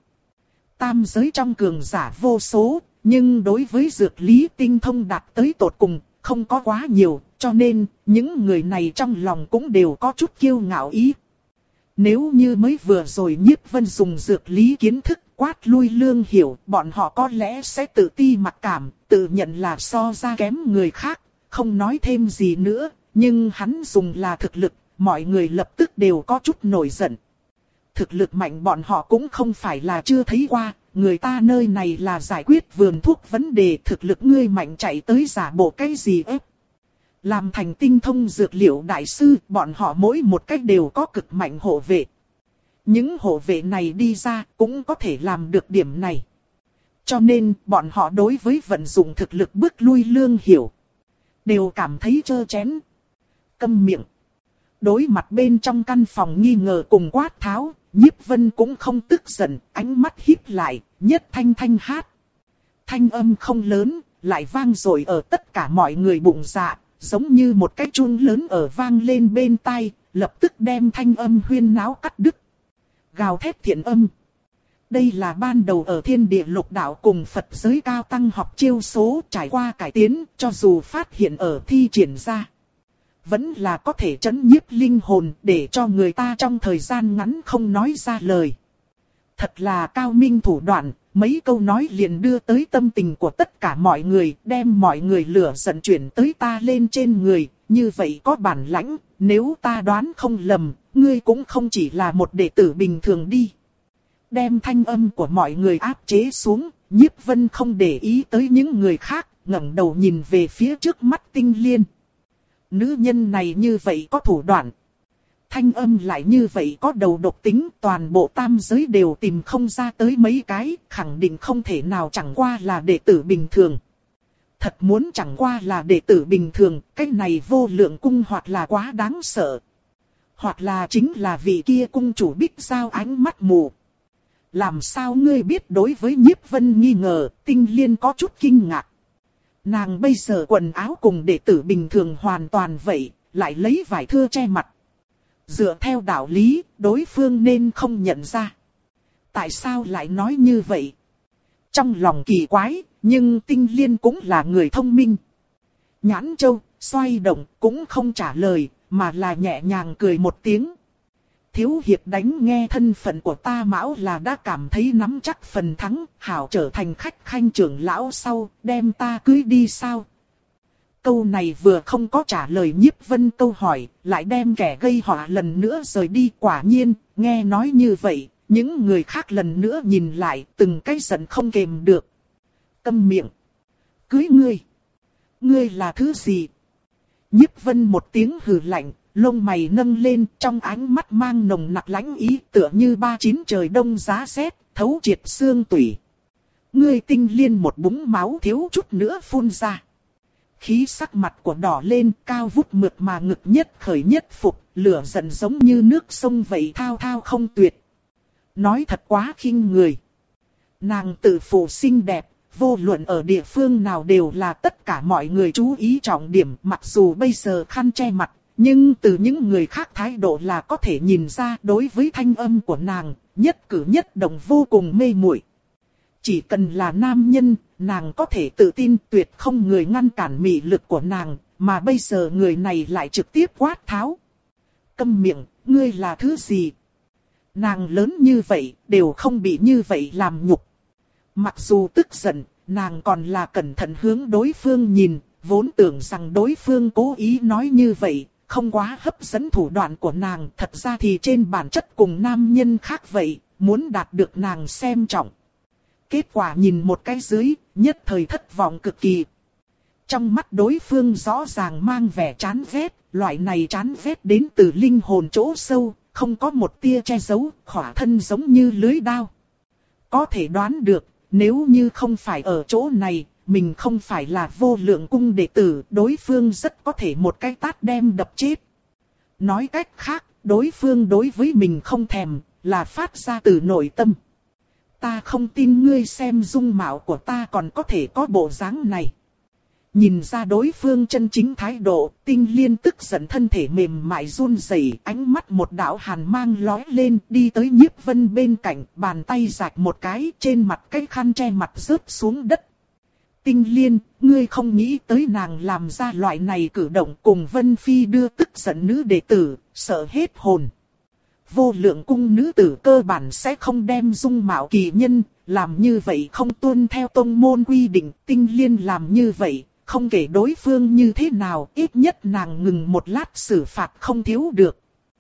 Tam giới trong cường giả vô số, nhưng đối với dược lý tinh thông đạt tới tột cùng, không có quá nhiều, cho nên những người này trong lòng cũng đều có chút kiêu ngạo ý. Nếu như mới vừa rồi Nhiếp Vân dùng dược lý kiến thức quát lui Lương Hiểu, bọn họ có lẽ sẽ tự ti mặc cảm, tự nhận là so ra kém người khác, không nói thêm gì nữa, nhưng hắn dùng là thực lực, mọi người lập tức đều có chút nổi giận. Thực lực mạnh bọn họ cũng không phải là chưa thấy qua, người ta nơi này là giải quyết vườn thuốc vấn đề, thực lực ngươi mạnh chạy tới giả bộ cái gì ếp. Làm thành tinh thông dược liệu đại sư, bọn họ mỗi một cách đều có cực mạnh hộ vệ. Những hộ vệ này đi ra cũng có thể làm được điểm này. Cho nên bọn họ đối với vận dụng thực lực bước lui Lương Hiểu, đều cảm thấy trơ chén. Câm miệng. Đối mặt bên trong căn phòng nghi ngờ cùng quát tháo, Nhiếp Vân cũng không tức giận, ánh mắt híp lại, nhất thanh thanh hát. Thanh âm không lớn, lại vang dội ở tất cả mọi người bụng dạ, giống như một cái chuông lớn ở vang lên bên tai, lập tức đem thanh âm huyên náo cắt đứt. Gào thét thiện âm. Đây là ban đầu ở thiên địa lục đạo cùng Phật giới cao tăng học chiêu số, trải qua cải tiến, cho dù phát hiện ở thi triển ra, vẫn là có thể trấn nhiếp linh hồn để cho người ta trong thời gian ngắn không nói ra lời. Thật là cao minh thủ đoạn, mấy câu nói liền đưa tới tâm tình của tất cả mọi người, đem mọi người lửa giận chuyển tới ta lên trên người, như vậy có bản lãnh, nếu ta đoán không lầm, ngươi cũng không chỉ là một đệ tử bình thường đi. Đem thanh âm của mọi người áp chế xuống, Nhiếp Vân không để ý tới những người khác, ngẩng đầu nhìn về phía trước mắt Tinh Liên. Nữ nhân này như vậy có thủ đoạn. Thanh âm lại như vậy có đầu độc tính, toàn bộ tam giới đều tìm không ra tới mấy cái, khẳng định không thể nào chẳng qua là đệ tử bình thường. Thật muốn chẳng qua là đệ tử bình thường, cái này vô lượng cung hoặc là quá đáng sợ. Hoặc là chính là vị kia cung chủ Bích Giao ánh mắt mù. Làm sao ngươi biết? Đối với Nhiếp Vân nghi ngờ, Tinh Liên có chút kinh ngạc. Nàng bây giờ quần áo cùng đệ tử bình thường hoàn toàn vậy, lại lấy vải thưa che mặt. Dựa theo đạo lý, đối phương nên không nhận ra. Tại sao lại nói như vậy? Trong lòng kỳ quái, nhưng Tinh Liên cũng là người thông minh. Nhãn Châu xoay động cũng không trả lời, mà là nhẹ nhàng cười một tiếng. Thiếu hiệp đánh nghe thân phận của ta Mão là đã cảm thấy nắm chắc phần thắng, hảo trở thành khách khanh trưởng lão sau, đem ta cưới đi sao? Câu này vừa không có trả lời Nhiếp Vân câu hỏi, lại đem kẻ gây họa lần nữa rời đi. Quả nhiên, nghe nói như vậy, những người khác lần nữa nhìn lại, từng cái giận không kềm được. Câm miệng! Cưới ngươi! Ngươi là thứ gì? Nhiếp Vân một tiếng hừ lạnh, lông mày nâng lên, trong ánh mắt mang nồng nặc lãnh ý, tựa như ba chín trời đông giá rét, thấu triệt xương tủy. Ngươi Tinh Liên một búng máu thiếu chút nữa phun ra. Khí sắc mặt của đỏ lên, cao vút mượt mà ngực nhất khởi nhất phục, lửa giận giống như nước sông vậy thao thao không tuyệt. Nói thật quá khinh người. Nàng tự phụ xinh đẹp, vô luận ở địa phương nào đều là tất cả mọi người chú ý trọng điểm, mặc dù bây giờ khăn che mặt, nhưng từ những người khác thái độ là có thể nhìn ra đối với thanh âm của nàng, nhất cử nhất động vô cùng mê muội. Chỉ cần là nam nhân, nàng có thể tự tin tuyệt không người ngăn cản mị lực của nàng, mà bây giờ người này lại trực tiếp quát tháo. Câm miệng, ngươi là thứ gì? Nàng lớn như vậy, đều không bị như vậy làm nhục. Mặc dù tức giận, nàng còn là cẩn thận hướng đối phương nhìn, vốn tưởng rằng đối phương cố ý nói như vậy, không quá hấp dẫn thủ đoạn của nàng. Thật ra thì trên bản chất cùng nam nhân khác vậy, muốn đạt được nàng xem trọng. Kết quả nhìn một cái dưới, nhất thời thất vọng cực kỳ. Trong mắt đối phương rõ ràng mang vẻ chán ghét, loại này chán ghét đến từ linh hồn chỗ sâu, không có một tia che giấu, khỏa thân giống như lưới đao. Có thể đoán được, nếu như không phải ở chỗ này, mình không phải là vô lượng cung đệ tử, đối phương rất có thể một cái tát đem đập chết. Nói cách khác, đối phương đối với mình không thèm, là phát ra từ nội tâm. Ta không tin ngươi xem dung mạo của ta còn có thể có bộ dáng này. Nhìn ra đối phương chân chính thái độ, Tinh Liên tức giận thân thể mềm mại run rẩy, ánh mắt một đạo hàn mang lóe lên, đi tới Nhiếp Vân bên cạnh, bàn tay rạch một cái, trên mặt cái khăn che mặt rớt xuống đất. Tinh Liên, ngươi không nghĩ tới nàng làm ra loại này cử động cùng Vân Phi đưa tức giận nữ đệ tử, sợ hết hồn. Vô lượng cung nữ tử cơ bản sẽ không đem dung mạo kỳ nhân, làm như vậy không tuân theo tông môn quy định. Tinh Liên làm như vậy, không kể đối phương như thế nào, ít nhất nàng ngừng một lát xử phạt không thiếu được.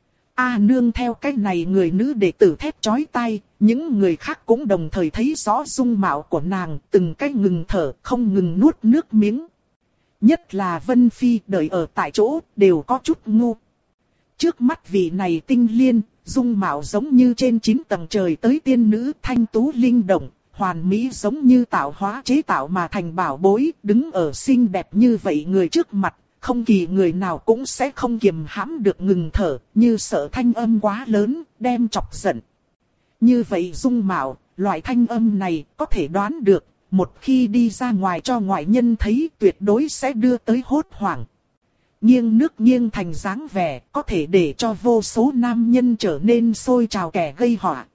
A nương theo cái này người nữ đệ tử thét chói tai, những người khác cũng đồng thời thấy rõ dung mạo của nàng, từng cái ngừng thở, không ngừng nuốt nước miếng. Nhất là Vân Phi đợi ở tại chỗ, đều có chút ngu. Trước mắt vị này Tinh Liên, dung mạo giống như trên chín tầng trời tới tiên nữ, thanh tú linh động, hoàn mỹ giống như tạo hóa chế tạo mà thành bảo bối, đứng ở xinh đẹp như vậy người trước mặt, không kỳ người nào cũng sẽ không kiềm hãm được ngừng thở, như sợ thanh âm quá lớn, đem chọc giận. Như vậy dung mạo, loại thanh âm này có thể đoán được, một khi đi ra ngoài cho ngoại nhân thấy tuyệt đối sẽ đưa tới hốt hoảng. Nghiêng nước nghiêng thành dáng vẻ, có thể để cho vô số nam nhân trở nên sôi trào kẻ gây họa.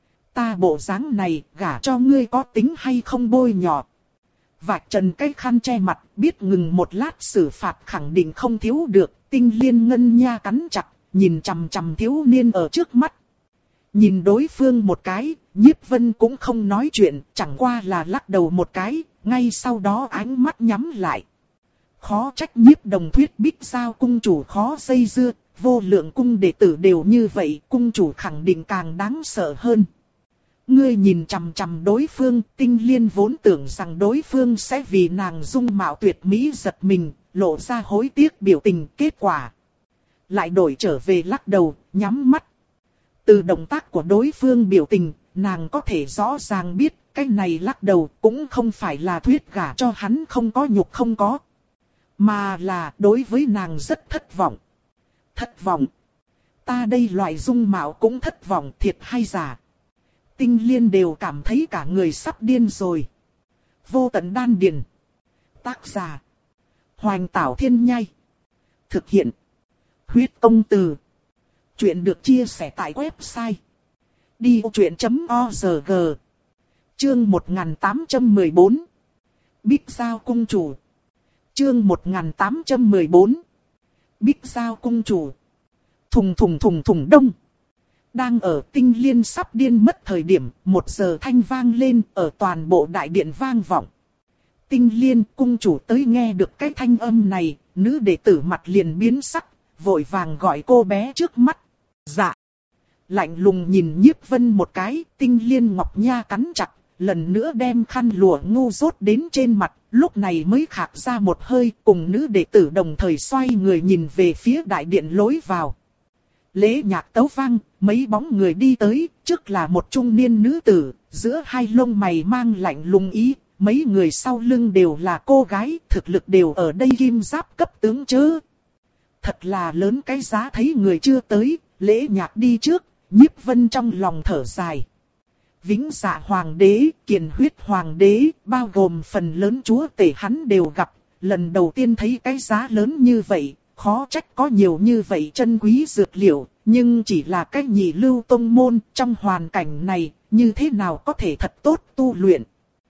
Ta bộ dáng này, gả cho ngươi có tính hay không bôi nhọ. Vạch trần cái khăn che mặt, biết ngừng một lát xử phạt khẳng định không thiếu được. Tinh Liên ngân nha cắn chặt, nhìn chằm chằm thiếu niên ở trước mắt. Nhìn đối phương một cái, Nhiếp Vân cũng không nói chuyện, chẳng qua là lắc đầu một cái, ngay sau đó ánh mắt nhắm lại. Khó trách Nhiếp Đồng thuyết Bích Giao cung chủ khó dây dưa, vô lượng cung đệ tử đều như vậy, cung chủ khẳng định càng đáng sợ hơn. Ngươi nhìn chằm chằm đối phương, Tinh Liên vốn tưởng rằng đối phương sẽ vì nàng dung mạo tuyệt mỹ giật mình, lộ ra hối tiếc biểu tình, kết quả lại đổi trở về lắc đầu, nhắm mắt. Từ động tác của đối phương biểu tình, nàng có thể rõ ràng biết, cái này lắc đầu cũng không phải là thuyết gả cho hắn không có nhục không có. Mà là đối với nàng rất thất vọng. Thất vọng. Ta đây loại dung mạo cũng thất vọng, thiệt hay giả. Tinh Liên đều cảm thấy cả người sắp điên rồi. Vô tận đan điền. Tác giả. Hoành Tảo Thiên Nhai. Thực hiện. Huyết Công Từ. Chuyện được chia sẻ tại website đi ô chuyện chấm org. Chương một nghìn tám trăm mười bốn. Bích Giao cung chủ. Chương một nghìn tám trăm mười bốn. Bích Giao cung chủ. Thùng thùng thùng thùng đông. Đang ở Tinh Liên sắp điên mất thời điểm, một giờ thanh vang lên ở toàn bộ đại điện vang vọng. Tinh Liên cung chủ tới nghe được cái thanh âm này, nữ đệ tử mặt liền biến sắc, vội vàng gọi cô bé trước mắt. Dạ. Lạnh lùng nhìn Nhiếp Vân một cái, Tinh Liên ngọc nha cắn chặt, lần nữa đem khăn lụa ngu dốt đến trên mặt, lúc này mới khạc ra một hơi, cùng nữ đệ tử đồng thời xoay người nhìn về phía đại điện lối vào. Lễ nhạc tấu vang, mấy bóng người đi tới, trước là một trung niên nữ tử, giữa hai lông mày mang lạnh lùng ý, mấy người sau lưng đều là cô gái, thực lực đều ở đây kim giáp cấp tướng chớ. Thật là lớn cái giá thấy người chưa tới, lễ nhạc đi trước, Nhiếp Vân trong lòng thở dài. Vĩnh Dạ Hoàng đế, Kiền Huyết Hoàng đế, bao gồm phần lớn chúa tể hắn đều gặp, lần đầu tiên thấy cái giá lớn như vậy, khó trách có nhiều như vậy chân quý dược liệu, nhưng chỉ là cái nhị lưu tông môn, trong hoàn cảnh này, như thế nào có thể thật tốt tu luyện.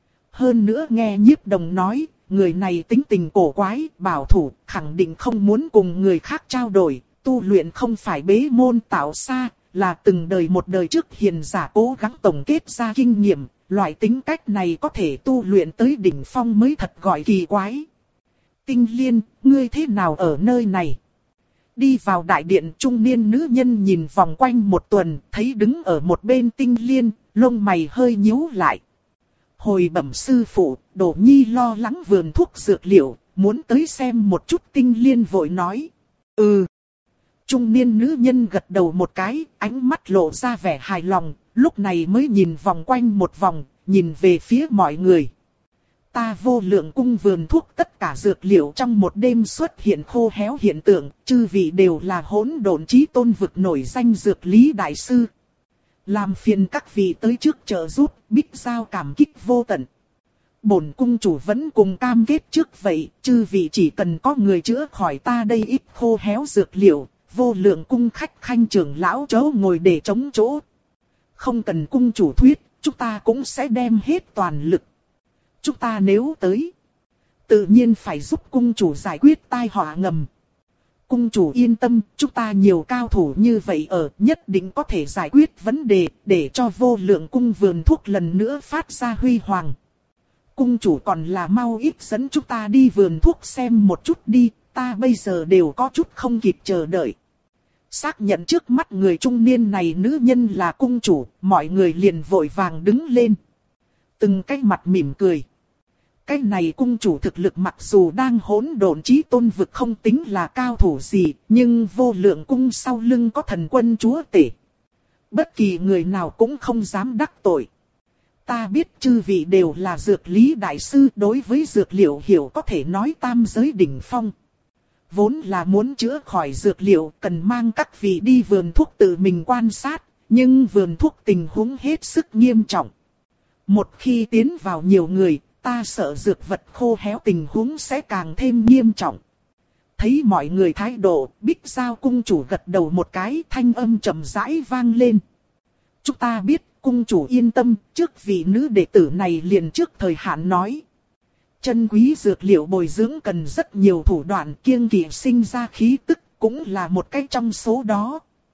Hơn nữa nghe Nhiếp Đồng nói, người này tính tình cổ quái, bảo thủ, khẳng định không muốn cùng người khác trao đổi, tu luyện không phải bế môn tạo xa, là từng đời một đời trước hiền giả cố gắng tổng kết ra kinh nghiệm, loại tính cách này có thể tu luyện tới đỉnh phong mới thật gọi kỳ quái. Tinh Liên, ngươi thế nào ở nơi này? Đi vào đại điện, trung niên nữ nhân nhìn vòng quanh một tuần, thấy đứng ở một bên Tinh Liên, lông mày hơi nhíu lại. Hồi bẩm sư phụ, Đỗ Nhi lo lắng vườn thuốc dược liệu, muốn tới xem một chút. Tinh Liên vội nói. Ừ. Trung niên nữ nhân gật đầu một cái, ánh mắt lộ ra vẻ hài lòng, lúc này mới nhìn vòng quanh một vòng, nhìn về phía mọi người. Ta vô lượng cung vườn thuốc tất cả dược liệu trong một đêm xuất hiện khô héo hiện tượng, chư vị đều là hỗn độn chí tôn vực nổi danh dược lý đại sư. Làm phiền các vị tới trước trợ giúp, Bích Giao cảm kích vô tận. Bổn cung chủ vẫn cùng cam kết trước vậy, chư vị chỉ cần có người chữa khỏi ta đây ít khô héo dược liệu, vô lượng cung khách khanh trưởng lão chớ ngồi để chống chỗ. Không cần cung chủ thuyết, chúng ta cũng sẽ đem hết toàn lực. Chúng ta nếu tới, tự nhiên phải giúp cung chủ giải quyết tai họa ngầm. Cung chủ yên tâm, chúng ta nhiều cao thủ như vậy ở, nhất định có thể giải quyết vấn đề, để cho vô lượng cung vườn thuốc lần nữa phát ra huy hoàng. Cung chủ còn là mau ít dẫn chúng ta đi vườn thuốc xem một chút đi, ta bây giờ đều có chút không kịp chờ đợi. Xác nhận trước mắt người trung niên này nữ nhân là cung chủ, mọi người liền vội vàng đứng lên. Từng cái mặt mỉm cười. Cái này cung chủ thực lực mặc dù đang hỗn độn chí tôn vực không tính là cao thủ gì, nhưng vô lượng cung sau lưng có thần quân chúa tể. Bất kỳ người nào cũng không dám đắc tội. Ta biết chư vị đều là dược lý đại sư, đối với dược liệu hiểu có thể nói tam giới đỉnh phong. Vốn là muốn chữa khỏi dược liệu cần mang các vị đi vườn thuốc tự mình quan sát, nhưng vườn thuốc tình huống hết sức nghiêm trọng. Một khi tiến vào nhiều người, ta sợ dược vật khô héo tình huống sẽ càng thêm nghiêm trọng. Thấy mọi người thái độ, Bích Giao cung chủ gật đầu một cái, thanh âm trầm rãi vang lên. Chúng ta biết, cung chủ yên tâm, trước vị nữ đệ tử này liền trước thời hạn nói. Chân quý dược liệu bồi dưỡng cần rất nhiều thủ đoạn, kiêng kỵ sinh ra khí tức, cũng là một cái trong số đó.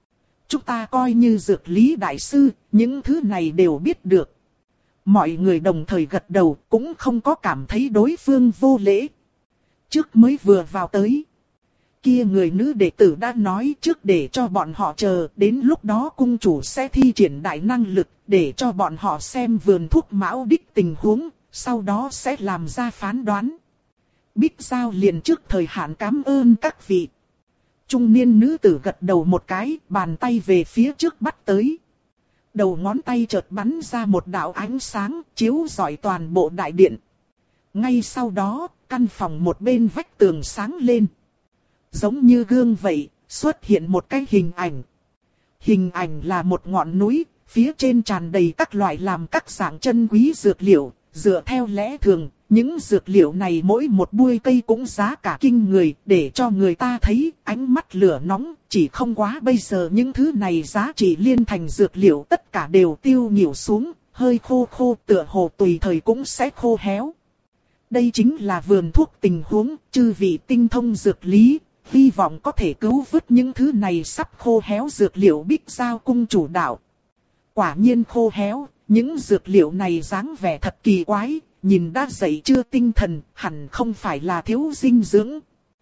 Chúng ta coi như dược lý đại sư, những thứ này đều biết được. Mọi người đồng thời gật đầu, cũng không có cảm thấy đối phương vô lễ. Trước mới vừa vào tới. Kia người nữ đệ tử đã nói trước để cho bọn họ chờ, đến lúc đó cung chủ sẽ thi triển đại năng lực, để cho bọn họ xem vườn thuốc mão đích tình huống, sau đó sẽ làm ra phán đoán. Bích Giao liền trước thời hạn cảm ơn các vị. Trung niên nữ tử gật đầu một cái, bàn tay về phía trước bắt tới. Đầu ngón tay chợt bắn ra một đạo ánh sáng, chiếu rọi toàn bộ đại điện. Ngay sau đó, căn phòng một bên vách tường sáng lên. Giống như gương vậy, xuất hiện một cái hình ảnh. Hình ảnh là một ngọn núi, phía trên tràn đầy các loại làm các dạng chân quý dược liệu. Dựa theo lẽ thường, những dược liệu này mỗi một bụi cây cũng giá cả kinh người, để cho người ta thấy ánh mắt lửa nóng. Chỉ không quá bây giờ những thứ này giá trị liên thành dược liệu tất cả đều tiêu nhịu xuống, hơi khô khô tựa hồ tùy thời cũng sẽ khô héo. Đây chính là vườn thuốc tình huống, chư vị tinh thông dược lý, hy vọng có thể cứu vớt những thứ này sắp khô héo dược liệu. Bích Giao cung chủ đạo. Quả nhiên khô héo, những dược liệu này dáng vẻ thật kỳ quái, nhìn đã dậy chưa tinh thần, hẳn không phải là thiếu dinh dưỡng.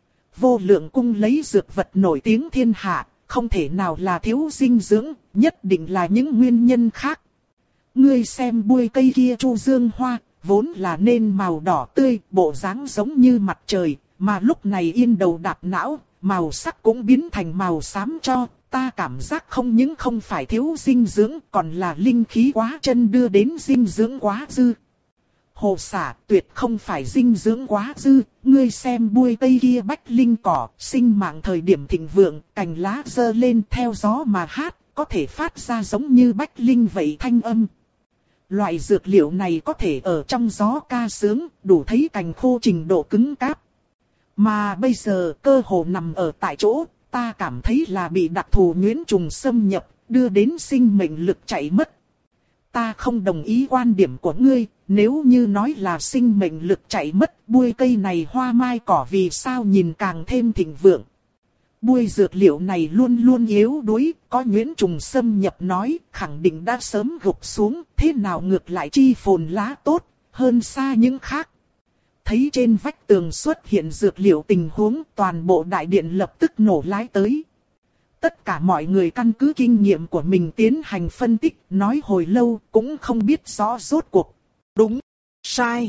Vô Lượng cung lấy dược vật nổi tiếng thiên hạ, không thể nào là thiếu dinh dưỡng, nhất định là những nguyên nhân khác. Ngươi xem bụi cây kia chu dương hoa, vốn là nên màu đỏ tươi, bộ dáng giống như mặt trời, mà lúc này yên đầu đạp não, màu sắc cũng biến thành màu xám cho. Ta cảm giác không những không phải thiếu dinh dưỡng, còn là linh khí quá chân đưa đến dinh dưỡng quá dư. Hồ xả tuyệt không phải dinh dưỡng quá dư, ngươi xem bụi cây kia bách linh cỏ, sinh mạng thời điểm thịnh vượng, cành lá giơ lên theo gió mà hát, có thể phát ra giống như bách linh vậy thanh âm. Loại dược liệu này có thể ở trong gió ca sướng, đủ thấy cành khô trình độ cứng cáp. Mà bây giờ cơ hồ nằm ở tại chỗ, ta cảm thấy là bị đặc thù nhuyễn trùng xâm nhập, đưa đến sinh mệnh lực chạy mất. Ta không đồng ý quan điểm của ngươi, nếu như nói là sinh mệnh lực chạy mất, bụi cây này hoa mai cỏ vì sao nhìn càng thêm thịnh vượng. Bụi dược liệu này luôn luôn yếu đuối, có nhuyễn trùng xâm nhập nói, khẳng định đã sớm gục xuống, thế nào ngược lại chi phồn lá tốt, hơn xa những khác. Thấy trên vách tường xuất hiện dược liệu tình huống, toàn bộ đại điện lập tức nổ lái tới. Tất cả mọi người căn cứ kinh nghiệm của mình tiến hành phân tích, nói hồi lâu cũng không biết rõ rốt cuộc. Đúng, sai.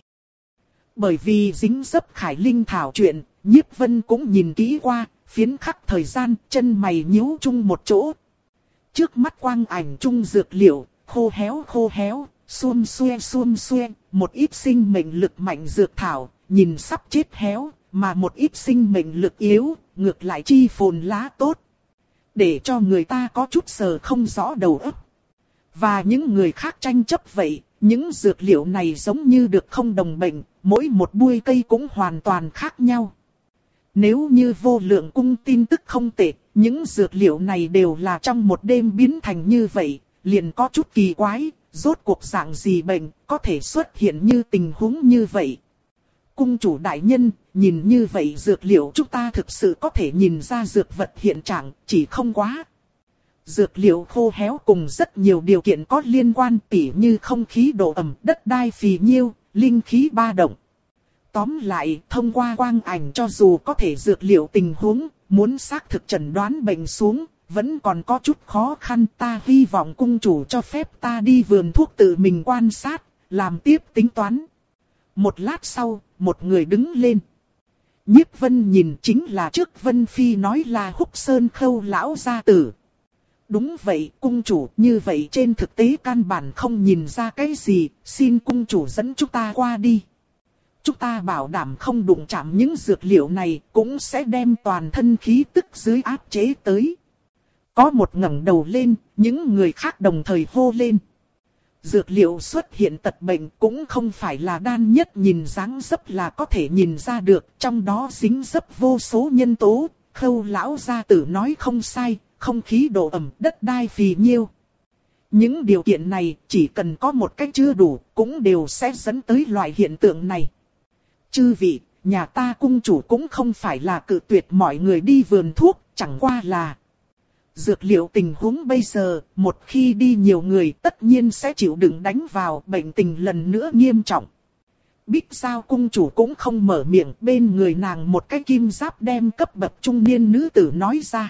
Bởi vì dính dấp Khải Linh thảo chuyện, Nhiếp Vân cũng nhìn kỹ qua, phiến khắc thời gian, chân mày nhíu chung một chỗ. Trước mắt quang ảnh chung dược liệu, khô héo khô héo, xuôm xuê xuôm xuê, một ít sinh mệnh lực mạnh dược thảo, nhìn sắp chết héo, mà một ít sinh mệnh lực yếu, ngược lại chi phồn lá tốt. Để cho người ta có chút sờ không rõ đầu óc. Và những người khác tranh chấp vậy, những dược liệu này giống như được không đồng bệnh, mỗi một bụi cây cũng hoàn toàn khác nhau. Nếu như Vô Lượng cung tin tức không tệ, những dược liệu này đều là trong một đêm biến thành như vậy, liền có chút kỳ quái, rốt cuộc dạng gì bệnh có thể xuất hiện như tình huống như vậy. Cung chủ đại nhân, nhìn như vậy dược liệu chúng ta thực sự có thể nhìn ra dược vật hiện trạng, chỉ không quá. Dược liệu khô héo cùng rất nhiều điều kiện có liên quan, tỉ như không khí độ ẩm, đất đai phì nhiêu, linh khí ba động. Tóm lại, thông qua quang ảnh cho dù có thể dược liệu tình huống, muốn xác thực chẩn đoán bệnh xuống, vẫn còn có chút khó khăn. Ta hy vọng cung chủ cho phép ta đi vườn thuốc tự mình quan sát, làm tiếp tính toán. Một lát sau, một người đứng lên. Nhiếp Vân nhìn chính là trước Vân Phi nói là Húc Sơn Khâu lão gia tử. Đúng vậy, cung chủ, như vậy trên thực tế căn bản không nhìn ra cái gì, xin cung chủ dẫn chúng ta qua đi. Chúng ta bảo đảm không đụng chạm những dược liệu này, cũng sẽ đem toàn thân khí tức dưới áp chế tới. Có một ngẩng đầu lên, những người khác đồng thời hô lên. Dược liệu xuất hiện tật bệnh cũng không phải là đan nhất nhìn dáng dấp là có thể nhìn ra được, trong đó dính dấp vô số nhân tố. Khâu lão gia tử nói không sai, không khí độ ẩm, đất đai phì nhiêu. Những điều kiện này chỉ cần có một cách chưa đủ, cũng đều sẽ dẫn tới loại hiện tượng này. Chư vị, nhà ta cung chủ cũng không phải là cự tuyệt mọi người đi vườn thuốc, chẳng qua là dược liệu tình huống bây giờ, một khi đi nhiều người tất nhiên sẽ chịu đựng đánh vào, bệnh tình lần nữa nghiêm trọng. Bích Giao cung chủ cũng không mở miệng, bên người nàng một cái kim giáp đem cấp bậc trung niên nữ tử nói ra.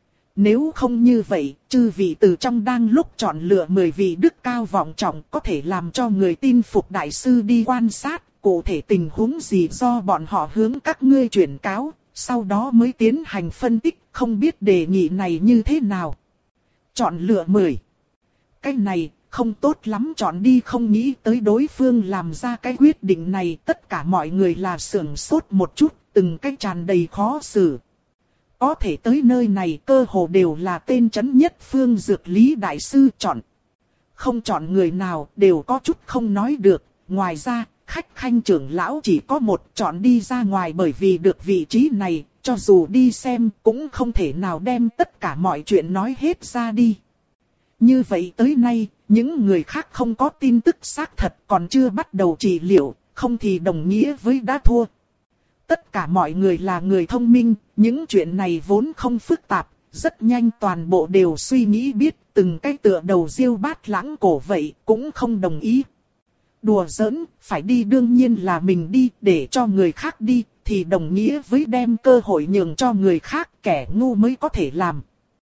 Nếu không như vậy, chư vị từ trong đang lúc chọn lựa mười vị đức cao vọng trọng có thể làm cho người tin phục đại sư đi quan sát, cụ thể tình huống gì do bọn họ hướng các ngươi chuyển cáo, sau đó mới tiến hành phân tích, không biết đề nghị này như thế nào. Chọn lựa mười. Cái này, không tốt lắm chọn đi, không nghĩ tới đối phương làm ra cái quyết định này, tất cả mọi người là sưởng sốt một chút, từng cái tràn đầy khó xử. Có thể tới nơi này cơ hồ đều là tên chấn nhất phương dược lý đại sư chọn. Không chọn người nào đều có chút không nói được, ngoài ra, khách khanh trưởng lão chỉ có một chọn đi ra ngoài bởi vì được vị trí này, cho dù đi xem cũng không thể nào đem tất cả mọi chuyện nói hết ra đi. Như vậy tới nay, những người khác không có tin tức xác thật còn chưa bắt đầu trị liệu, không thì đồng nghĩa với đã thua. Tất cả mọi người là người thông minh, những chuyện này vốn không phức tạp, rất nhanh toàn bộ đều suy nghĩ biết, từng cái tựa đầu diêu bát lãng cổ vậy, cũng không đồng ý. Đùa giỡn, phải đi đương nhiên là mình đi, để cho người khác đi, thì đồng nghĩa với đem cơ hội nhường cho người khác, kẻ ngu mới có thể làm.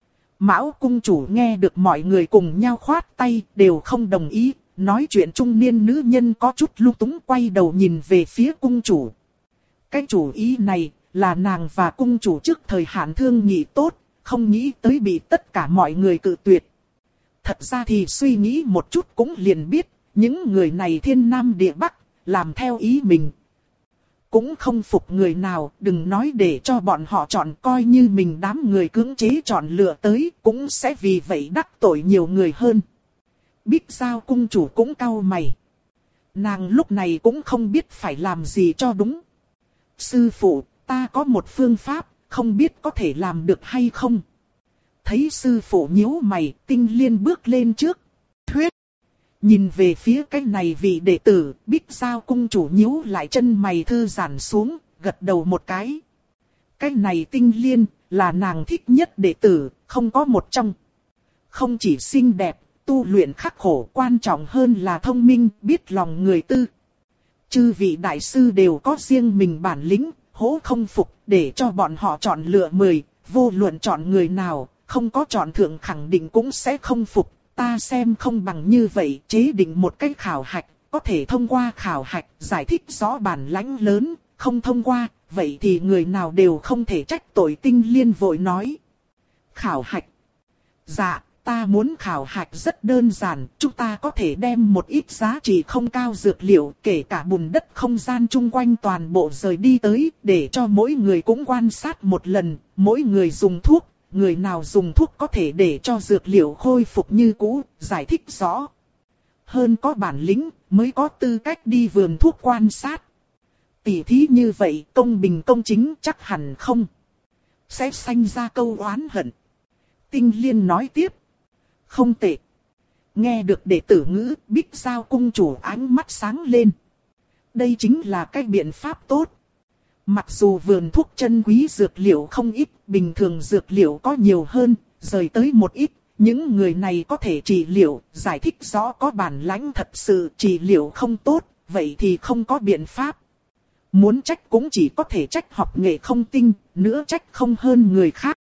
Mão cung chủ nghe được mọi người cùng nhau khoát tay, đều không đồng ý, nói chuyện trung niên nữ nhân có chút lung túng quay đầu nhìn về phía cung chủ. Cái chủ ý này là nàng và cung chủ trước thời hạn thương nghị tốt, không nghĩ tới bị tất cả mọi người cự tuyệt. Thật ra thì suy nghĩ một chút cũng liền biết, những người này thiên nam địa bắc, làm theo ý mình. Cũng không phục người nào, đừng nói để cho bọn họ chọn, coi như mình đám người cưỡng chế chọn lựa tới, cũng sẽ vì vậy đắc tội nhiều người hơn. Bích Giao cung chủ cũng cau mày. Nàng lúc này cũng không biết phải làm gì cho đúng. Sư phụ, ta có một phương pháp, không biết có thể làm được hay không. Thấy sư phụ nhíu mày, Tinh Liên bước lên trước. Thuyết. Nhìn về phía cái này vị đệ tử, Bích Giao cung chủ nhíu lại chân mày thư giãn xuống, gật đầu một cái. Cái này Tinh Liên, là nàng thích nhất đệ tử, không có một trong. Không chỉ xinh đẹp, tu luyện khắc khổ, quan trọng hơn là thông minh, biết lòng người tư. Chư vị đại sư đều có riêng mình bản lĩnh, hố không phục, để cho bọn họ chọn lựa mười, vô luận chọn người nào, không có chọn thượng khẳng định cũng sẽ không phục. Ta xem không bằng như vậy, chế định một cái khảo hạch, có thể thông qua khảo hạch, giải thích rõ bản lãnh lớn, không thông qua, vậy thì người nào đều không thể trách tội. Tinh Liên vội nói. Khảo hạch. Dạ, ta muốn khảo hạch rất đơn giản, chúng ta có thể đem một ít giá trị không cao dược liệu, kể cả bùn đất không gian chung quanh toàn bộ rời đi tới, để cho mỗi người cũng quan sát một lần, mỗi người dùng thuốc. Người nào dùng thuốc có thể để cho dược liệu khôi phục như cũ, giải thích rõ. Hơn có bản lĩnh, mới có tư cách đi vườn thuốc quan sát. Tỉ thí như vậy, công bình công chính chắc hẳn không sẽ sanh ra câu oán hận. Tinh Liên nói tiếp. Không tệ. Nghe được đệ tử ngữ, Bích Giao cung chủ ánh mắt sáng lên. Đây chính là cái biện pháp tốt. Mặc dù vườn thuốc chân quý dược liệu không ít, bình thường dược liệu có nhiều hơn, rời tới một ít, những người này có thể trị liệu, giải thích rõ có bản lãnh thật sự, trị liệu không tốt, vậy thì không có biện pháp. Muốn trách cũng chỉ có thể trách học nghệ không tinh, nữa trách không hơn người khác.